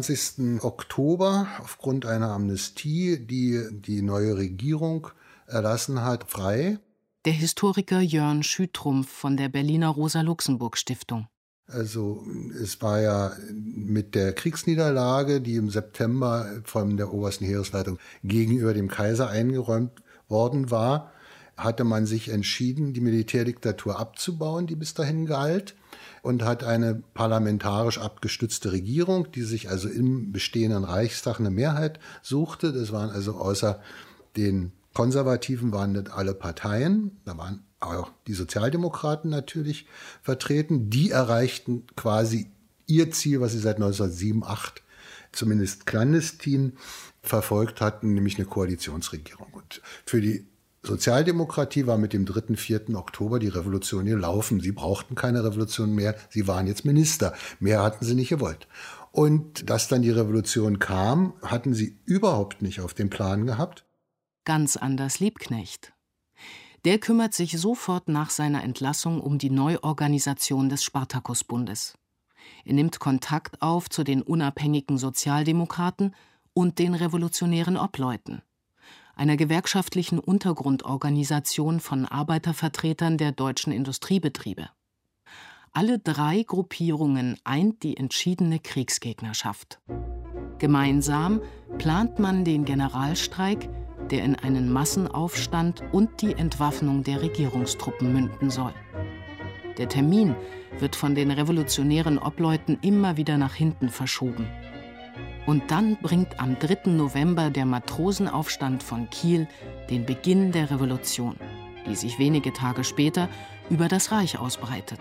23. Oktober aufgrund einer Amnestie, die die neue Regierung erlassen hat, frei. Der Historiker Jörn Schütrumpf von der Berliner Rosa-Luxemburg-Stiftung. Also es war ja mit der Kriegsniederlage, die im September von der obersten Heeresleitung gegenüber dem Kaiser eingeräumt worden war, hatte man sich entschieden, die Militärdiktatur abzubauen, die bis dahin galt, und hat eine parlamentarisch abgestützte Regierung, die sich also im bestehenden Reichstag eine Mehrheit suchte. Das waren also außer den Konservativen waren das alle Parteien, da waren auch die Sozialdemokraten natürlich vertreten. Die erreichten quasi ihr Ziel, was sie seit 1907, 1908 zumindest clandestin verfolgt hatten, nämlich eine Koalitionsregierung. Und für die Sozialdemokratie war mit dem 3., 4. Oktober die Revolution gelaufen. Sie brauchten keine Revolution mehr, sie waren jetzt Minister. Mehr hatten sie nicht gewollt. Und dass dann die Revolution kam, hatten sie überhaupt nicht auf dem Plan gehabt. Ganz anders Liebknecht. Der kümmert sich sofort nach seiner Entlassung um die Neuorganisation des Spartakusbundes. Er nimmt Kontakt auf zu den unabhängigen Sozialdemokraten und den revolutionären Obleuten, einer gewerkschaftlichen Untergrundorganisation von Arbeitervertretern der deutschen Industriebetriebe. Alle drei Gruppierungen eint die entschiedene Kriegsgegnerschaft. Gemeinsam plant man den Generalstreik, der in einen Massenaufstand und die Entwaffnung der Regierungstruppen münden soll. Der Termin wird von den revolutionären Obleuten immer wieder nach hinten verschoben. Und dann bringt am 3. November der Matrosenaufstand von Kiel den Beginn der Revolution, die sich wenige Tage später über das Reich ausbreitet.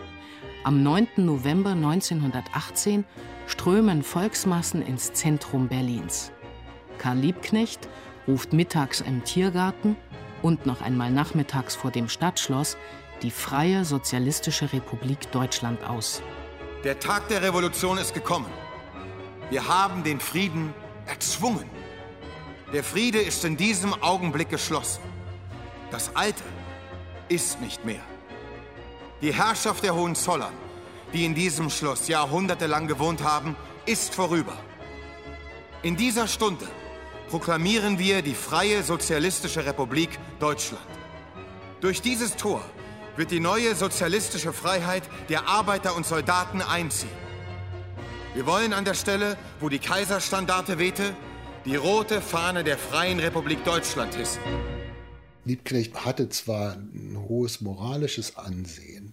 Am 9. November 1918 strömen Volksmassen ins Zentrum Berlins. Karl Liebknecht ruft mittags im Tiergarten und noch einmal nachmittags vor dem Stadtschloss die Freie Sozialistische Republik Deutschland aus. Der Tag der Revolution ist gekommen. Wir haben den Frieden erzwungen. Der Friede ist in diesem Augenblick geschlossen. Das Alte ist nicht mehr. Die Herrschaft der Hohenzollern, die in diesem Schloss jahrhundertelang gewohnt haben, ist vorüber. In dieser Stunde proklamieren wir die Freie Sozialistische Republik Deutschland. Durch dieses Tor wird die neue sozialistische Freiheit der Arbeiter und Soldaten einziehen. Wir wollen an der Stelle, wo die Kaiserstandarte wehte, die rote Fahne der Freien Republik Deutschland hissen. Liebknecht hatte zwar ein hohes moralisches Ansehen,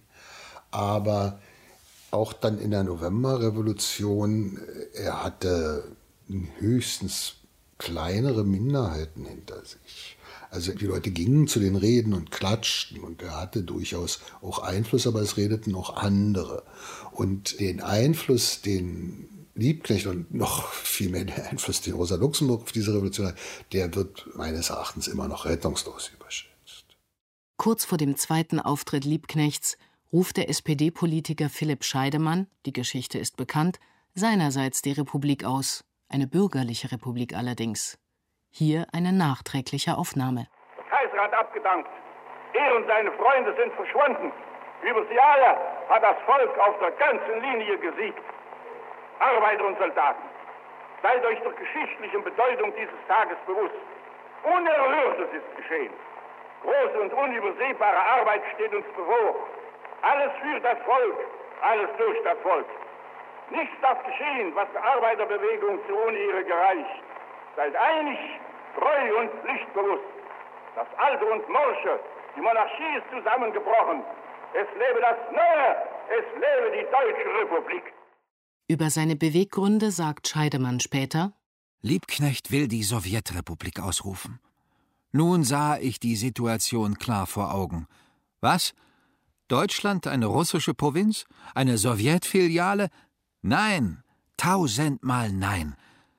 aber auch dann in der Novemberrevolution, er hatte höchstens kleinere Minderheiten hinter sich. Also die Leute gingen zu den Reden und klatschten und er hatte durchaus auch Einfluss, aber es redeten auch andere. Und den Einfluss, den Liebknecht und noch viel mehr der Einfluss, den Rosa Luxemburg auf diese Revolution hat, der wird meines Erachtens immer noch rettungslos überschätzt. Kurz vor dem zweiten Auftritt Liebknechts ruft der SPD-Politiker Philipp Scheidemann, die Geschichte ist bekannt, seinerseits die Republik aus, eine bürgerliche Republik allerdings. Hier eine nachträgliche Aufnahme. Der Kaiser hat abgedankt. Er und seine Freunde sind verschwunden. Über sie alle hat das Volk auf der ganzen Linie gesiegt. Arbeiter und Soldaten, seid euch der geschichtlichen Bedeutung dieses Tages bewusst. Unerhörtes ist geschehen. Große und unübersehbare Arbeit steht uns bevor. Alles für das Volk, alles durch das Volk. Nichts darf geschehen, was der Arbeiterbewegung zu Unehre gereicht. Seid einig, treu und pflichtbewusst. Das Alte und Morsche, die Monarchie ist zusammengebrochen. Es lebe das Neue, es lebe die Deutsche Republik. Über seine Beweggründe sagt Scheidemann später: Liebknecht will die Sowjetrepublik ausrufen. Nun sah ich die Situation klar vor Augen. Was? Deutschland eine russische Provinz? Eine Sowjetfiliale? Nein, 1000-mal nein.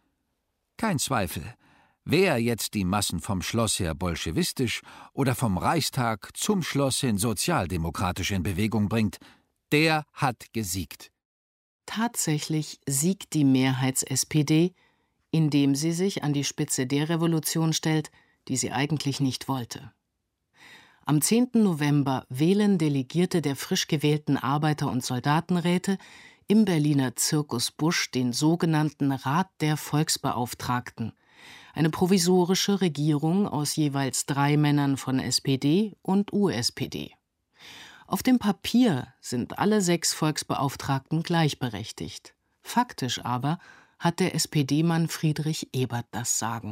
Kein Zweifel, wer jetzt die Massen vom Schloss her bolschewistisch oder vom Reichstag zum Schloss hin sozialdemokratisch in Bewegung bringt, der hat gesiegt. Tatsächlich siegt die Mehrheits-SPD, indem sie sich an die Spitze der Revolution stellt, die sie eigentlich nicht wollte. Am 10. November wählen Delegierte der frisch gewählten Arbeiter- und Soldatenräte im Berliner Circus Busch den sogenannten Rat der Volksbeauftragten, eine provisorische Regierung aus jeweils 3 Männern von SPD und USPD. Auf dem Papier sind alle 6 Volksbeauftragten gleichberechtigt. Faktisch aber hat der SPD-Mann Friedrich Ebert das Sagen.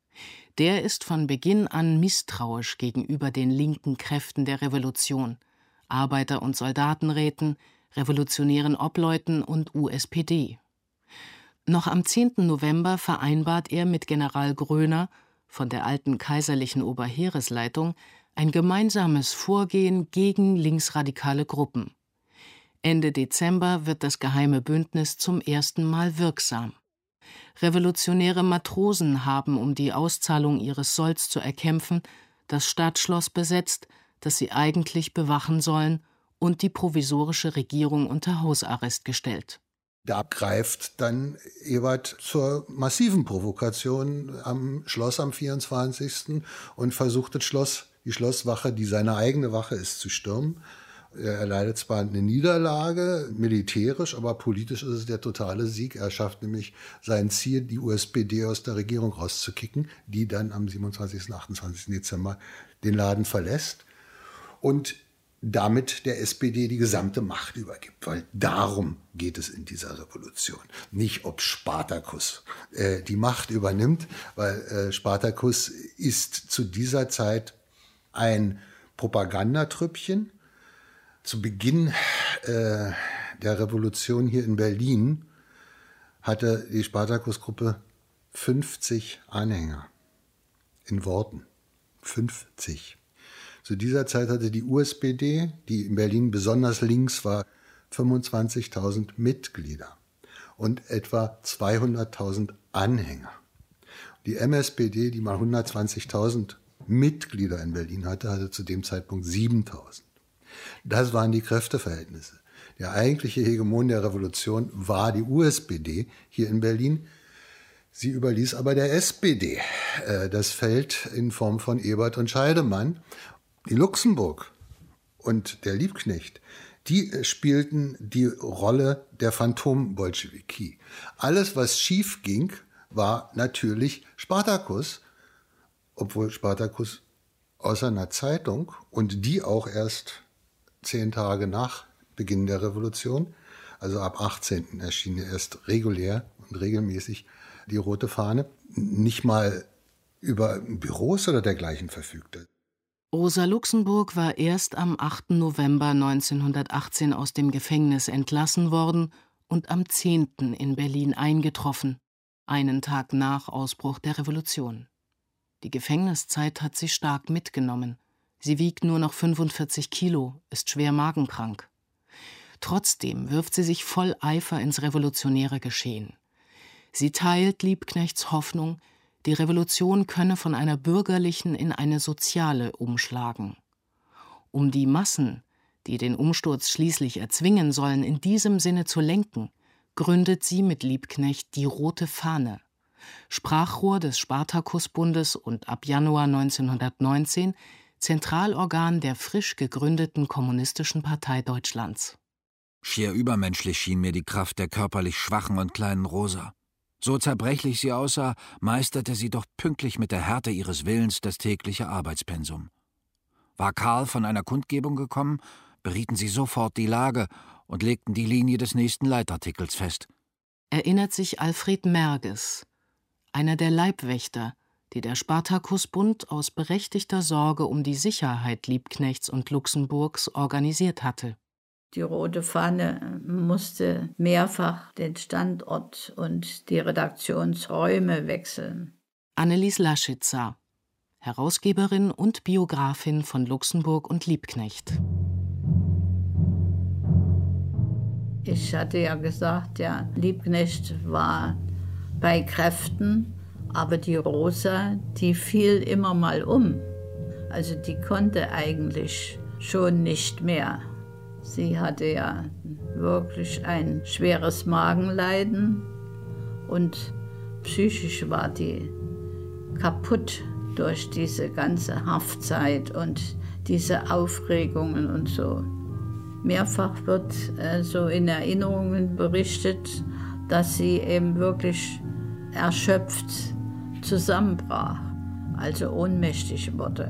Der ist von Beginn an misstrauisch gegenüber den linken Kräften der Revolution, Arbeiter- und Soldatenräten, revolutionären Obleuten und USPD. Noch am 10. November vereinbart er mit General Groener von der alten kaiserlichen Oberheeresleitung ein gemeinsames Vorgehen gegen linksradikale Gruppen. Ende Dezember wird das geheime Bündnis zum ersten Mal wirksam. Revolutionäre Matrosen haben, um die Auszahlung ihres Solls zu erkämpfen, das Stadtschloss besetzt, das sie eigentlich bewachen sollen, und die provisorische Regierung unter Hausarrest gestellt. Da greift dann Ebert zur massiven Provokation am Schloss am 24. und versucht die Schlosswache, die seine eigene Wache ist, zu stürmen. Er erleidet zwar eine Niederlage, militärisch, aber politisch ist es der totale Sieg. Er schafft nämlich sein Ziel, die USPD aus der Regierung rauszukicken, die dann am 27. und 28. Dezember den Laden verlässt und damit der SPD die gesamte Macht übergibt. Weil darum geht es in dieser Revolution. Nicht, ob Spartacus die Macht übernimmt, weil Spartacus ist zu dieser Zeit ein Propagandatrüppchen. Zu Beginn der Revolution hier in Berlin hatte die Spartacus-Gruppe 50 Anhänger. In Worten. 50. Zu dieser Zeit hatte die USPD, die in Berlin besonders links war, 25.000 Mitglieder und etwa 200.000 Anhänger. Die MSPD, die mal 120.000 Mitglieder in Berlin hatte zu dem Zeitpunkt 7.000. Das waren die Kräfteverhältnisse. Der eigentliche Hegemon der Revolution war die USPD hier in Berlin. Sie überließ aber der SPD das Feld in Form von Ebert und Scheidemann. Die Luxemburg und der Liebknecht, die spielten die Rolle der Phantom-Bolschewiki. Alles, was schief ging, war natürlich Spartacus, obwohl Spartacus aus einer Zeitung und die auch erst 10 Tage nach Beginn der Revolution, also ab 18. erschien ja erst regulär und regelmäßig die rote Fahne, nicht mal über Büros oder dergleichen verfügte. Rosa Luxemburg war erst am 8. November 1918 aus dem Gefängnis entlassen worden und am 10. in Berlin eingetroffen, einen Tag nach Ausbruch der Revolution. Die Gefängniszeit hat sie stark mitgenommen. Sie wiegt nur noch 45 Kilo, ist schwer magenkrank. Trotzdem wirft sie sich voll Eifer ins revolutionäre Geschehen. Sie teilt Liebknechts Hoffnung, die Revolution könne von einer bürgerlichen in eine soziale umschlagen. Um die Massen, die den Umsturz schließlich erzwingen sollen, in diesem Sinne zu lenken, gründet sie mit Liebknecht die Rote Fahne, Sprachrohr des Spartakusbundes und ab Januar 1919 Zentralorgan der frisch gegründeten Kommunistischen Partei Deutschlands. Schier übermenschlich schien mir die Kraft der körperlich schwachen und kleinen Rosa. So zerbrechlich sie aussah, meisterte sie doch pünktlich mit der Härte ihres Willens das tägliche Arbeitspensum. War Karl von einer Kundgebung gekommen, berieten sie sofort die Lage und legten die Linie des nächsten Leitartikels fest. Erinnert sich Alfred Merges, einer der Leibwächter, die der Spartakusbund aus berechtigter Sorge um die Sicherheit Liebknechts und Luxemburgs organisiert hatte. Die Rote Fahne musste mehrfach den Standort und die Redaktionsräume wechseln. Annelies Laschitzer, Herausgeberin und Biografin von Luxemburg und Liebknecht. Ich hatte ja gesagt, ja, Liebknecht war bei Kräften, aber die Rosa, die fiel immer mal um. Also die konnte eigentlich schon nicht mehr. Sie hatte ja wirklich ein schweres Magenleiden und psychisch war die kaputt durch diese ganze Haftzeit und diese Aufregungen und so. Mehrfach wird so in Erinnerungen berichtet, dass sie eben wirklich erschöpft zusammenbrach, also ohnmächtig wurde.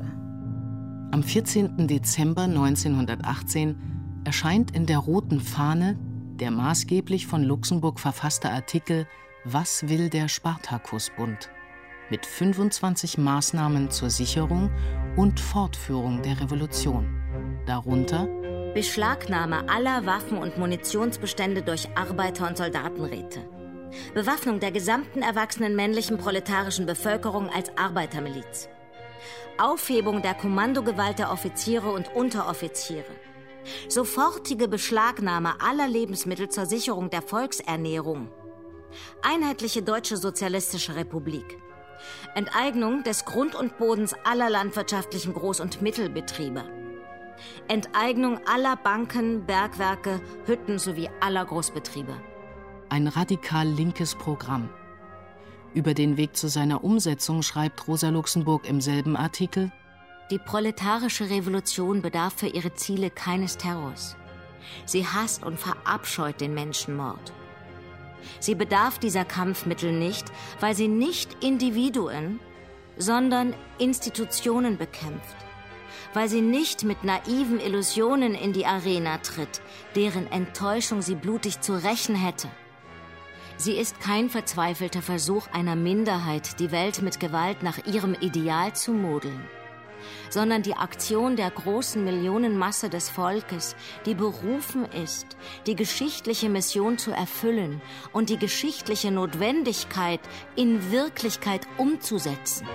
Am 14. Dezember 1918 erscheint in der Roten Fahne der maßgeblich von Luxemburg verfasste Artikel »Was will der Spartakusbund?« mit 25 Maßnahmen zur Sicherung und Fortführung der Revolution. Darunter Beschlagnahme aller Waffen- und Munitionsbestände durch Arbeiter- und Soldatenräte. Bewaffnung der gesamten erwachsenen männlichen proletarischen Bevölkerung als Arbeitermiliz. Aufhebung der Kommandogewalt der Offiziere und Unteroffiziere. Sofortige Beschlagnahme aller Lebensmittel zur Sicherung der Volksernährung. Einheitliche Deutsche Sozialistische Republik. Enteignung des Grund und Bodens aller landwirtschaftlichen Groß- und Mittelbetriebe. Enteignung aller Banken, Bergwerke, Hütten sowie aller Großbetriebe. Ein radikal linkes Programm. Über den Weg zu seiner Umsetzung schreibt Rosa Luxemburg im selben Artikel: Die proletarische Revolution bedarf für ihre Ziele keines Terrors. Sie hasst und verabscheut den Menschenmord. Sie bedarf dieser Kampfmittel nicht, weil sie nicht Individuen, sondern Institutionen bekämpft. Weil sie nicht mit naiven Illusionen in die Arena tritt, deren Enttäuschung sie blutig zu rächen hätte. Sie ist kein verzweifelter Versuch einer Minderheit, die Welt mit Gewalt nach ihrem Ideal zu modeln, sondern die Aktion der großen Millionenmasse des Volkes, die berufen ist, die geschichtliche Mission zu erfüllen und die geschichtliche Notwendigkeit in Wirklichkeit umzusetzen.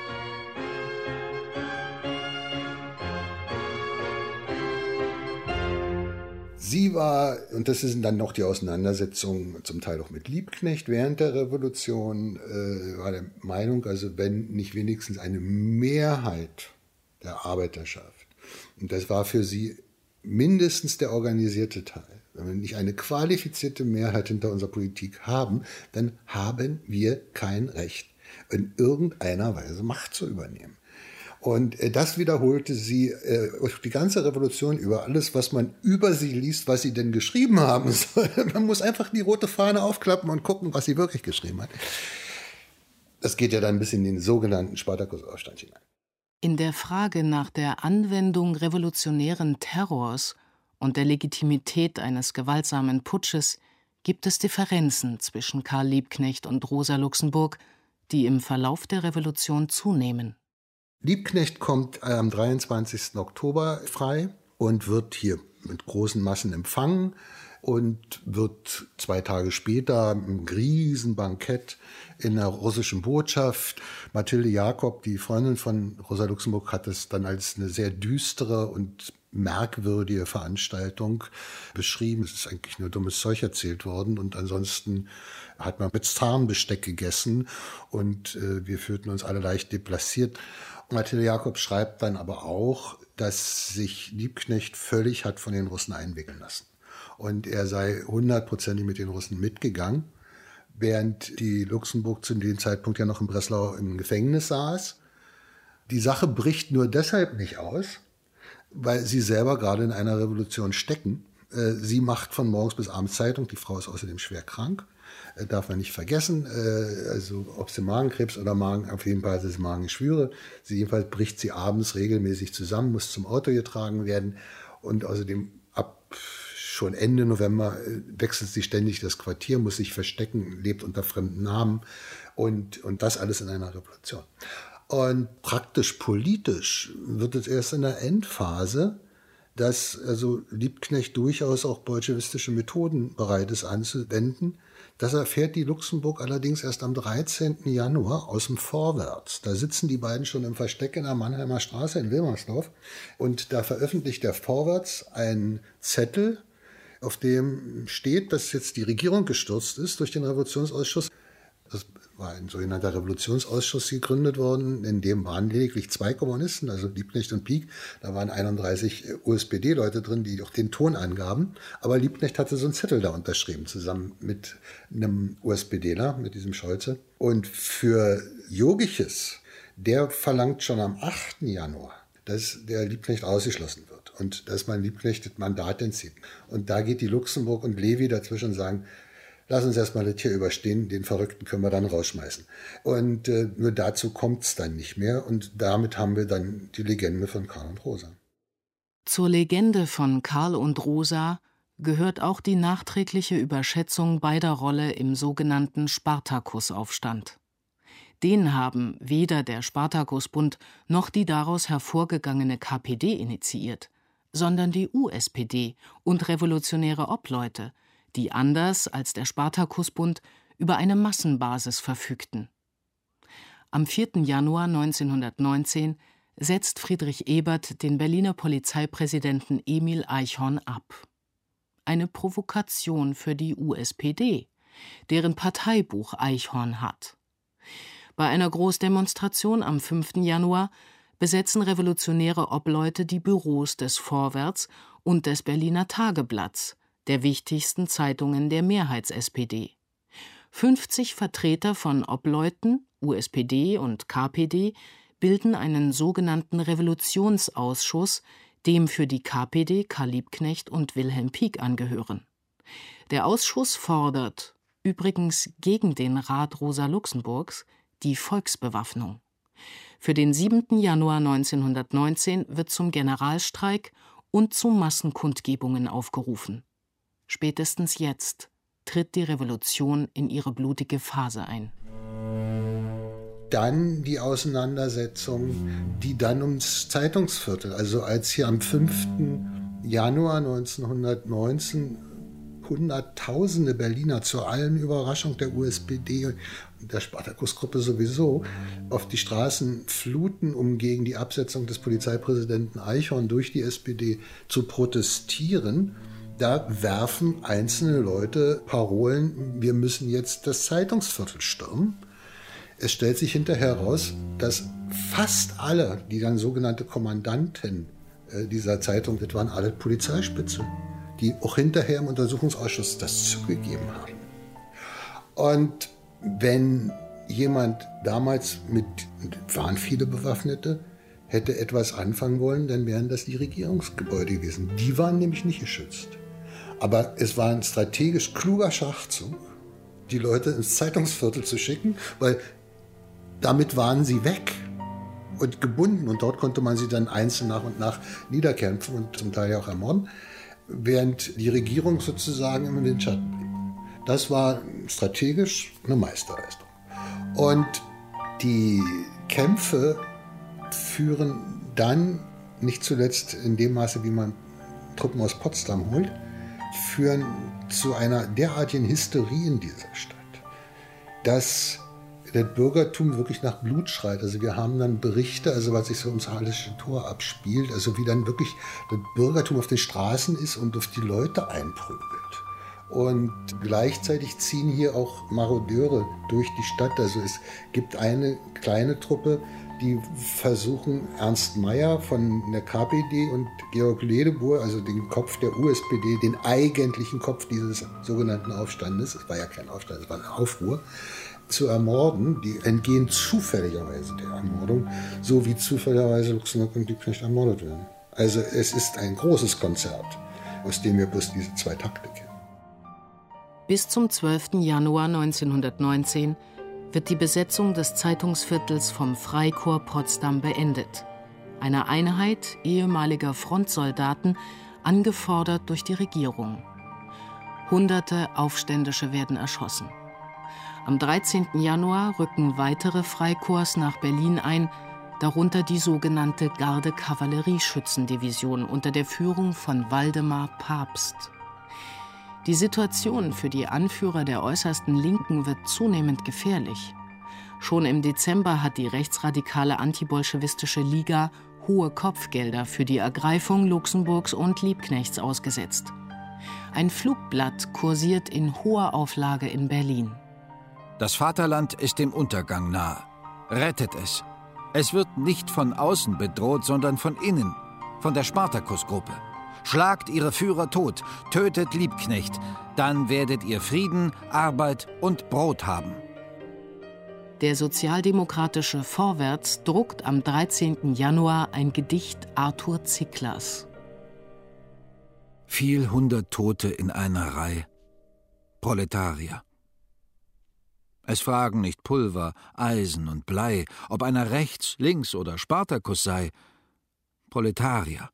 Sie war, und das sind dann noch die Auseinandersetzungen zum Teil auch mit Liebknecht während der Revolution, war der Meinung, also wenn nicht wenigstens eine Mehrheit der Arbeiterschaft, und das war für sie mindestens der organisierte Teil, wenn wir nicht eine qualifizierte Mehrheit hinter unserer Politik haben, dann haben wir kein Recht, in irgendeiner Weise Macht zu übernehmen. Und das wiederholte sie die ganze Revolution über, alles, was man über sie liest, was sie denn geschrieben haben soll. Man muss einfach die rote Fahne aufklappen und gucken, was sie wirklich geschrieben hat. Das geht ja dann bis in den sogenannten Spartakusaufstand hinein. In der Frage nach der Anwendung revolutionären Terrors und der Legitimität eines gewaltsamen Putsches gibt es Differenzen zwischen Karl Liebknecht und Rosa Luxemburg, die im Verlauf der Revolution zunehmen. Liebknecht kommt am 23. Oktober frei und wird hier mit großen Massen empfangen und wird 2 Tage später ein Riesenbankett in der russischen Botschaft. Mathilde Jakob, die Freundin von Rosa Luxemburg, hat es dann als eine sehr düstere und merkwürdige Veranstaltung beschrieben. Es ist eigentlich nur dummes Zeug erzählt worden und ansonsten hat man mit Zahnbesteck gegessen und wir fühlten uns alle leicht deplaciert. Mathilde Jakob schreibt dann aber auch, dass sich Liebknecht völlig hat von den Russen einwickeln lassen. und er sei 100% mit den Russen mitgegangen, während die Luxemburg zu dem Zeitpunkt ja noch in Breslau im Gefängnis saß. Die Sache bricht nur deshalb nicht aus, weil sie selber gerade in einer Revolution stecken. Sie macht von morgens bis abends Zeitung, die Frau ist außerdem schwer krank, darf man nicht vergessen, also ob sie Magenkrebs oder auf jeden Fall ist es Magengeschwüre. Jedenfalls bricht sie abends regelmäßig zusammen, muss zum Auto getragen werden und außerdem schon Ende November wechselt sie ständig das Quartier, muss sich verstecken, lebt unter fremden Namen und das alles in einer Revolution. Und praktisch politisch wird es erst in der Endphase, dass also Liebknecht durchaus auch bolschewistische Methoden bereit ist anzuwenden. Das erfährt die Luxemburg allerdings erst am 13. Januar aus dem Vorwärts. Da sitzen die beiden schon im Versteck in der Mannheimer Straße in Wilmersdorf und da veröffentlicht der Vorwärts einen Zettel, auf dem steht, dass jetzt die Regierung gestürzt ist durch den Revolutionsausschuss. Das war ein sogenannter Revolutionsausschuss gegründet worden, in dem waren lediglich 2 Kommunisten, also Liebknecht und Pieck. Da waren 31 USPD-Leute drin, die auch den Ton angaben. Aber Liebknecht hatte so einen Zettel da unterschrieben, zusammen mit einem USPDler, mit diesem Scholze. Und für Jogiches, der verlangt schon am 8. Januar, dass der Liebknecht ausgeschlossen wird und dass man Liebknecht das Mandat entzieht. Und da geht die Luxemburg und Levi dazwischen und sagen, lass uns erstmal das hier überstehen, den Verrückten können wir dann rausschmeißen. Und nur dazu kommt es dann nicht mehr und damit haben wir dann die Legende von Karl und Rosa. Zur Legende von Karl und Rosa gehört auch die nachträgliche Überschätzung beider Rolle im sogenannten Spartakusaufstand. Den haben weder der Spartakusbund noch die daraus hervorgegangene KPD initiiert, sondern die USPD und revolutionäre Obleute, die anders als der Spartakusbund über eine Massenbasis verfügten. Am 4. Januar 1919 setzt Friedrich Ebert den Berliner Polizeipräsidenten Emil Eichhorn ab. Eine Provokation für die USPD, deren Parteibuch Eichhorn hat. Bei einer Großdemonstration am 5. Januar besetzen revolutionäre Obleute die Büros des Vorwärts und des Berliner Tageblatts, der wichtigsten Zeitungen der Mehrheits-SPD. 50 Vertreter von Obleuten, USPD und KPD bilden einen sogenannten Revolutionsausschuss, dem für die KPD Karl Liebknecht und Wilhelm Pieck angehören. Der Ausschuss fordert, übrigens gegen den Rat Rosa Luxemburgs, die Volksbewaffnung. Für den 7. Januar 1919 wird zum Generalstreik und zu Massenkundgebungen aufgerufen. Spätestens jetzt tritt die Revolution in ihre blutige Phase ein. Dann die Auseinandersetzung, die dann ums Zeitungsviertel, also als hier am 5. Januar 1919 Hunderttausende Berliner zur allen Überraschung der USPD und der Spartakusgruppe sowieso auf die Straßen fluten, um gegen die Absetzung des Polizeipräsidenten Eichhorn durch die SPD zu protestieren. Da werfen einzelne Leute Parolen, wir müssen jetzt das Zeitungsviertel stürmen. Es stellt sich hinterher heraus, dass fast alle, die dann sogenannte Kommandanten dieser Zeitung, das waren alle Polizeispitze, die auch hinterher im Untersuchungsausschuss das zugegeben haben. Und wenn jemand damals waren viele Bewaffnete, hätte etwas anfangen wollen, dann wären das die Regierungsgebäude gewesen. Die waren nämlich nicht geschützt. Aber es war ein strategisch kluger Schachzug, die Leute ins Zeitungsviertel zu schicken, weil damit waren sie weg und gebunden und dort konnte man sie dann einzeln nach und nach niederkämpfen und zum Teil auch ermorden, während die Regierung sozusagen im Windschatten blieb. Das war strategisch eine Meisterleistung. Und die Kämpfe führen dann, nicht zuletzt in dem Maße, wie man Truppen aus Potsdam holt, führen zu einer derartigen Hysterie in dieser Stadt, dass das Bürgertum wirklich nach Blut schreit. Also wir haben dann Berichte, also was sich so ums Hallische Tor abspielt, also wie dann wirklich das Bürgertum auf den Straßen ist und auf die Leute einprügelt. Und gleichzeitig ziehen hier auch Marodeure durch die Stadt. Also es gibt eine kleine Truppe, Die versuchen, Ernst Mayr von der KPD und Georg Ledebour, also den Kopf der USPD, den eigentlichen Kopf dieses sogenannten Aufstandes, es war ja kein Aufstand, es war eine Aufruhr, zu ermorden. Die entgehen zufälligerweise der Ermordung, so wie zufälligerweise Luxemburg und Liebknecht ermordet werden. Also es ist ein großes Konzert, aus dem wir bloß diese 2 Takte kennen. Bis zum 12. Januar 1919 wird die Besetzung des Zeitungsviertels vom Freikorps Potsdam beendet. Eine Einheit ehemaliger Frontsoldaten, angefordert durch die Regierung. Hunderte Aufständische werden erschossen. Am 13. Januar rücken weitere Freikorps nach Berlin ein, darunter die sogenannte Garde-Kavallerieschützendivision unter der Führung von Waldemar Pabst. Die Situation für die Anführer der äußersten Linken wird zunehmend gefährlich. Schon im Dezember hat die rechtsradikale antibolschewistische Liga hohe Kopfgelder für die Ergreifung Luxemburgs und Liebknechts ausgesetzt. Ein Flugblatt kursiert in hoher Auflage in Berlin. Das Vaterland ist dem Untergang nahe. Rettet es. Es wird nicht von außen bedroht, sondern von innen, von der Spartakus-Gruppe. Schlagt ihre Führer tot, tötet Liebknecht, dann werdet ihr Frieden, Arbeit und Brot haben. Der sozialdemokratische Vorwärts druckt am 13. Januar ein Gedicht Arthur Zicklers. Viel 100 Tote in einer Reihe. Proletarier. Es fragen nicht Pulver, Eisen und Blei, ob einer rechts, links oder Spartakus sei. Proletarier.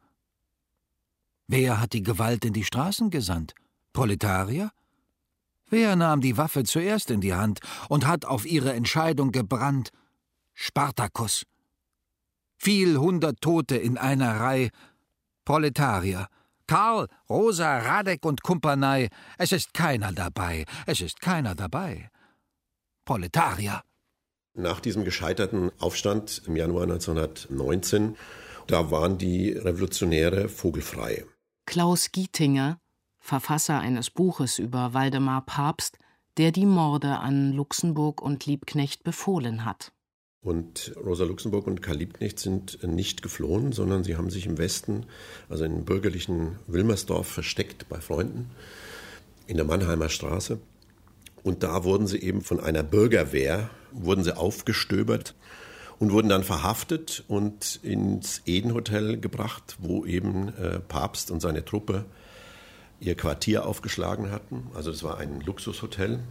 Wer hat die Gewalt in die Straßen gesandt? Proletarier? Wer nahm die Waffe zuerst in die Hand und hat auf ihre Entscheidung gebrannt? Spartakus. Viel 100 Tote in einer Reihe. Proletarier. Karl, Rosa, Radek und Kumpanei. Es ist keiner dabei. Es ist keiner dabei. Proletarier. Nach diesem gescheiterten Aufstand im Januar 1919, da waren die Revolutionäre vogelfrei. Klaus Gietinger, Verfasser eines Buches über Waldemar Pabst, der die Morde an Luxemburg und Liebknecht befohlen hat. Und Rosa Luxemburg und Karl Liebknecht sind nicht geflohen, sondern sie haben sich im Westen, also im bürgerlichen Wilmersdorf, versteckt bei Freunden in der Mannheimer Straße. Und da wurden sie eben von einer Bürgerwehr, aufgestöbert und wurden dann verhaftet und ins Eden-Hotel gebracht, wo eben Pabst und seine Truppe ihr Quartier aufgeschlagen hatten. Also es war ein Luxushotel.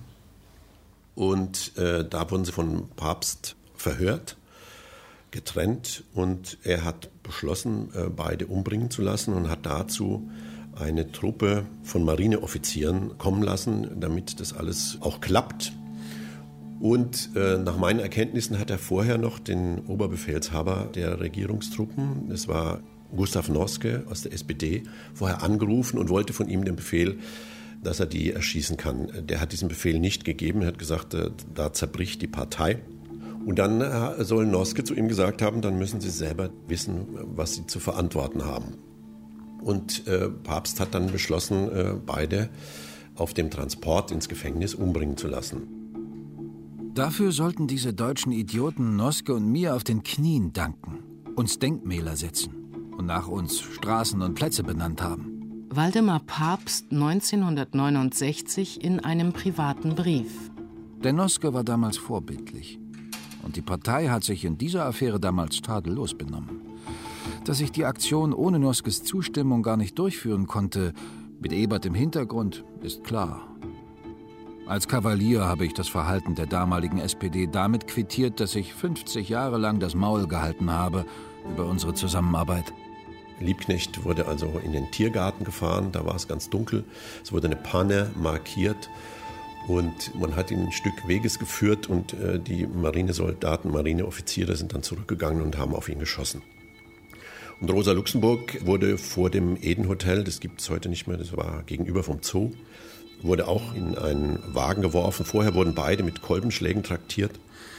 Und da wurden sie von Pabst verhört, getrennt. Und er hat beschlossen, beide umbringen zu lassen und hat dazu eine Truppe von Marineoffizieren kommen lassen, damit das alles auch klappt. Und nach meinen Erkenntnissen hat er vorher noch den Oberbefehlshaber der Regierungstruppen, das war Gustav Noske aus der SPD, vorher angerufen und wollte von ihm den Befehl, dass er die erschießen kann. Der hat diesen Befehl nicht gegeben, er hat gesagt, da zerbricht die Partei. Und dann soll Noske zu ihm gesagt haben, dann müssen Sie selber wissen, was Sie zu verantworten haben. Und Pabst hat dann beschlossen, beide auf dem Transport ins Gefängnis umbringen zu lassen. Dafür sollten diese deutschen Idioten Noske und mir auf den Knien danken, uns Denkmäler setzen und nach uns Straßen und Plätze benannt haben. Waldemar Pabst 1969 in einem privaten Brief. Der Noske war damals vorbildlich. Und die Partei hat sich in dieser Affäre damals tadellos benommen. Dass ich die Aktion ohne Noskes Zustimmung gar nicht durchführen konnte, mit Ebert im Hintergrund, ist klar. Als Kavalier habe ich das Verhalten der damaligen SPD damit quittiert, dass ich 50 Jahre lang das Maul gehalten habe über unsere Zusammenarbeit. Liebknecht wurde also in den Tiergarten gefahren, da war es ganz dunkel. Es wurde eine Panne markiert und man hat ihn ein Stück Weges geführt und die Marinesoldaten, Marineoffiziere sind dann zurückgegangen und haben auf ihn geschossen. Und Rosa Luxemburg wurde vor dem Eden-Hotel, das gibt es heute nicht mehr, das war gegenüber vom Zoo, wurde auch in einen Wagen geworfen. Vorher wurden beide mit Kolbenschlägen traktiert.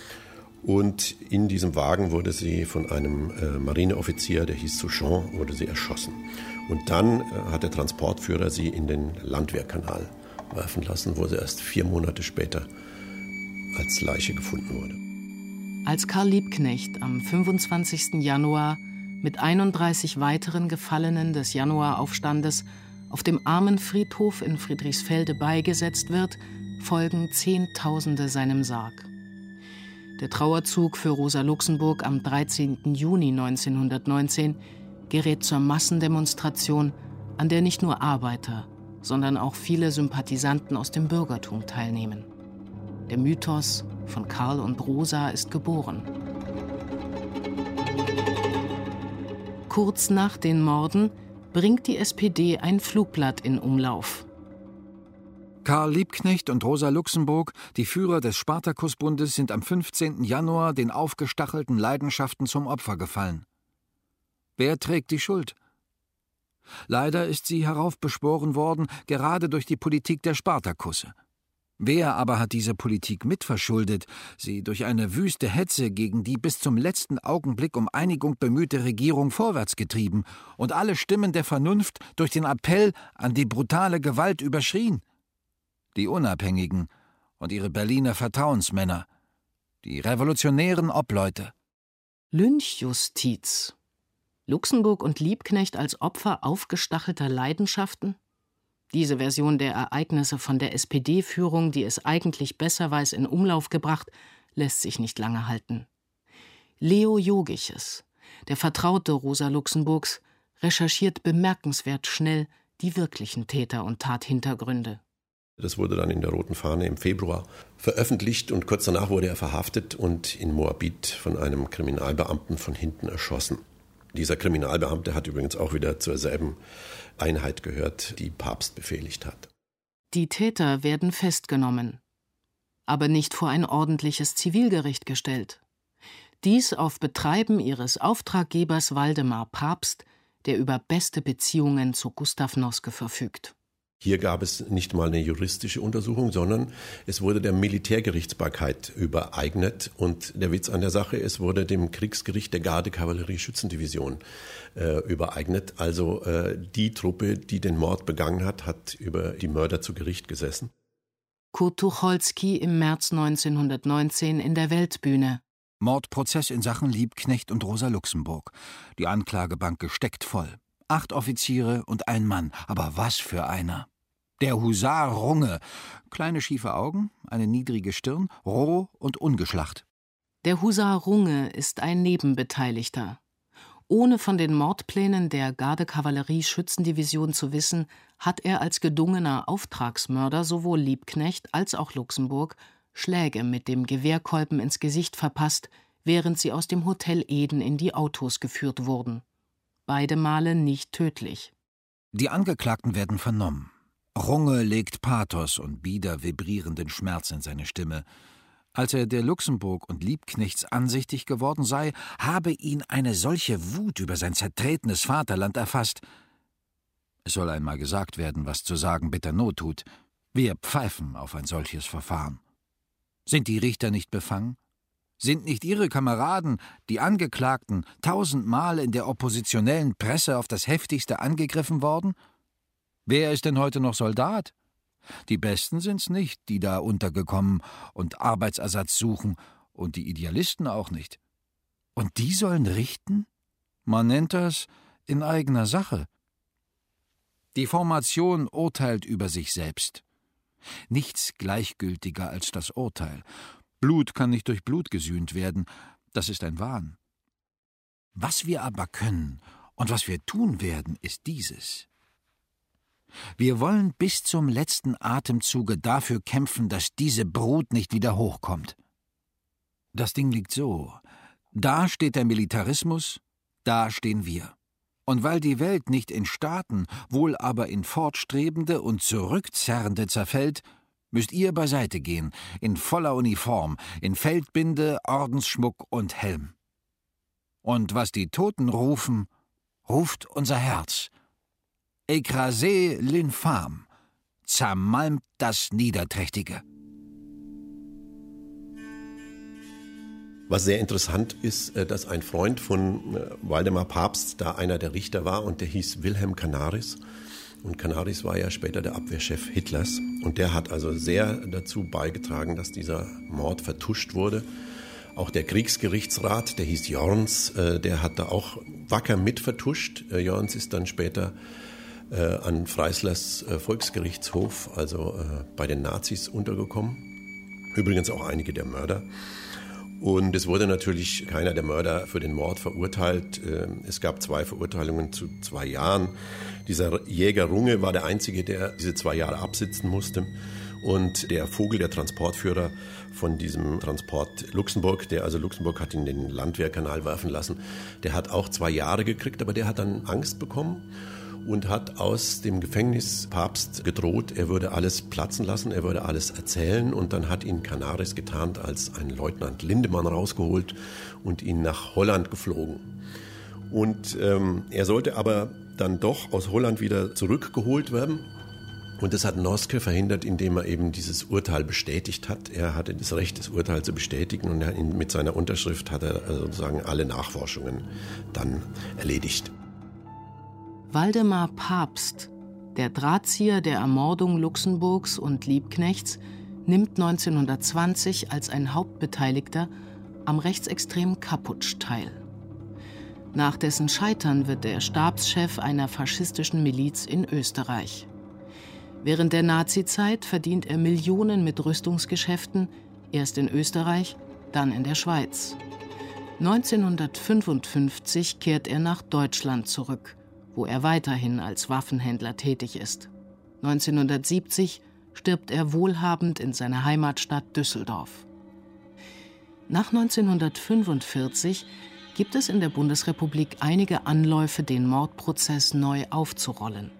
Und in diesem Wagen wurde sie von einem Marineoffizier, der hieß Souchon, wurde sie erschossen. Und dann hat der Transportführer sie in den Landwehrkanal werfen lassen, wo sie erst 4 Monate später als Leiche gefunden wurde. Als Karl Liebknecht am 25. Januar mit 31 weiteren Gefallenen des Januaraufstandes auf dem Armenfriedhof in Friedrichsfelde beigesetzt wird, folgen Zehntausende seinem Sarg. Der Trauerzug für Rosa Luxemburg am 13. Juni 1919 gerät zur Massendemonstration, an der nicht nur Arbeiter, sondern auch viele Sympathisanten aus dem Bürgertum teilnehmen. Der Mythos von Karl und Rosa ist geboren. Kurz nach den Morden bringt die SPD ein Flugblatt in Umlauf. Karl Liebknecht und Rosa Luxemburg, die Führer des Spartakusbundes, sind am 15. Januar den aufgestachelten Leidenschaften zum Opfer gefallen. Wer trägt die Schuld? Leider ist sie heraufbeschworen worden, gerade durch die Politik der Spartakusse. Wer aber hat diese Politik mitverschuldet, sie durch eine wüste Hetze gegen die bis zum letzten Augenblick um Einigung bemühte Regierung vorwärts getrieben und alle Stimmen der Vernunft durch den Appell an die brutale Gewalt überschrien? Die Unabhängigen und ihre Berliner Vertrauensmänner, die revolutionären Obleute. Lynchjustiz. Luxemburg und Liebknecht als Opfer aufgestachelter Leidenschaften? Diese Version der Ereignisse von der SPD-Führung, die es eigentlich besser weiß, in Umlauf gebracht, lässt sich nicht lange halten. Leo Jogiches, der Vertraute Rosa Luxemburgs, recherchiert bemerkenswert schnell die wirklichen Täter und Tathintergründe. Das wurde dann in der Roten Fahne im Februar veröffentlicht und kurz danach wurde er verhaftet und in Moabit von einem Kriminalbeamten von hinten erschossen. Dieser Kriminalbeamte hat übrigens auch wieder zur selben Einheit gehört, die Pabst befehligt hat. Die Täter werden festgenommen, aber nicht vor ein ordentliches Zivilgericht gestellt. Dies auf Betreiben ihres Auftraggebers Waldemar Pabst, der über beste Beziehungen zu Gustav Noske verfügt. Hier gab es nicht mal eine juristische Untersuchung, sondern es wurde der Militärgerichtsbarkeit übereignet. Und der Witz an der Sache, es wurde dem Kriegsgericht der Garde-Kavallerie-Schützendivision übereignet. Also die Truppe, die den Mord begangen hat, hat über die Mörder zu Gericht gesessen. Kurt Tucholsky im März 1919 in der Weltbühne. Mordprozess in Sachen Liebknecht und Rosa Luxemburg. Die Anklagebank gesteckt voll. 8 Offiziere und ein Mann. Aber was für einer! Der Husar Runge. Kleine schiefe Augen, eine niedrige Stirn, roh und ungeschlacht. Der Husar Runge ist ein Nebenbeteiligter. Ohne von den Mordplänen der Garde-Kavallerie-Schützendivision zu wissen, hat er als gedungener Auftragsmörder sowohl Liebknecht als auch Luxemburg Schläge mit dem Gewehrkolben ins Gesicht verpasst, während sie aus dem Hotel Eden in die Autos geführt wurden. Beide Male nicht tödlich. Die Angeklagten werden vernommen. Runge legt Pathos und bieder vibrierenden Schmerz in seine Stimme. Als er der Luxemburg und Liebknechts ansichtig geworden sei, habe ihn eine solche Wut über sein zertretenes Vaterland erfasst. Es soll einmal gesagt werden, was zu sagen bitter Not tut. Wir pfeifen auf ein solches Verfahren. Sind die Richter nicht befangen? Sind nicht ihre Kameraden, die Angeklagten, 1000-mal in der oppositionellen Presse auf das Heftigste angegriffen worden? Wer ist denn heute noch Soldat? Die Besten sind's nicht, die da untergekommen und Arbeitsersatz suchen, und die Idealisten auch nicht. Und die sollen richten? Man nennt das in eigener Sache. Die Formation urteilt über sich selbst. Nichts gleichgültiger als das Urteil. Blut kann nicht durch Blut gesühnt werden, das ist ein Wahn. Was wir aber können und was wir tun werden, ist dieses. Wir wollen bis zum letzten Atemzuge dafür kämpfen, dass diese Brut nicht wieder hochkommt. Das Ding liegt so: Da steht der Militarismus, da stehen wir. Und weil die Welt nicht in Staaten, wohl aber in fortstrebende und zurückzerrende zerfällt, müsst ihr beiseite gehen, in voller Uniform, in Feldbinde, Ordensschmuck und Helm. Und was die Toten rufen, ruft unser Herz. Écrasez l'infâme, zermalmt das Niederträchtige. Was sehr interessant ist, dass ein Freund von Waldemar Pabst da einer der Richter war und der hieß Wilhelm Canaris. Und Canaris war ja später der Abwehrchef Hitlers. Und der hat also sehr dazu beigetragen, dass dieser Mord vertuscht wurde. Auch der Kriegsgerichtsrat, der hieß Jorns, der hat da auch wacker mitvertuscht. Jorns ist dann später an Freislers Volksgerichtshof, also bei den Nazis, untergekommen. Übrigens auch einige der Mörder. Und es wurde natürlich keiner der Mörder für den Mord verurteilt. Es gab 2 Verurteilungen zu 2 Jahren. Dieser Jäger Runge war der Einzige, der diese 2 Jahre absitzen musste. Und der Vogel, der Transportführer von diesem Transport Luxemburg, Luxemburg hat ihn in den Landwehrkanal werfen lassen, der hat auch 2 Jahre gekriegt, aber der hat dann Angst bekommen und hat aus dem Gefängnis Pabst gedroht, er würde alles platzen lassen, er würde alles erzählen. Und dann hat ihn Canaris getarnt als ein Leutnant Lindemann rausgeholt und ihn nach Holland geflogen. Und er sollte aber dann doch aus Holland wieder zurückgeholt werden. Und das hat Noske verhindert, indem er eben dieses Urteil bestätigt hat. Er hatte das Recht, das Urteil zu bestätigen, und mit seiner Unterschrift hat er sozusagen alle Nachforschungen dann erledigt. Waldemar Pabst, der Drahtzieher der Ermordung Luxemburgs und Liebknechts, nimmt 1920 als ein Hauptbeteiligter am rechtsextremen Kapputsch teil. Nach dessen Scheitern wird er Stabschef einer faschistischen Miliz in Österreich. Während der Nazizeit verdient er Millionen mit Rüstungsgeschäften, erst in Österreich, dann in der Schweiz. 1955 kehrt er nach Deutschland zurück, wo er weiterhin als Waffenhändler tätig ist. 1970 stirbt er wohlhabend in seiner Heimatstadt Düsseldorf. Nach 1945 gibt es in der Bundesrepublik einige Anläufe, den Mordprozess neu aufzurollen.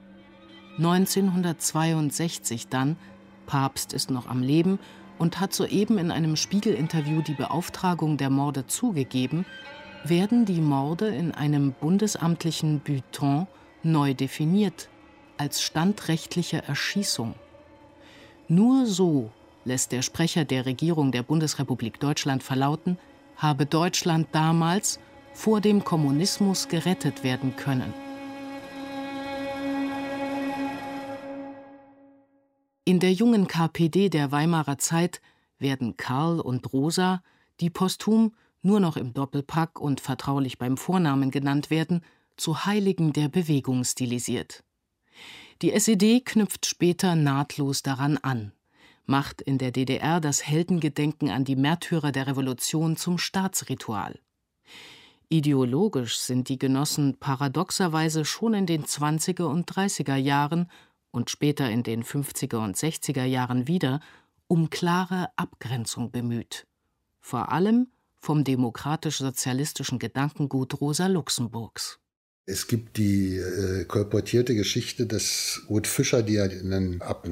1962 dann, Pabst ist noch am Leben und hat soeben in einem Spiegel-Interview die Beauftragung der Morde zugegeben, werden die Morde in einem bundesamtlichen Bulletin neu definiert, als standrechtliche Erschießung. Nur so lässt der Sprecher der Regierung der Bundesrepublik Deutschland verlauten, habe Deutschland damals vor dem Kommunismus gerettet werden können. In der jungen KPD der Weimarer Zeit werden Karl und Rosa, die posthum nur noch im Doppelpack und vertraulich beim Vornamen genannt werden, zu Heiligen der Bewegung stilisiert. Die SED knüpft später nahtlos daran an, macht in der DDR das Heldengedenken an die Märtyrer der Revolution zum Staatsritual. Ideologisch sind die Genossen paradoxerweise schon in den 20er und 30er Jahren und später in den 50er und 60er Jahren wieder um klare Abgrenzung bemüht. Vor allem vom demokratisch-sozialistischen Gedankengut Rosa Luxemburgs. Es gibt die kolportierte Geschichte, dass Ruth Fischer, die ja ab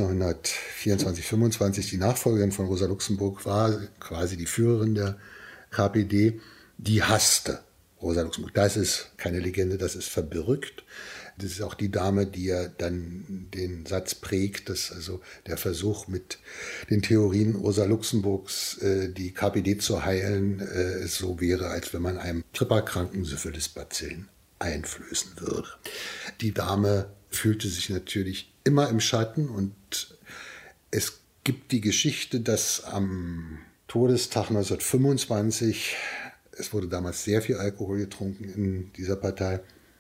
1924, 25 die Nachfolgerin von Rosa Luxemburg war, quasi die Führerin der KPD, die hasste Rosa Luxemburg. Das ist keine Legende, das ist verbürgt. Das ist auch die Dame, die ja dann den Satz prägt, dass also der Versuch mit den Theorien Rosa Luxemburgs die KPD zu heilen so wäre, als wenn man einem tripperkranken Syphilis-Bazillen einflößen würde. Die Dame fühlte sich natürlich immer im Schatten und es gibt die Geschichte, dass am Todestag 1925, es wurde damals sehr viel Alkohol getrunken in dieser Partei,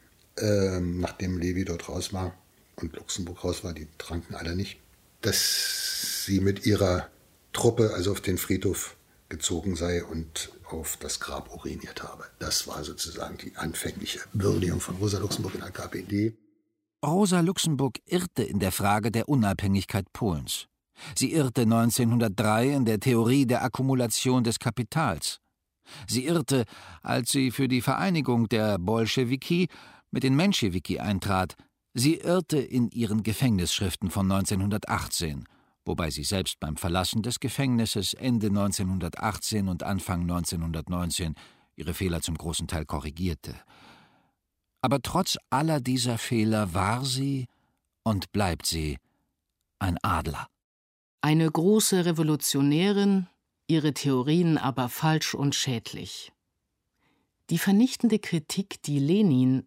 nachdem Levi dort raus war und Luxemburg raus war, die tranken alle nicht, dass sie mit ihrer Truppe also auf den Friedhof gezogen sei und auf das Grab uriniert habe. Das war sozusagen die anfängliche Würdigung von Rosa Luxemburg in der KPD. Rosa Luxemburg irrte in der Frage der Unabhängigkeit Polens. Sie irrte 1903 in der Theorie der Akkumulation des Kapitals. Sie irrte, als sie für die Vereinigung der Bolschewiki mit den Menschewiki eintrat. Sie irrte in ihren Gefängnisschriften von 1918, wobei sie selbst beim Verlassen des Gefängnisses Ende 1918 und Anfang 1919 ihre Fehler zum großen Teil korrigierte. Aber trotz aller dieser Fehler war sie und bleibt sie ein Adler. Eine große Revolutionärin, ihre Theorien aber falsch und schädlich. Die vernichtende Kritik, die Lenin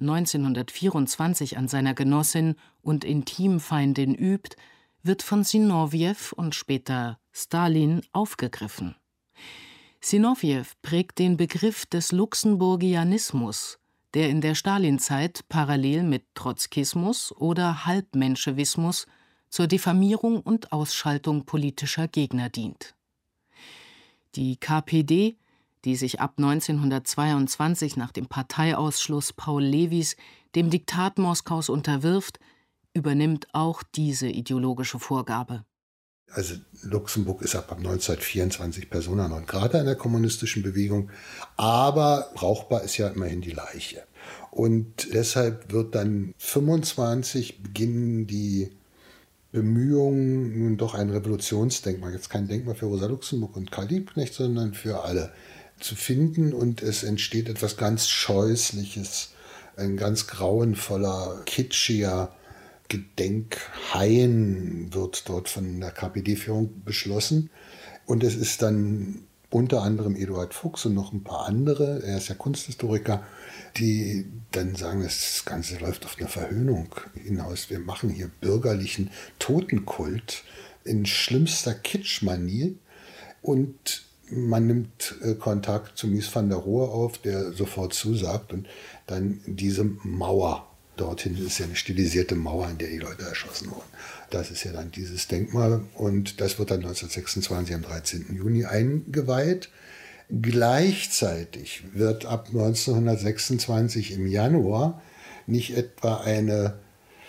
1924 an seiner Genossin und Intimfeindin übt, wird von Sinowjew und später Stalin aufgegriffen. Sinowjew prägt den Begriff des Luxemburgianismus, der in der Stalinzeit parallel mit Trotzkismus oder Halbmenschewismus zur Diffamierung und Ausschaltung politischer Gegner dient. Die KPD, die sich ab 1922 nach dem Parteiausschluss Paul Levys dem Diktat Moskaus unterwirft, übernimmt auch diese ideologische Vorgabe. Also Luxemburg ist ab 1924 persona non grata in der kommunistischen Bewegung, aber brauchbar ist ja immerhin die Leiche. Und deshalb wird dann 1925 beginnen die Bemühungen, nun doch ein Revolutionsdenkmal, jetzt kein Denkmal für Rosa Luxemburg und Karl Liebknecht, sondern für alle, zu finden. Und es entsteht etwas ganz Scheußliches, ein ganz grauenvoller, kitschiger Gedenkhain wird dort von der KPD-Führung beschlossen. Und es ist dann unter anderem Eduard Fuchs und noch ein paar andere, er ist ja Kunsthistoriker, die dann sagen, das Ganze läuft auf eine Verhöhnung hinaus. Wir machen hier bürgerlichen Totenkult in schlimmster Kitschmanie. Und man nimmt Kontakt zu Mies van der Rohe auf, der sofort zusagt. Und dann diese Mauer. Dorthin ist ja eine stilisierte Mauer, in der die Leute erschossen wurden. Das ist ja dann dieses Denkmal und das wird dann 1926 am 13. Juni eingeweiht. Gleichzeitig wird ab 1926 im Januar nicht etwa eine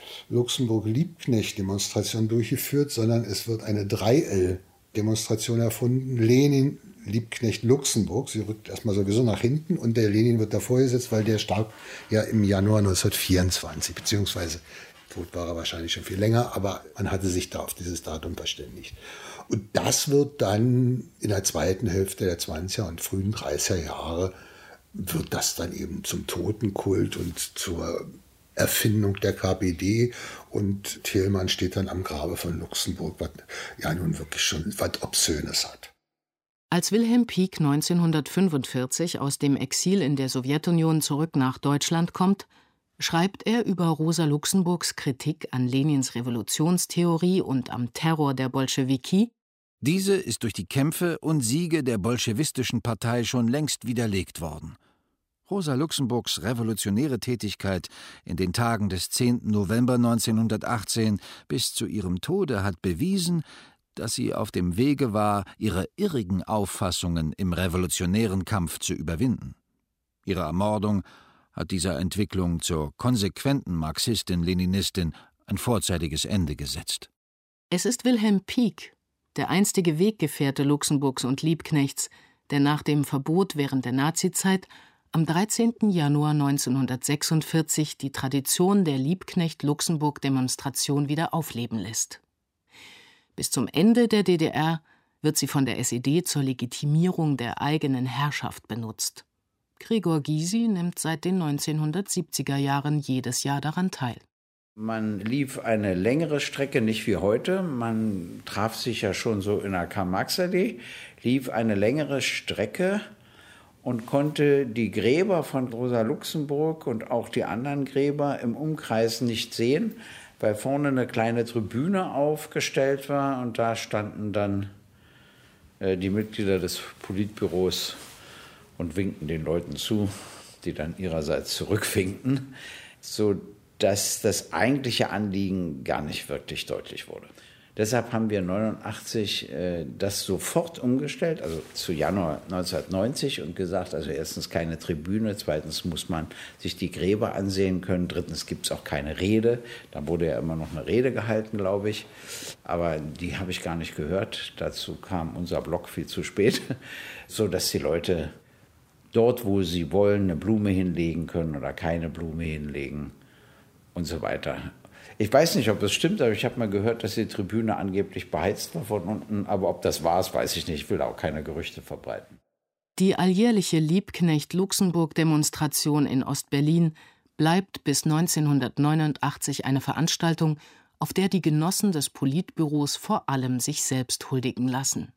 Luxemburg-Liebknecht-Demonstration durchgeführt, sondern es wird eine 3L-Demonstration erfunden. Lenin, Liebknecht, Luxemburg. Sie rückt erstmal sowieso nach hinten und der Lenin wird davor gesetzt, weil der starb ja im Januar 1924, beziehungsweise tot war er wahrscheinlich schon viel länger, aber man hatte sich da auf dieses Datum verständigt. Und das wird dann in der zweiten Hälfte der 20er und frühen 30er Jahre, wird das dann eben zum Totenkult und zur Erfindung der KPD und Thälmann steht dann am Grabe von Luxemburg, was ja nun wirklich schon was Obszönes hat. Als Wilhelm Pieck 1945 aus dem Exil in der Sowjetunion zurück nach Deutschland kommt, schreibt er über Rosa Luxemburgs Kritik an Lenins Revolutionstheorie und am Terror der Bolschewiki: Diese ist durch die Kämpfe und Siege der bolschewistischen Partei schon längst widerlegt worden. Rosa Luxemburgs revolutionäre Tätigkeit in den Tagen des 10. November 1918 bis zu ihrem Tode hat bewiesen, dass sie auf dem Wege war, ihre irrigen Auffassungen im revolutionären Kampf zu überwinden. Ihre Ermordung hat dieser Entwicklung zur konsequenten Marxistin-Leninistin ein vorzeitiges Ende gesetzt. Es ist Wilhelm Pieck, der einstige Weggefährte Luxemburgs und Liebknechts, der nach dem Verbot während der Nazizeit am 13. Januar 1946 die Tradition der Liebknecht-Luxemburg-Demonstration wieder aufleben lässt. Bis zum Ende der DDR wird sie von der SED zur Legitimierung der eigenen Herrschaft benutzt. Gregor Gysi nimmt seit den 1970er Jahren jedes Jahr daran teil. Man lief eine längere Strecke, nicht wie heute. Man traf sich ja schon so in der Karl-Marx-Allee, lief eine längere Strecke und konnte die Gräber von Rosa Luxemburg und auch die anderen Gräber im Umkreis nicht sehen, weil vorne eine kleine Tribüne aufgestellt war und da standen dann die Mitglieder des Politbüros und winkten den Leuten zu, die dann ihrerseits zurückwinkten, sodass das eigentliche Anliegen gar nicht wirklich deutlich wurde. Deshalb haben wir 1989 das sofort umgestellt, also zu Januar 1990 und gesagt, also erstens keine Tribüne, zweitens muss man sich die Gräber ansehen können, drittens gibt es auch keine Rede. Da wurde ja immer noch eine Rede gehalten, glaube ich, aber die habe ich gar nicht gehört. Dazu kam unser Blog viel zu spät, sodass die Leute dort, wo sie wollen, eine Blume hinlegen können oder keine Blume hinlegen und so weiter. Ich weiß nicht, ob es stimmt, aber ich habe mal gehört, dass die Tribüne angeblich beheizt war von unten. Aber ob das war, weiß ich nicht. Ich will auch keine Gerüchte verbreiten. Die alljährliche Liebknecht-Luxemburg-Demonstration in Ostberlin bleibt bis 1989 eine Veranstaltung, auf der die Genossen des Politbüros vor allem sich selbst huldigen lassen.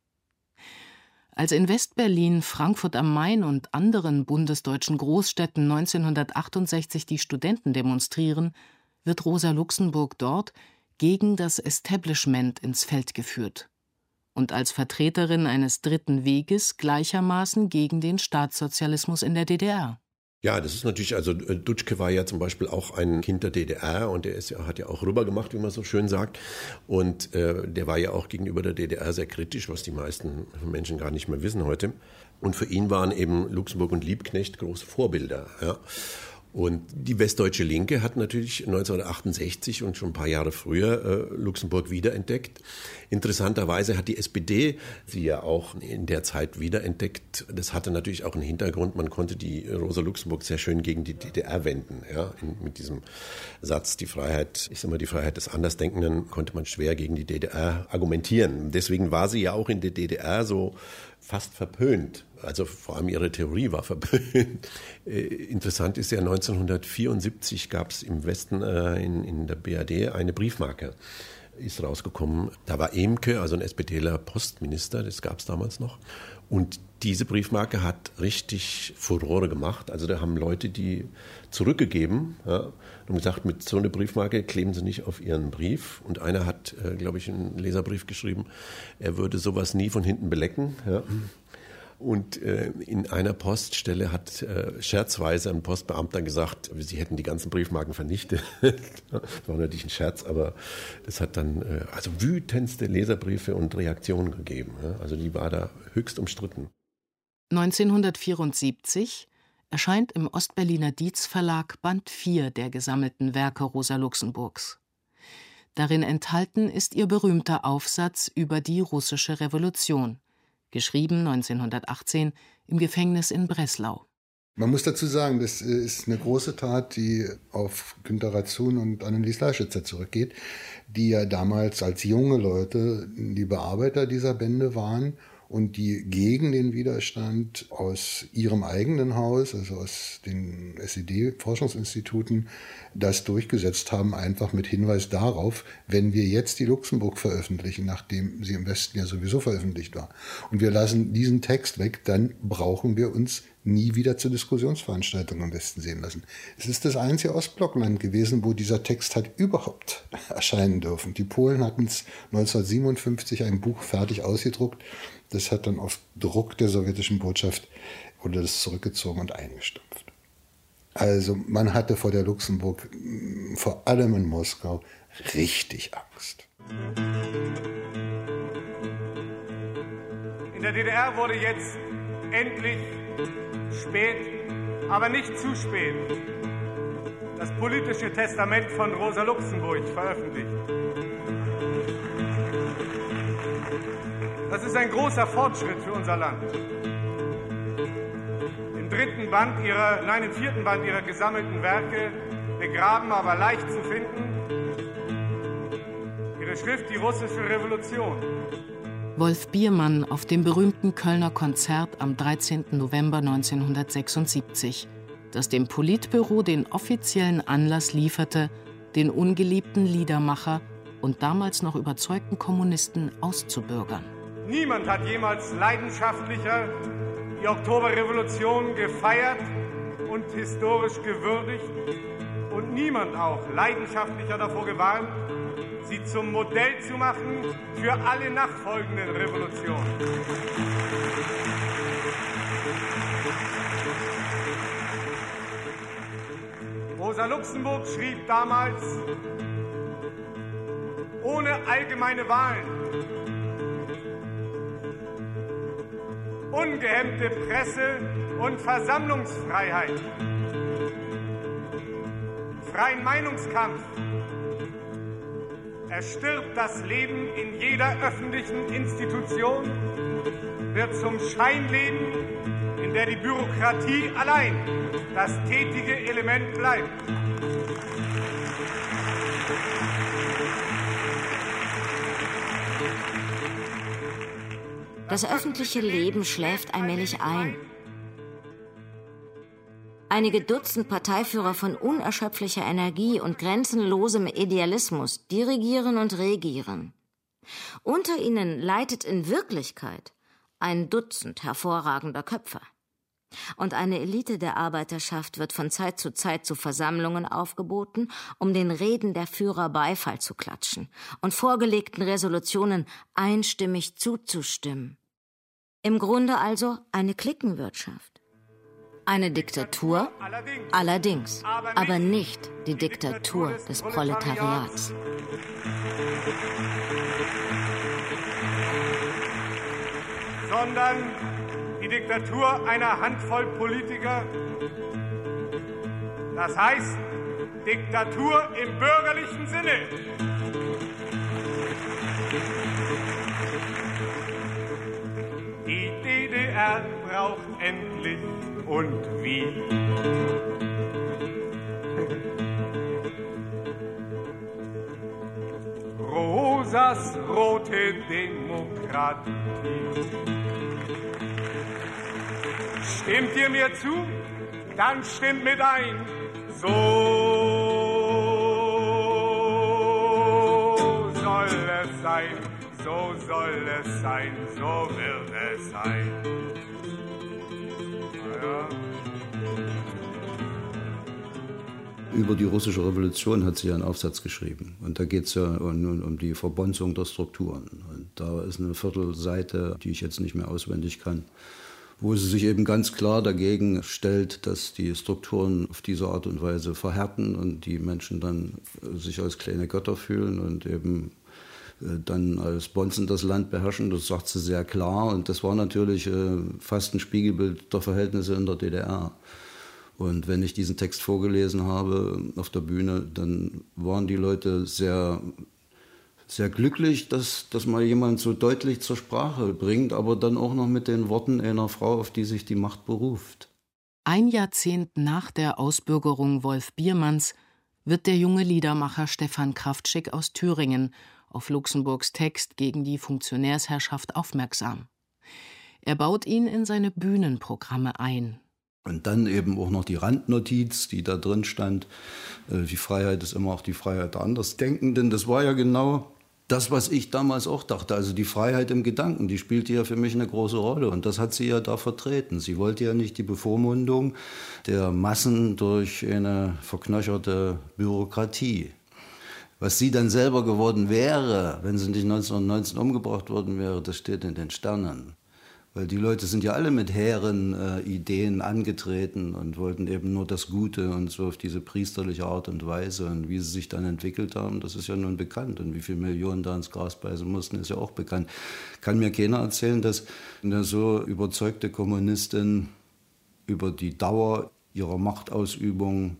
Als in Westberlin, Frankfurt am Main und anderen bundesdeutschen Großstädten 1968 die Studenten demonstrieren, wird Rosa Luxemburg dort gegen das Establishment ins Feld geführt und als Vertreterin eines dritten Weges gleichermaßen gegen den Staatssozialismus in der DDR. Ja, das ist natürlich, also Dutschke war ja zum Beispiel auch ein Kind der DDR und hat ja auch rüber gemacht, wie man so schön sagt. Und der war ja auch gegenüber der DDR sehr kritisch, was die meisten Menschen gar nicht mehr wissen heute. Und für ihn waren eben Luxemburg und Liebknecht große Vorbilder. Ja. Und die Westdeutsche Linke hat natürlich 1968 und schon ein paar Jahre früher Luxemburg wiederentdeckt. Interessanterweise hat die SPD sie ja auch in der Zeit wiederentdeckt. Das hatte natürlich auch einen Hintergrund. Man konnte die Rosa Luxemburg sehr schön gegen die DDR wenden. Ja, mit diesem Satz, die Freiheit ist immer die Freiheit des Andersdenkenden, konnte man schwer gegen die DDR argumentieren. Deswegen war sie ja auch in der DDR so fast verpönt. Also vor allem ihre Theorie war verpönt. Interessant ist ja, 1974 gab es im Westen in der BRD eine Briefmarke, ist rausgekommen. Da war Emke, also ein SPDler Postminister, das gab es damals noch. Und diese Briefmarke hat richtig Furore gemacht. Also da haben Leute die zurückgegeben, ja, und gesagt, mit so einer Briefmarke kleben sie nicht auf ihren Brief. Und einer hat, glaube ich, einen Leserbrief geschrieben, er würde sowas nie von hinten belecken. Ja. Und in einer Poststelle hat scherzweise ein Postbeamter gesagt, sie hätten die ganzen Briefmarken vernichtet. Das war natürlich ein Scherz, aber das hat dann also wütendste Leserbriefe und Reaktionen gegeben. Ja. Also die war da höchst umstritten. 1974 erscheint im Ostberliner Dietz Verlag Band 4 der gesammelten Werke Rosa Luxemburgs. Darin enthalten ist ihr berühmter Aufsatz über die russische Revolution, geschrieben 1918 im Gefängnis in Breslau. Man muss dazu sagen, das ist eine große Tat, die auf Günter Ratzun und Annelies Leischitzer zurückgeht, die ja damals als junge Leute die Bearbeiter dieser Bände waren und die gegen den Widerstand aus ihrem eigenen Haus, also aus den SED-Forschungsinstituten, das durchgesetzt haben, einfach mit Hinweis darauf, wenn wir jetzt die Luxemburg veröffentlichen, nachdem sie im Westen ja sowieso veröffentlicht war, und wir lassen diesen Text weg, dann brauchen wir uns nie wieder zur Diskussionsveranstaltung im Westen sehen lassen. Es ist das einzige Ostblockland gewesen, wo dieser Text hat überhaupt erscheinen dürfen. Die Polen hatten es 1957 ein Buch fertig ausgedruckt. Das hat dann auf Druck der sowjetischen Botschaft wurde das zurückgezogen und eingestampft. Also man hatte vor der Luxemburg, vor allem in Moskau, richtig Angst. In der DDR wurde jetzt endlich spät, aber nicht zu spät, das politische Testament von Rosa Luxemburg veröffentlicht. Das ist ein großer Fortschritt für unser Land. Im vierten Band ihrer gesammelten Werke, begraben, aber leicht zu finden, ihre Schrift Die russische Revolution. Wolf Biermann auf dem berühmten Kölner Konzert am 13. November 1976, das dem Politbüro den offiziellen Anlass lieferte, den ungeliebten Liedermacher und damals noch überzeugten Kommunisten auszubürgern. Niemand hat jemals leidenschaftlicher die Oktoberrevolution gefeiert und historisch gewürdigt und niemand auch leidenschaftlicher davor gewarnt, sie zum Modell zu machen für alle nachfolgenden Revolutionen. Rosa Luxemburg schrieb damals, ohne allgemeine Wahlen, ungehemmte Presse- und Versammlungsfreiheit, freien Meinungskampf, erstirbt das Leben in jeder öffentlichen Institution, wird zum Scheinleben, in der die Bürokratie allein das tätige Element bleibt. Das öffentliche Leben schläft allmählich ein. Einige Dutzend Parteiführer von unerschöpflicher Energie und grenzenlosem Idealismus dirigieren und regieren. Unter ihnen leitet in Wirklichkeit ein Dutzend hervorragender Köpfe. Und eine Elite der Arbeiterschaft wird von Zeit zu Versammlungen aufgeboten, um den Reden der Führer Beifall zu klatschen und vorgelegten Resolutionen einstimmig zuzustimmen. Im Grunde also eine Cliquenwirtschaft. Eine Diktatur, allerdings, aber nicht die Diktatur des Proletariats. Sondern die Diktatur einer Handvoll Politiker. Das heißt, Diktatur im bürgerlichen Sinne. Die DDR braucht endlich und wie. Rosas rote Demokratie. Stimmt ihr mir zu? Dann stimmt mit ein. So soll es sein, so soll es sein, so wird es sein. Ja. Über die russische Revolution hat sie einen Aufsatz geschrieben. Und da geht es ja um die Verbonzung der Strukturen. Und da ist eine Viertelseite, die ich jetzt nicht mehr auswendig kann, wo sie sich eben ganz klar dagegen stellt, dass die Strukturen auf diese Art und Weise verhärten und die Menschen dann sich als kleine Götter fühlen und eben dann als Bonzen das Land beherrschen. Das sagt sie sehr klar. Und das war natürlich fast ein Spiegelbild der Verhältnisse in der DDR. Und wenn ich diesen Text vorgelesen habe auf der Bühne, dann waren die Leute sehr, sehr glücklich, dass mal jemand so deutlich zur Sprache bringt, aber dann auch noch mit den Worten einer Frau, auf die sich die Macht beruft. Ein Jahrzehnt nach der Ausbürgerung Wolf Biermanns wird der junge Liedermacher Stefan Kraftschick aus Thüringen auf Luxemburgs Text gegen die Funktionärsherrschaft aufmerksam. Er baut ihn in seine Bühnenprogramme ein. Und dann eben auch noch die Randnotiz, die da drin stand. Die Freiheit ist immer auch die Freiheit der Andersdenkenden. Das war ja genau das, was ich damals auch dachte. Also die Freiheit im Gedanken, die spielte ja für mich eine große Rolle. Und das hat sie ja da vertreten. Sie wollte ja nicht die Bevormundung der Massen durch eine verknöcherte Bürokratie. Was sie dann selber geworden wäre, wenn sie nicht 1919 umgebracht worden wäre, das steht in den Sternen. Weil die Leute sind ja alle mit hehren Ideen angetreten und wollten eben nur das Gute und so auf diese priesterliche Art und Weise. Und wie sie sich dann entwickelt haben, das ist ja nun bekannt. Und wie viele Millionen da ins Gras beißen mussten, ist ja auch bekannt. Kann mir keiner erzählen, dass eine so überzeugte Kommunistin über die Dauer ihrer Machtausübung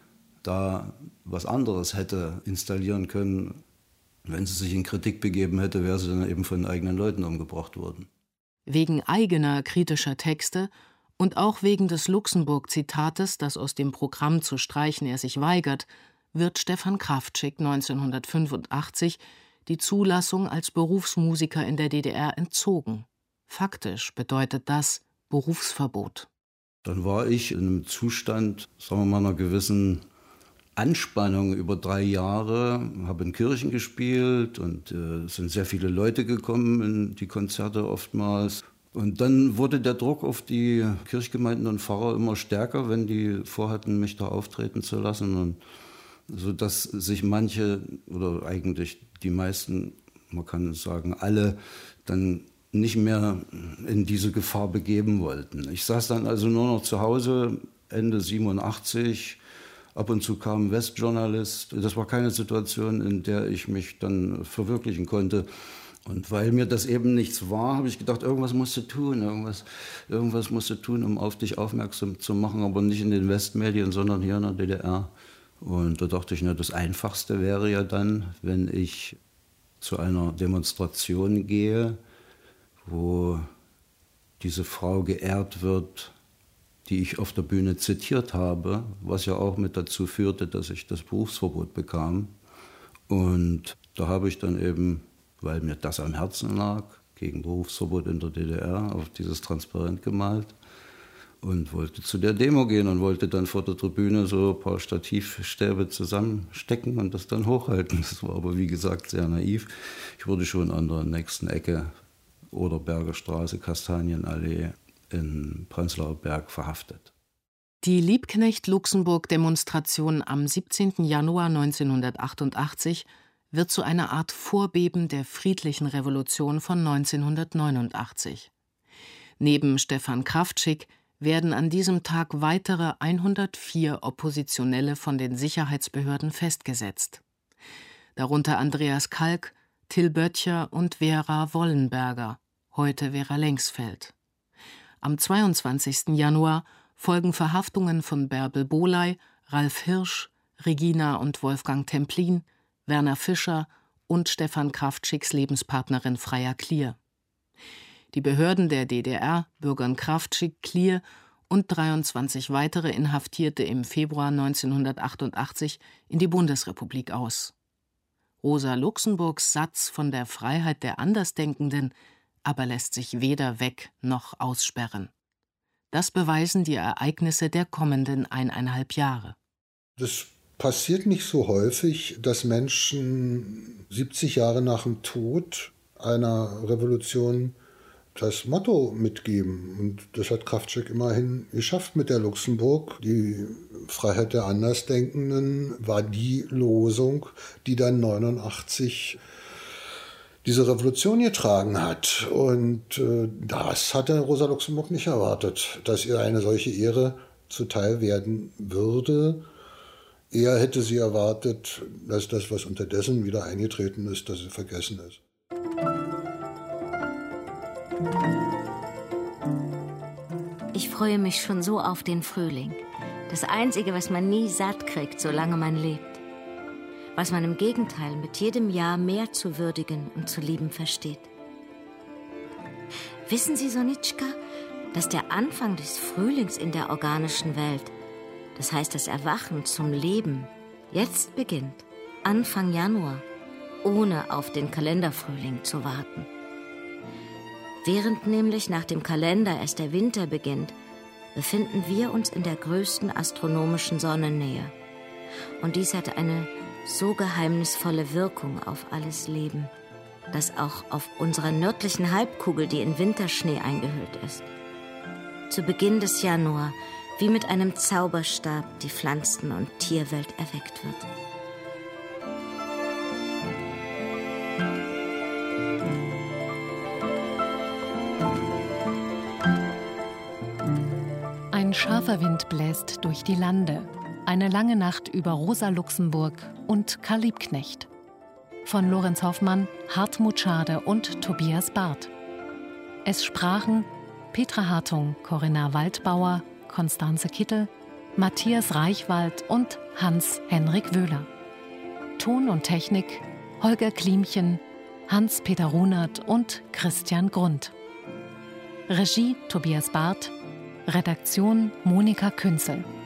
da was anderes hätte installieren können. Wenn sie sich in Kritik begeben hätte, wäre sie dann eben von eigenen Leuten umgebracht worden. Wegen eigener kritischer Texte und auch wegen des Luxemburg-Zitates, das aus dem Programm zu streichen er sich weigert, wird Stefan Kraftschick 1985 die Zulassung als Berufsmusiker in der DDR entzogen. Faktisch bedeutet das Berufsverbot. Dann war ich in einem Zustand, sagen wir mal, einer gewissen Anspannung über 3 Jahre, habe in Kirchen gespielt und es sind sehr viele Leute gekommen in die Konzerte oftmals. Und dann wurde der Druck auf die Kirchgemeinden und Pfarrer immer stärker, wenn die vorhatten, mich da auftreten zu lassen. Und so dass sich manche oder eigentlich die meisten, man kann sagen alle, dann nicht mehr in diese Gefahr begeben wollten. Ich saß dann also nur noch zu Hause, Ende 87. Ab und zu kam ein Westjournalist. Das war keine Situation, in der ich mich dann verwirklichen konnte. Und weil mir das eben nichts war, habe ich gedacht, irgendwas musst du tun, irgendwas musst du tun, um auf dich aufmerksam zu machen, aber nicht in den Westmedien, sondern hier in der DDR. Und da dachte ich, das Einfachste wäre ja dann, wenn ich zu einer Demonstration gehe, wo diese Frau geehrt wird, die ich auf der Bühne zitiert habe, was ja auch mit dazu führte, dass ich das Berufsverbot bekam. Und da habe ich dann eben, weil mir das am Herzen lag, gegen Berufsverbot in der DDR, auf dieses Transparent gemalt und wollte zu der Demo gehen und wollte dann vor der Tribüne so ein paar Stativstäbe zusammenstecken und das dann hochhalten. Das war aber, wie gesagt, sehr naiv. Ich wurde schon an der nächsten Ecke, Oderberger Straße, Kastanienallee, in Prenzlauer Berg verhaftet. Die Liebknecht-Luxemburg-Demonstration am 17. Januar 1988 wird zu einer Art Vorbeben der friedlichen Revolution von 1989. Neben Stefan Kraftschick werden an diesem Tag weitere 104 Oppositionelle von den Sicherheitsbehörden festgesetzt. Darunter Andreas Kalk, Till Böttcher und Vera Wollenberger, heute Vera Lengsfeld. Am 22. Januar folgen Verhaftungen von Bärbel Bohley, Ralf Hirsch, Regina und Wolfgang Templin, Werner Fischer und Stefan Kraftschicks Lebenspartnerin Freya Klier. Die Behörden der DDR bürgern Kraftschick, Klier und 23 weitere Inhaftierte im Februar 1988 in die Bundesrepublik aus. Rosa Luxemburgs Satz von der Freiheit der Andersdenkenden aber lässt sich weder weg noch aussperren. Das beweisen die Ereignisse der kommenden 1,5 Jahre. Das passiert nicht so häufig, dass Menschen 70 Jahre nach dem Tod einer Revolution das Motto mitgeben. Und das hat Kraftschick immerhin geschafft mit der Luxemburg. Die Freiheit der Andersdenkenden war die Losung, die dann 1989 diese Revolution getragen hat. Und das hatte Rosa Luxemburg nicht erwartet, dass ihr eine solche Ehre zuteil werden würde. Eher hätte sie erwartet, dass das, was unterdessen wieder eingetreten ist, dass sie vergessen ist. Ich freue mich schon so auf den Frühling. Das Einzige, was man nie satt kriegt, solange man lebt. Was man im Gegenteil mit jedem Jahr mehr zu würdigen und zu lieben versteht. Wissen Sie, Sonitschka, dass der Anfang des Frühlings in der organischen Welt, das heißt das Erwachen zum Leben, jetzt beginnt, Anfang Januar, ohne auf den Kalenderfrühling zu warten. Während nämlich nach dem Kalender erst der Winter beginnt, befinden wir uns in der größten astronomischen Sonnennähe. Und dies hat eine so geheimnisvolle Wirkung auf alles Leben, dass auch auf unserer nördlichen Halbkugel, die in Winterschnee eingehüllt ist, zu Beginn des Januar wie mit einem Zauberstab die Pflanzen- und Tierwelt erweckt wird. Ein scharfer Wind bläst durch die Lande. Eine lange Nacht über Rosa Luxemburg und Karl Liebknecht. Von Lorenz Hoffmann, Hartmut Schade und Tobias Barth. Es sprachen Petra Hartung, Corinna Waldbauer, Konstanze Kittel, Matthias Reichwald und Hans-Henrik Wöhler. Ton und Technik Holger Klimchen, Hans-Peter Runert und Christian Grund. Regie Tobias Barth, Redaktion Monika Künzel.